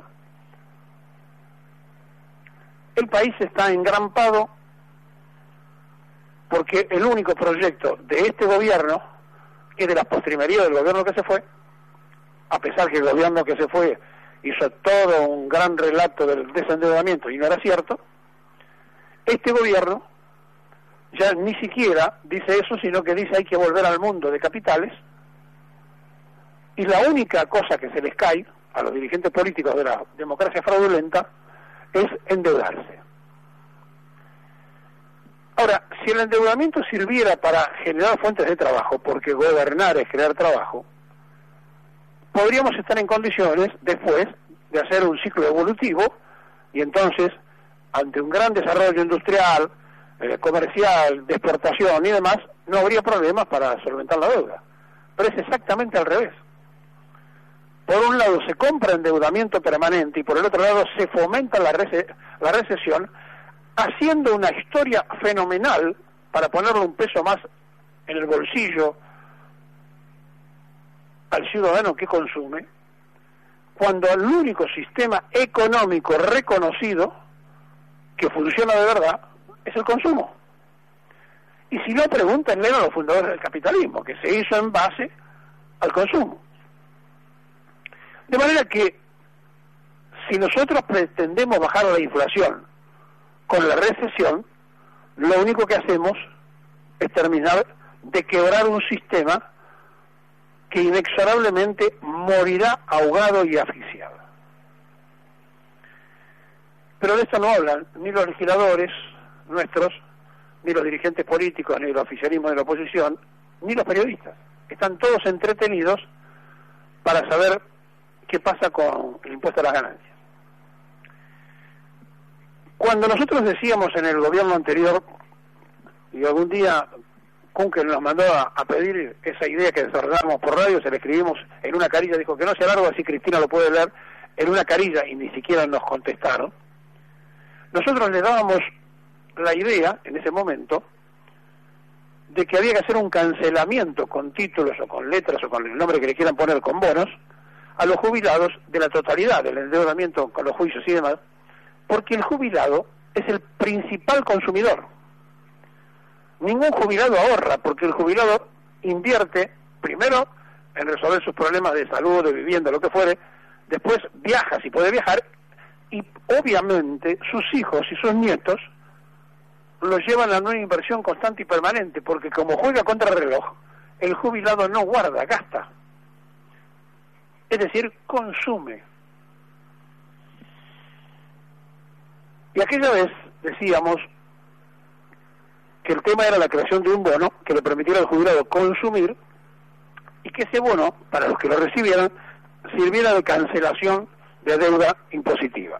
el país está engrampado porque el único proyecto de este gobierno, que es de las postrimerías del gobierno que se fue, a pesar que el gobierno que se fue hizo todo un gran relato del desendeudamiento y no era cierto, este gobierno ya ni siquiera dice eso, sino que dice hay que volver al mundo de capitales, y la única cosa que se les cae a los dirigentes políticos de la democracia fraudulenta es endeudarse. Ahora, si el endeudamiento sirviera para generar fuentes de trabajo, porque gobernar es crear trabajo, podríamos estar en condiciones después de hacer un ciclo evolutivo, y entonces, ante un gran desarrollo industrial, comercial, de exportación y demás, no habría problemas para solventar la deuda. Pero es exactamente al revés. Por un lado se compra endeudamiento permanente y por el otro lado se fomenta la recesión, haciendo una historia fenomenal para ponerle un peso más en el bolsillo al ciudadano que consume, cuando el único sistema económico reconocido que funciona de verdad es el consumo. Y si no, pregúntenle a los fundadores del capitalismo, que se hizo en base al consumo. De manera que, si nosotros pretendemos bajar la inflación con la recesión, lo único que hacemos es terminar de quebrar un sistema que inexorablemente morirá ahogado y asfixiado. Pero de esto no hablan ni los legisladores nuestros, ni los dirigentes políticos, ni el oficialismo de la oposición, ni los periodistas. Están todos entretenidos para saber qué pasa con el impuesto a las ganancias. Cuando nosotros decíamos en el gobierno anterior, y algún día Kunkel nos mandó a pedir esa idea que desarrollamos por radio, se la escribimos en una carilla, dijo que no sea largo, así Cristina lo puede leer, en una carilla, y ni siquiera nos contestaron. Nosotros le dábamos la idea, en ese momento, de que había que hacer un cancelamiento con títulos o con letras o con el nombre que le quieran poner, con bonos, a los jubilados de la totalidad del endeudamiento con los juicios y demás, porque el jubilado es el principal consumidor. Ningún jubilado ahorra, porque el jubilado invierte primero en resolver sus problemas de salud, de vivienda, lo que fuere, después viaja si puede viajar, y obviamente sus hijos y sus nietos lo llevan a una inversión constante y permanente, porque como juega contra el reloj, el jubilado no guarda, gasta. Es decir, consume. Y aquella vez decíamos que el tema era la creación de un bono que le permitiera al jubilado consumir y que ese bono, para los que lo recibieran, sirviera de cancelación de deuda impositiva.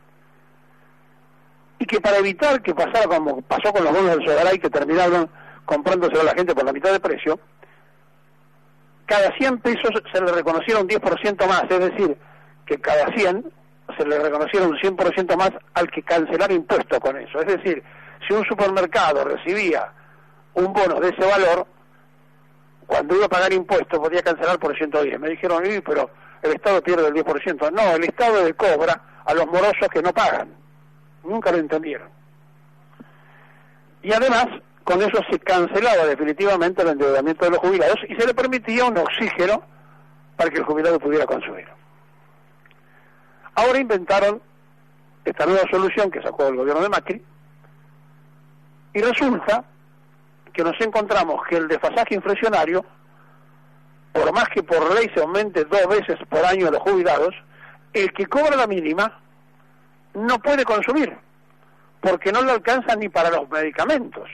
Y que para evitar que pasara como pasó con los bonos del Sogaray, que terminaron comprándoselo a la gente por la mitad de precio, cada 100 pesos se le reconociera un 10% más, es decir, que cada 100 se le reconociera un 100% más al que cancelara impuesto con eso. Es decir, si un supermercado recibía un bono de ese valor, cuando iba a pagar impuestos podía cancelar por 110. Me dijeron, pero el Estado pierde el 10%. No, el Estado le cobra a los morosos que no pagan. Nunca lo entendieron. Y además, con eso se cancelaba definitivamente el endeudamiento de los jubilados y se le permitía un oxígeno para que el jubilado pudiera consumir. Ahora inventaron esta nueva solución que sacó el gobierno de Macri, y resulta que nos encontramos que el desfasaje inflacionario, por más que por ley se aumente 2 veces por año a los jubilados, el que cobra la mínima no puede consumir, porque no le alcanza ni para los medicamentos.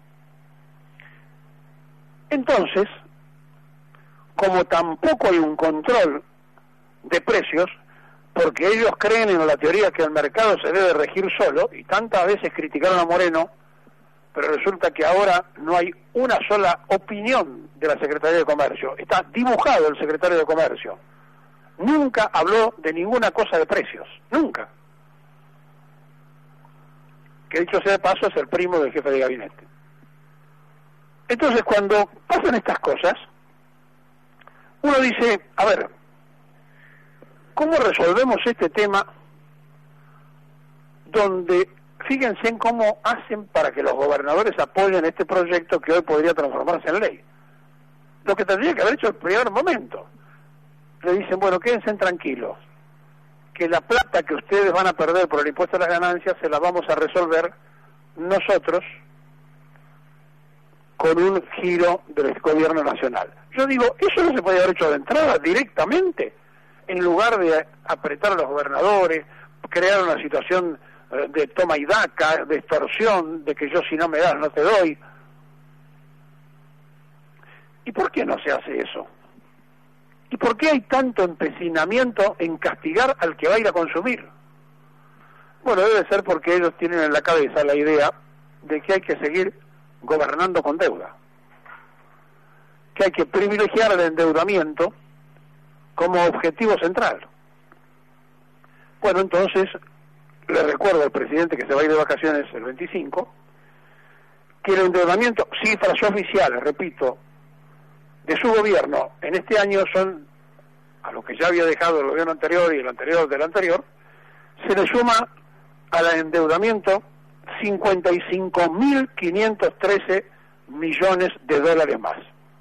Entonces, como tampoco hay un control de precios, porque ellos creen en la teoría que el mercado se debe regir solo, y tantas veces criticaron a Moreno, pero resulta que ahora no hay una sola opinión de la Secretaría de Comercio. Está dibujado el Secretario de Comercio. Nunca habló de ninguna cosa de precios, nunca. Que dicho sea de paso es el primo del jefe de gabinete. Entonces cuando pasan estas cosas, uno dice, a ver, ¿cómo resolvemos este tema donde, fíjense en cómo hacen para que los gobernadores apoyen este proyecto que hoy podría transformarse en ley? Lo que tendría que haber hecho el primer momento. Le dicen, bueno, quédense tranquilos, que la plata que ustedes van a perder por el impuesto a las ganancias se la vamos a resolver nosotros con un giro del gobierno nacional. Yo digo, eso no se podía haber hecho de entrada, directamente, en lugar de apretar a los gobernadores, crear una situación de toma y daca, de extorsión, de que yo si no me das no te doy. ¿Y por qué no se hace eso? ¿Y por qué hay tanto empecinamiento en castigar al que va a ir a consumir? Bueno, debe ser porque ellos tienen en la cabeza la idea de que hay que seguir gobernando con deuda, que hay que privilegiar el endeudamiento como objetivo central. Bueno, entonces, le recuerdo al presidente que se va a ir de vacaciones el 25, que el endeudamiento, cifras oficiales, repito, de su gobierno en este año son, a lo que ya había dejado el gobierno anterior y el anterior del anterior, se le suma al endeudamiento 55.513 millones de dólares más.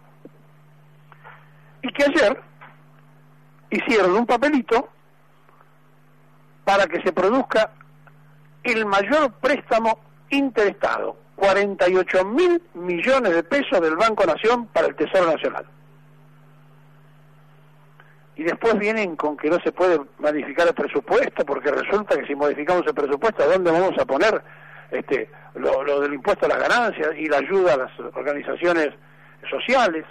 Y que ayer hicieron un papelito para que se produzca el mayor préstamo interestado, 48.000 millones de pesos del Banco Nación para el Tesoro Nacional. y después vienen con que no se puede modificar el presupuesto, porque resulta que si modificamos el presupuesto, ¿a dónde vamos a poner lo del impuesto a las ganancias y la ayuda a las organizaciones sociales?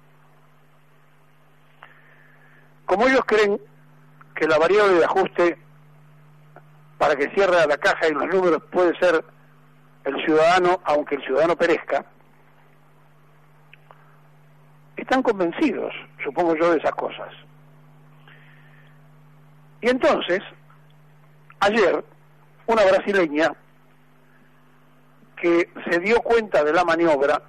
Como ellos creen que la variable de ajuste para que cierre la caja y los números puede ser el ciudadano, aunque el ciudadano perezca, están convencidos, supongo yo, de esas cosas. Y entonces, ayer, una brasileña que se dio cuenta de la maniobra,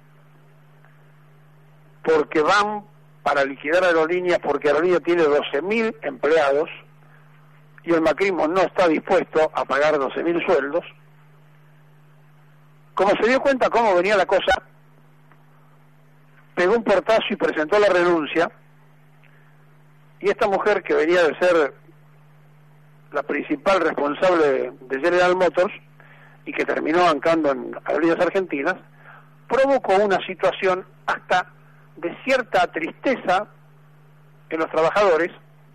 porque van para liquidar Aerolíneas, porque Aerolíneas tiene 12.000 empleados y el macrismo no está dispuesto a pagar 12.000 sueldos. Como se dio cuenta cómo venía la cosa, pegó un portazo y presentó la renuncia, y esta mujer, que venía de ser la principal responsable de General Motors y que terminó bancando en Aerolíneas Argentinas, provocó una situación hasta de cierta tristeza en los trabajadores,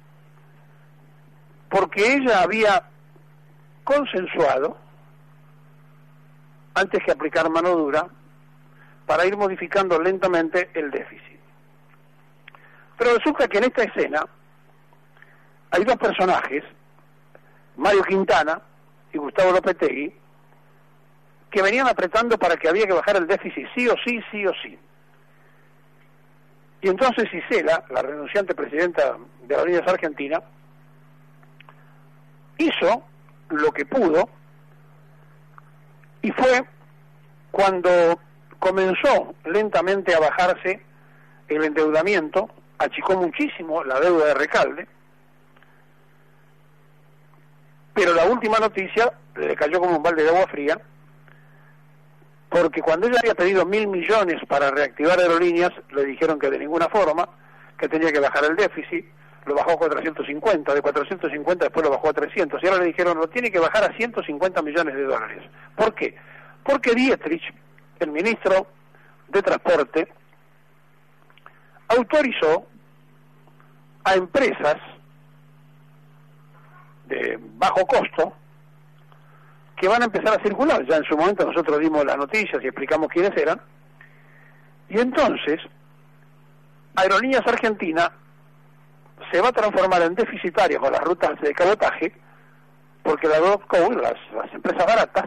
porque ella había consensuado, antes que aplicar mano dura, para ir modificando lentamente el déficit. Pero resulta que en esta escena hay dos personajes, Mario Quintana y Gustavo Lopetegui, que venían apretando para que había que bajar el déficit sí o sí, sí o sí. Y entonces Isela, la renunciante presidenta de Aerolíneas Argentina, hizo lo que pudo, y fue cuando comenzó lentamente a bajarse el endeudamiento, achicó muchísimo la deuda de Recalde, pero la última noticia le cayó como un balde de agua fría, porque cuando ella había pedido 1.000 millones para reactivar Aerolíneas, le dijeron que de ninguna forma, que tenía que bajar el déficit, lo bajó a 450, de 450 después lo bajó a 300, y ahora le dijeron, lo tiene que bajar a 150 millones de dólares. ¿Por qué? Porque Dietrich, el ministro de Transporte, autorizó a empresas de bajo costo que van a empezar a circular. Ya en su momento nosotros dimos las noticias y explicamos quiénes eran, y entonces Aerolíneas Argentina se va a transformar en deficitaria con las rutas de cabotaje, porque las las empresas baratas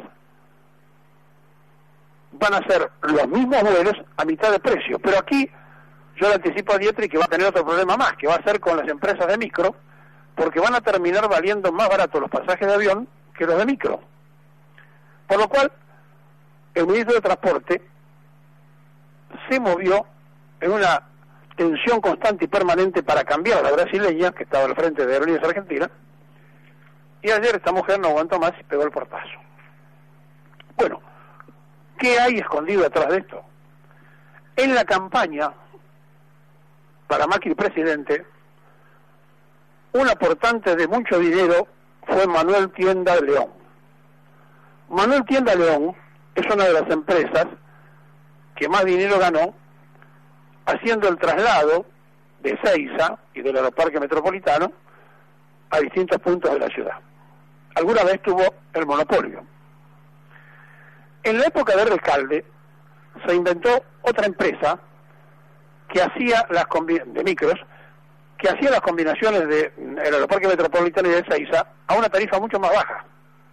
van a hacer los mismos vuelos a mitad de precio. Pero aquí yo le anticipo a Dietrich que va a tener otro problema más, que va a ser con las empresas de micro, porque van a terminar valiendo más barato los pasajes de avión que los de micro. Por lo cual, el ministro de Transporte se movió en una tensión constante y permanente para cambiar a la brasileña, que estaba al frente de Aerolíneas Argentina, y ayer esta mujer no aguantó más y pegó el portazo. Bueno, ¿qué hay escondido detrás de esto? En la campaña para Macri presidente, un aportante de mucho dinero fue Manuel Tienda León. Manuel Tienda León es una de las empresas que más dinero ganó haciendo el traslado de Ezeiza y del Aeroparque Metropolitano a distintos puntos de la ciudad. Alguna vez tuvo el monopolio. En la época de Recalde se inventó otra empresa que hacía de micros, que hacía las combinaciones del Aeroparque Metropolitano y de Ezeiza a una tarifa mucho más baja.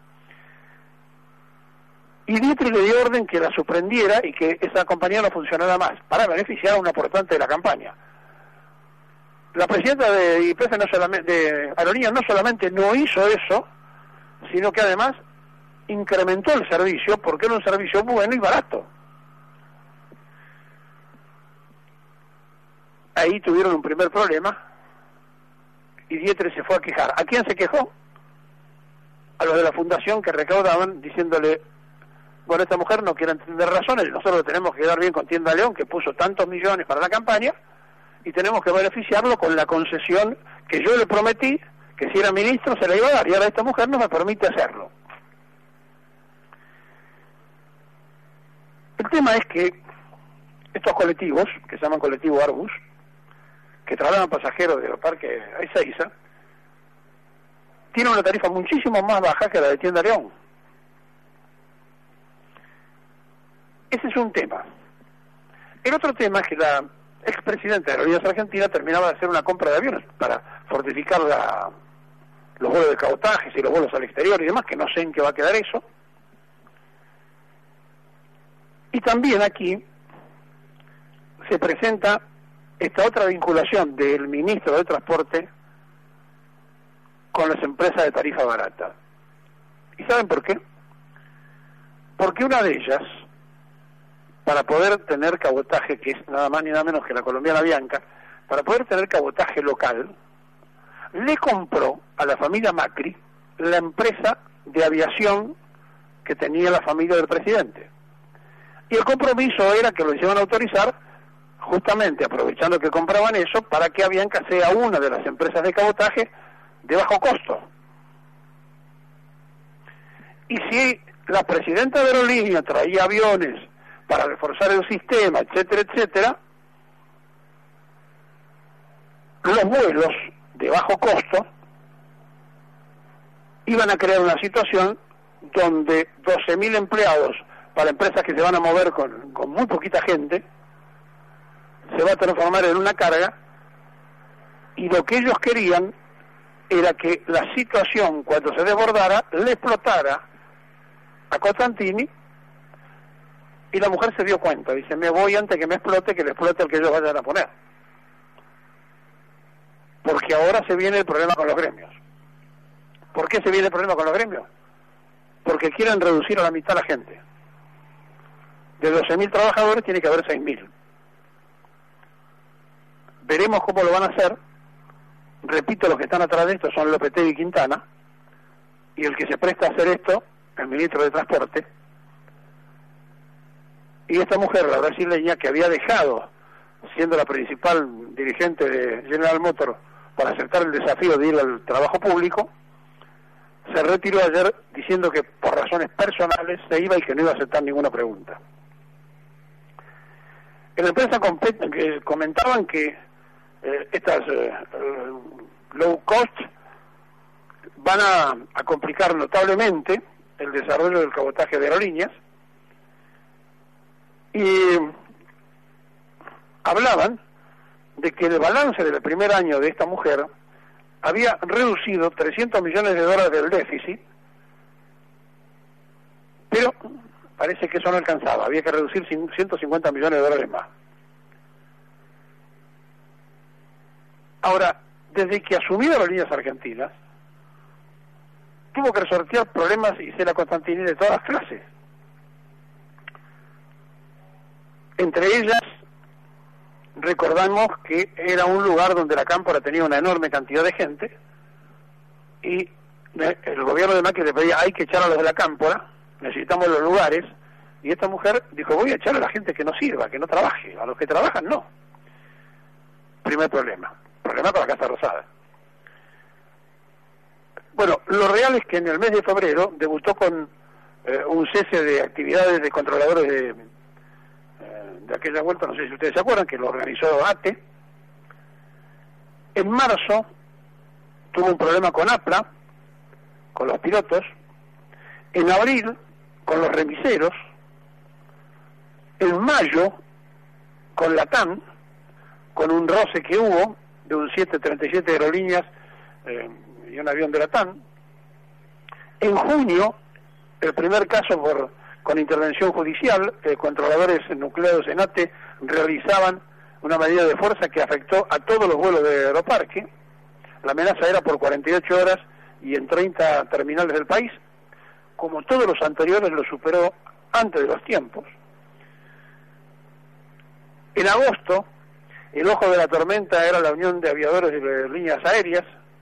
Y Dietrich le dio orden que la suspendiera y que esa compañía no funcionara más, para beneficiar a un aportante de la campaña. La presidenta de IPF de Aerolíneas no solamente no hizo eso, sino que además incrementó el servicio, porque era un servicio bueno y barato. Ahí tuvieron un primer problema y Dietrich se fue a quejar. ¿A quién se quejó? A los de la fundación, que recaudaban, diciéndole: bueno, esta mujer no quiere entender razones, nosotros tenemos que quedar bien con Tienda León, que puso tantos millones para la campaña, y tenemos que beneficiarlo con la concesión que yo le prometí, que si era ministro se la iba a dar, y ahora esta mujer no me permite hacerlo. El tema es que estos colectivos, que se llaman colectivo Arbus, que trasladan pasajeros de Aeroparque a Ezeiza, tiene una tarifa muchísimo más baja que la de Tienda León. Ese es un tema. El otro tema es que la expresidenta de Aerolíneas Argentinas terminaba de hacer una compra de aviones para fortificar los vuelos de cabotajes y los vuelos al exterior y demás, que no sé en qué va a quedar eso. Y también aquí se presenta esta otra vinculación del ministro de Transporte con las empresas de tarifa barata. ¿Y saben por qué? Porque una de ellas, para poder tener cabotaje, que es nada más ni nada menos que la colombiana Bianca, para poder tener cabotaje local, le compró a la familia Macri la empresa de aviación que tenía la familia del presidente. Y el compromiso era que lo iban a autorizar, justamente aprovechando que compraban eso, para que Avianca sea una de las empresas de cabotaje de bajo costo. Y si la presidenta de Aerolínea traía aviones para reforzar el sistema, etcétera, etcétera, los vuelos de bajo costo iban a crear una situación donde 12.000 empleados para empresas que se van a mover con muy poquita gente se va a transformar en una carga, y lo que ellos querían era que la situación, cuando se desbordara, le explotara a Costantini, y la mujer se dio cuenta, dice, me voy antes que me explote, que le explote el que ellos vayan a poner. Porque ahora se viene el problema con los gremios. ¿Por qué se viene el problema con los gremios? Porque quieren reducir a la mitad la gente. De 12.000 trabajadores tiene que haber 6.000. Veremos cómo lo van a hacer. Repito, los que están atrás de esto son Lopetegui y Quintana, y el que se presta a hacer esto, el ministro de Transporte. Y esta mujer, la brasileña, que había dejado, siendo la principal dirigente de General Motors, para aceptar el desafío de ir al trabajo público, se retiró ayer diciendo que por razones personales se iba y que no iba a aceptar ninguna pregunta. En la empresa comentaban que estas low cost van a complicar notablemente el desarrollo del cabotaje de aerolíneas, y hablaban de que el balance del primer año de esta mujer había reducido $300 millones del déficit, pero parece que eso no alcanzaba, había que reducir $150 millones más. Ahora, desde que asumió Aerolíneas Argentinas, tuvo que resortear problemas, y Isela Costantini, de todas las clases. Entre ellas, recordamos que era un lugar donde la Cámpora tenía una enorme cantidad de gente, y el gobierno de Macri le pedía, hay que echar a los de la Cámpora, necesitamos los lugares, y esta mujer dijo, voy a echar a la gente que no sirva, que no trabaje, a los que trabajan no. Primer problema con la Casa Rosada. Bueno, lo real es que en el mes de febrero debutó con un cese de actividades de controladores de aquella vuelta, no sé si ustedes se acuerdan, que lo organizó ATE. En marzo tuvo un problema con APLA, con los pilotos. En abril, con los remiseros. En mayo, con LATAM, con un roce que hubo de un 737 de aerolíneas y un avión de LATAM. En junio, el primer caso con intervención judicial, controladores nucleados en ATE realizaban una medida de fuerza que afectó a todos los vuelos de Aeroparque. La amenaza era por 48 horas y en 30 terminales del país. Como todos los anteriores, lo superó antes de los tiempos. En agosto, el ojo de la tormenta era la Unión de Aviadores de Líneas Aéreas.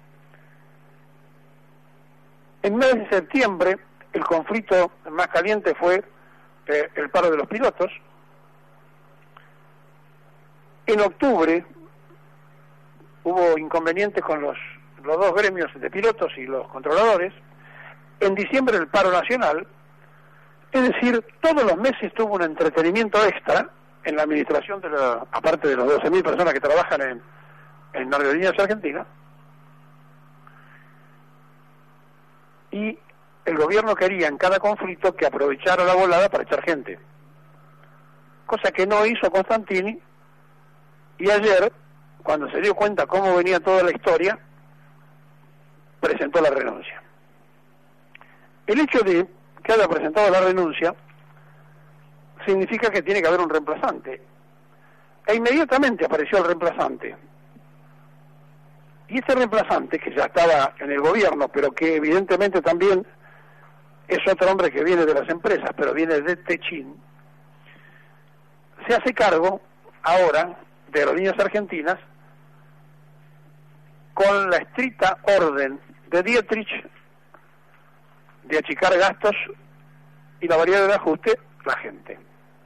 En mes de septiembre, el conflicto más caliente fue el paro de los pilotos. En octubre hubo inconvenientes con los dos gremios de pilotos y los controladores. En diciembre el paro nacional. Es decir, todos los meses tuvo un entretenimiento extra en la administración aparte de los 12.000 personas que trabajan en Aerolíneas Argentinas, y el gobierno quería en cada conflicto que aprovechara la volada para echar gente, cosa que no hizo Constantini, y ayer, cuando se dio cuenta cómo venía toda la historia, presentó la renuncia. El hecho de que haya presentado la renuncia significa que tiene que haber un reemplazante, e inmediatamente apareció el reemplazante. Y este reemplazante, que ya estaba en el gobierno, pero que evidentemente también es otro hombre que viene de las empresas, pero viene de Techín, se hace cargo ahora de Aerolíneas Argentinas con la estricta orden de Dietrich de achicar gastos y la variable de ajuste, la gente.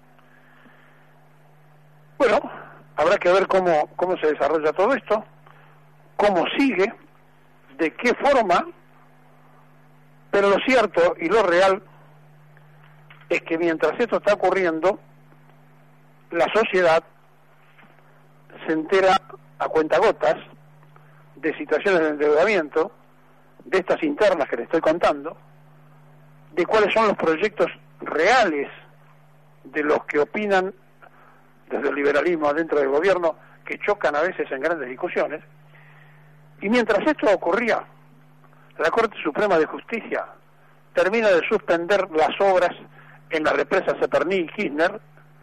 Bueno, habrá que ver cómo se desarrolla todo esto, cómo sigue, de qué forma, pero lo cierto y lo real es que mientras esto está ocurriendo, la sociedad se entera a cuentagotas de situaciones de endeudamiento, de estas internas que le estoy contando, de cuáles son los proyectos reales de los que opinan desde el liberalismo adentro del gobierno, que chocan a veces en grandes discusiones. Y mientras esto ocurría, la Corte Suprema de Justicia termina de suspender las obras en la represa Seperní y Kirchner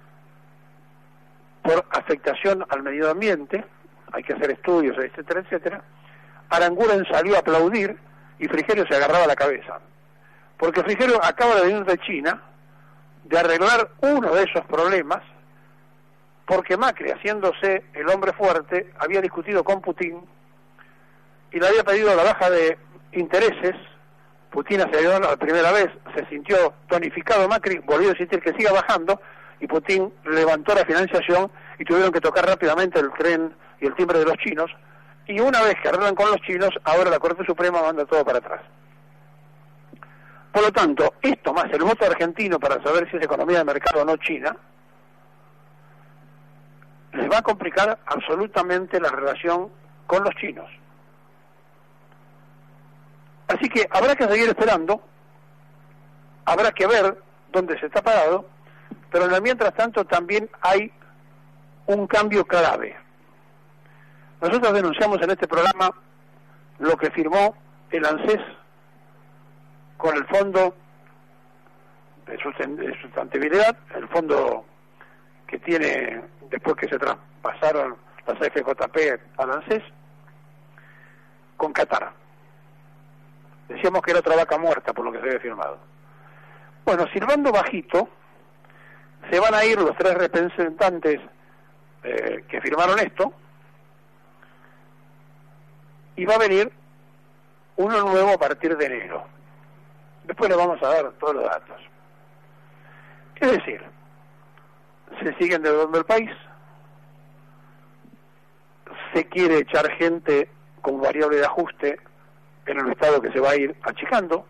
por afectación al medio ambiente, hay que hacer estudios, etcétera, etcétera. Aranguren salió a aplaudir y Frigerio se agarraba la cabeza, porque Frigerio acaba de venir de China de arreglar uno de esos problemas, porque Macri, haciéndose el hombre fuerte, había discutido con Putin y le había pedido la baja de intereses. Putin aceleró la primera vez, se sintió tonificado Macri, volvió a insistir que siga bajando, y Putin levantó la financiación y tuvieron que tocar rápidamente el tren y el timbre de los chinos, y una vez que arreglan con los chinos, ahora la Corte Suprema manda todo para atrás. Por lo tanto, esto más el voto argentino para saber si es economía de mercado o no China, les va a complicar absolutamente la relación con los chinos. Así que habrá que seguir esperando, habrá que ver dónde se está parado, pero en el mientras tanto también hay un cambio clave. Nosotros denunciamos en este programa lo que firmó el ANSES con el Fondo de Sustentabilidad, el fondo que tiene, después que se traspasaron las FJP al ANSES, con Qatar. Decíamos que era otra vaca muerta por lo que se había firmado. Bueno, silbando bajito, se van a ir los tres representantes que firmaron esto, y va a venir uno nuevo a partir de enero. Después le vamos a dar todos los datos. Es decir, se sigue endeudando el país, se quiere echar gente con variable de ajuste en un estado que se va a ir achicando,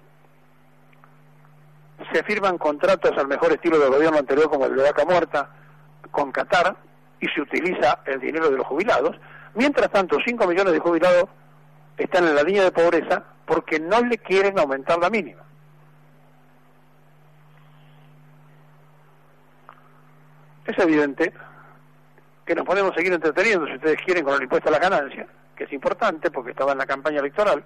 se firman contratos al mejor estilo del gobierno anterior como el de vaca muerta con Qatar, y se utiliza el dinero de los jubilados. Mientras tanto, 5 millones de jubilados están en la línea de pobreza porque no le quieren aumentar la mínima. Es evidente que nos podemos seguir entreteniendo, si ustedes quieren, con el impuesto a la ganancia, que es importante porque estaba en la campaña electoral,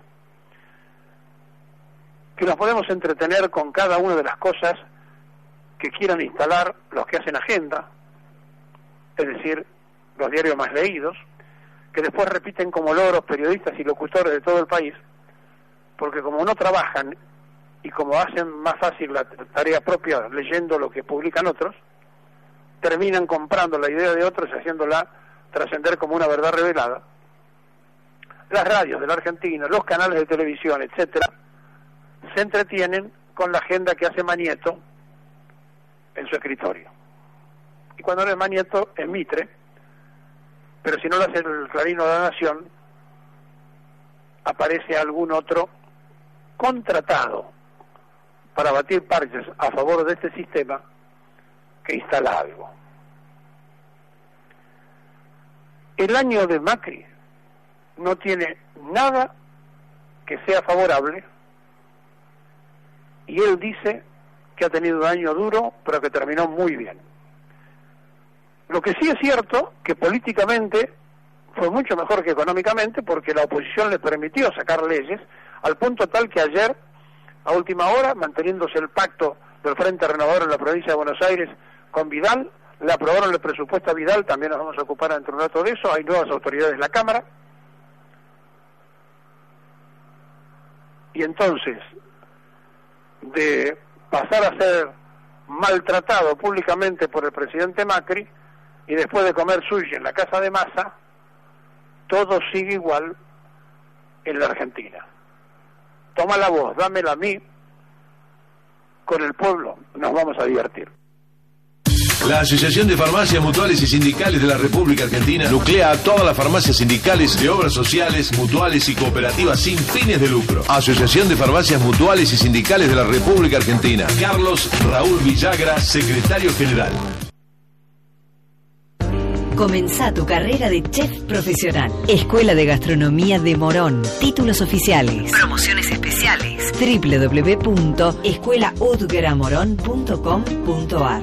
que nos podemos entretener con cada una de las cosas que quieran instalar los que hacen agenda, es decir, los diarios más leídos, que después repiten como loros periodistas y locutores de todo el país, porque como no trabajan y como hacen más fácil la tarea propia leyendo lo que publican otros, terminan comprando la idea de otros y haciéndola trascender como una verdad revelada. Las radios de la Argentina, los canales de televisión, etcétera, se entretienen con la agenda que hace Manieto en su escritorio. Y cuando no es Manieto, es Mitre, pero si no lo hace el Clarín o La Nación, aparece algún otro contratado para batir parches a favor de este sistema que instala algo. El año de Macri no tiene nada que sea favorable, y él dice que ha tenido un año duro, pero que terminó muy bien. Lo que sí es cierto, que políticamente fue mucho mejor que económicamente, porque la oposición le permitió sacar leyes, al punto tal que ayer, a última hora, manteniéndose el pacto del Frente Renovador en la provincia de Buenos Aires con Vidal, le aprobaron el presupuesto a Vidal, también nos vamos a ocupar dentro de un rato de eso, hay nuevas autoridades en la Cámara, y entonces, de pasar a ser maltratado públicamente por el presidente Macri, y después de comer sushi en la casa de Massa, todo sigue igual en la Argentina. Toma la voz, dámela a mí, con el pueblo nos vamos a divertir. La Asociación de Farmacias Mutuales y Sindicales de la República Argentina nuclea a todas las farmacias sindicales de obras sociales, mutuales y cooperativas sin fines de lucro. Asociación de Farmacias Mutuales y Sindicales de la República Argentina. Carlos Raúl Villagra, secretario general. Comenzá tu carrera de chef profesional. Escuela de Gastronomía de Morón. Títulos oficiales. Promociones especiales. www.escuelaudgramoron.com.ar.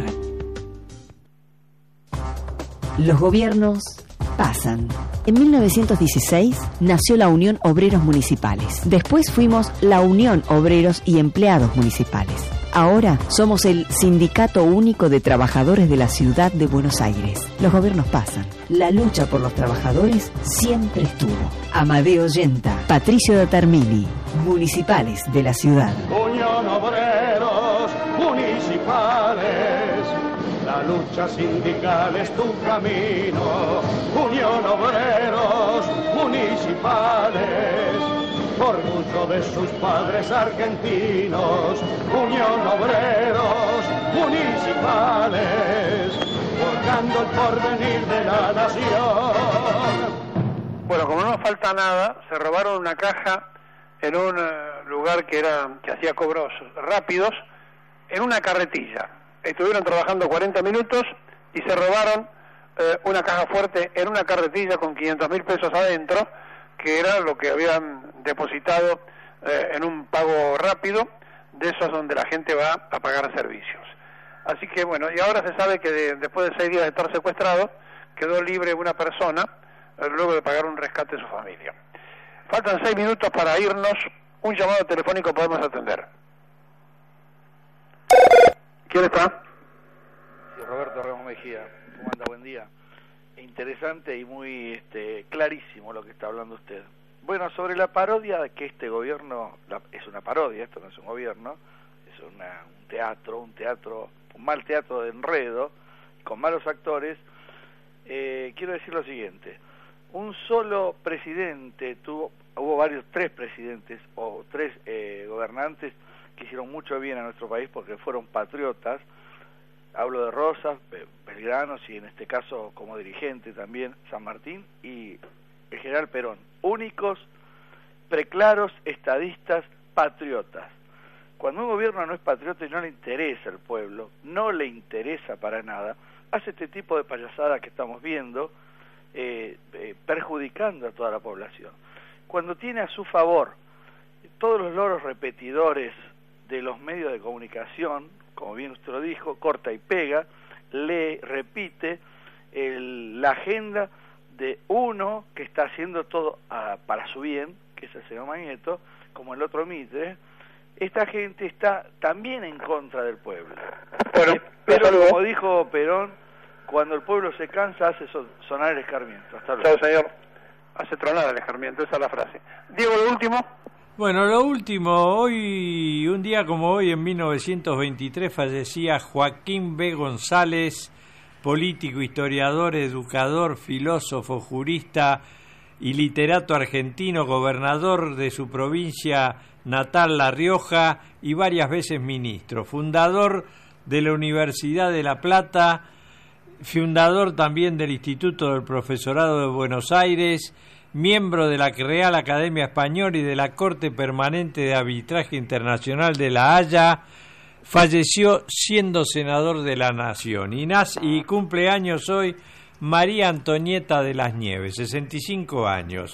Los gobiernos pasan. En 1916 nació la Unión Obreros Municipales. Después fuimos la Unión Obreros y Empleados Municipales. Ahora somos el Sindicato Único de Trabajadores de la Ciudad de Buenos Aires. Los gobiernos pasan. La lucha por los trabajadores siempre estuvo. Amadeo Yenta, Patricio Datarmini, Municipales de la Ciudad. Unión Obreros Municipales, la lucha sindical es tu camino. Unión Obreros Municipales, orgullo de sus padres argentinos. Unión Obreros Municipales, forjando el porvenir de la nación. Bueno, como no nos falta nada, se robaron una caja en un lugar que hacía cobros rápidos, en una carretilla. Estuvieron trabajando 40 minutos y se robaron una caja fuerte en una carretilla con 500.000 pesos adentro, que era lo que habían depositado en un pago rápido, de esos donde la gente va a pagar servicios. Así que bueno, y ahora se sabe que después de 6 días de estar secuestrado, quedó libre una persona, luego de pagar un rescate a su familia. Faltan 6 minutos para irnos, un llamado telefónico podemos atender. ¿Quién está? Sí, Roberto Ramos Mejía. ¿Cómo anda? Buen día. Interesante y muy clarísimo lo que está hablando usted. Bueno, sobre la parodia de que este gobierno, es una parodia, esto no es un gobierno, es un mal teatro de enredo, con malos actores, quiero decir lo siguiente. Un solo presidente hubo tres presidentes o tres gobernantes que hicieron mucho bien a nuestro país porque fueron patriotas. Hablo de Rosas, Belgrano, y en este caso como dirigente también San Martín y el general Perón. Únicos, preclaros, estadistas, patriotas. Cuando un gobierno no es patriota y no le interesa al pueblo, no le interesa para nada, hace este tipo de payasada que estamos viendo, perjudicando a toda la población. Cuando tiene a su favor todos los loros repetidores de los medios de comunicación, como bien usted lo dijo, corta y pega, le repite la agenda de uno que está haciendo todo para su bien, que es el señor Magneto, como el otro Mitre. Esta gente está también en contra del pueblo. Pero como dijo Perón, cuando el pueblo se cansa hace sonar el escarmiento. Hasta luego. Chao, señor. Hace tronar el escarmiento, esa es la frase. Diego, lo último. Bueno, lo último, hoy, un día como hoy, en 1923, fallecía Joaquín B. González, político, historiador, educador, filósofo, jurista y literato argentino, gobernador de su provincia natal, La Rioja, y varias veces ministro, fundador de la Universidad de La Plata, fundador también del Instituto del Profesorado de Buenos Aires, miembro de la Real Academia Española y de la Corte Permanente de Arbitraje Internacional de La Haya. Falleció siendo senador de la Nación. Y cumple años hoy María Antonieta de las Nieves, 65 años.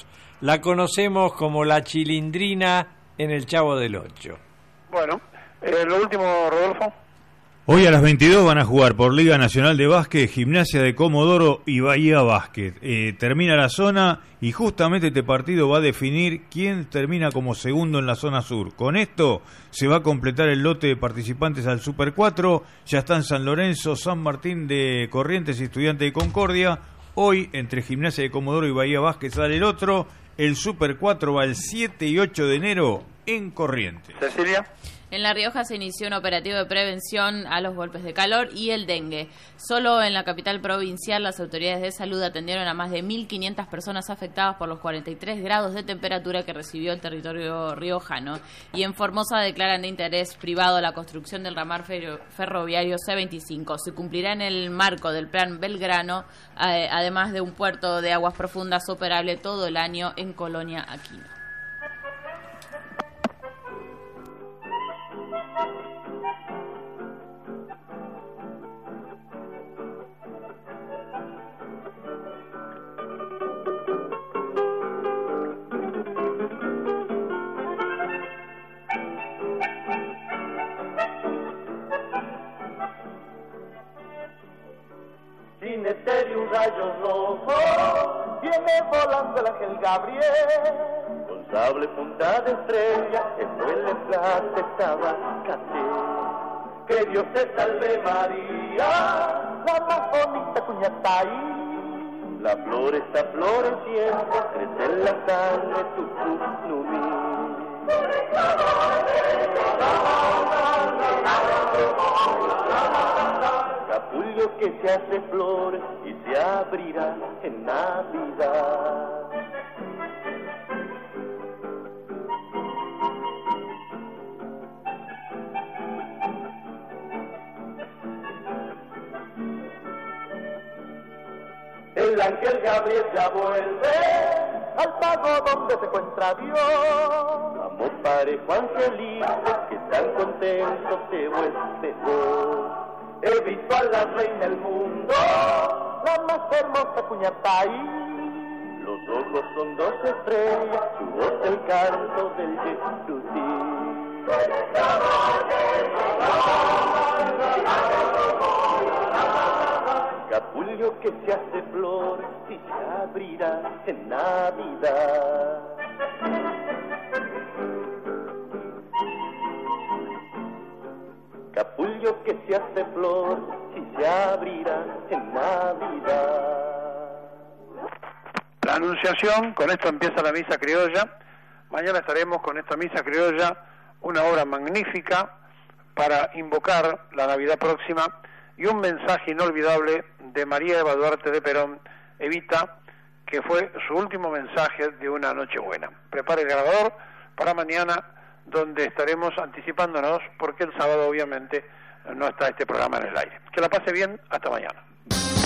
la conocemos como la Chilindrina en el Chavo del Ocho. Bueno, lo último, Rodolfo. Hoy a las 22 van a jugar por Liga Nacional de Básquet, Gimnasia de Comodoro y Bahía Básquet. Termina la zona y justamente este partido va a definir quién termina como segundo en la zona sur. Con esto se va a completar el lote de participantes al Super 4. Ya están San Lorenzo, San Martín de Corrientes y Estudiantes de Concordia. Hoy entre Gimnasia de Comodoro y Bahía Básquet sale el otro. El Super 4 va el 7 y 8 de enero en Corrientes. Cecilia. En La Rioja se inició un operativo de prevención a los golpes de calor y el dengue. Solo en la capital provincial las autoridades de salud atendieron a más de 1.500 personas afectadas por los 43 grados de temperatura que recibió el territorio riojano. Y en Formosa declaran de interés privado la construcción del ramal ferroviario C25. Se cumplirá en el marco del Plan Belgrano, además de un puerto de aguas profundas operable todo el año en Colonia Aquino. Jinete de un rayo rojo, viene volando el ángel Gabriel. Con sable punta de estrella, en duele plata estaba Caté. Que Dios te salve María, la más bonita cuñataí. La flor está floreciendo, crece en la sangre tu capullo que se hace flor y se abrirá en Navidad. El ángel Gabriel ya vuelve al pago donde se encuentra Dios. Vamos parejo angelitos que tan contentos se vuelve vos. He visto a la reina del mundo, la más hermosa cuñataí. Los ojos son dos estrellas, su voz el canto del Jesús. Capullo que se hace flor y se abrirá en Navidad. Capullo que se hace flor y se abrirá en Navidad. La Anunciación, con esto empieza la misa criolla. Mañana estaremos con esta misa criolla, una obra magnífica para invocar la Navidad próxima y un mensaje inolvidable de María Eva Duarte de Perón, Evita, que fue su último mensaje de una Nochebuena. Prepare el grabador para mañana, donde estaremos anticipándonos, porque el sábado obviamente no está este programa en el aire. Que la pase bien, hasta mañana.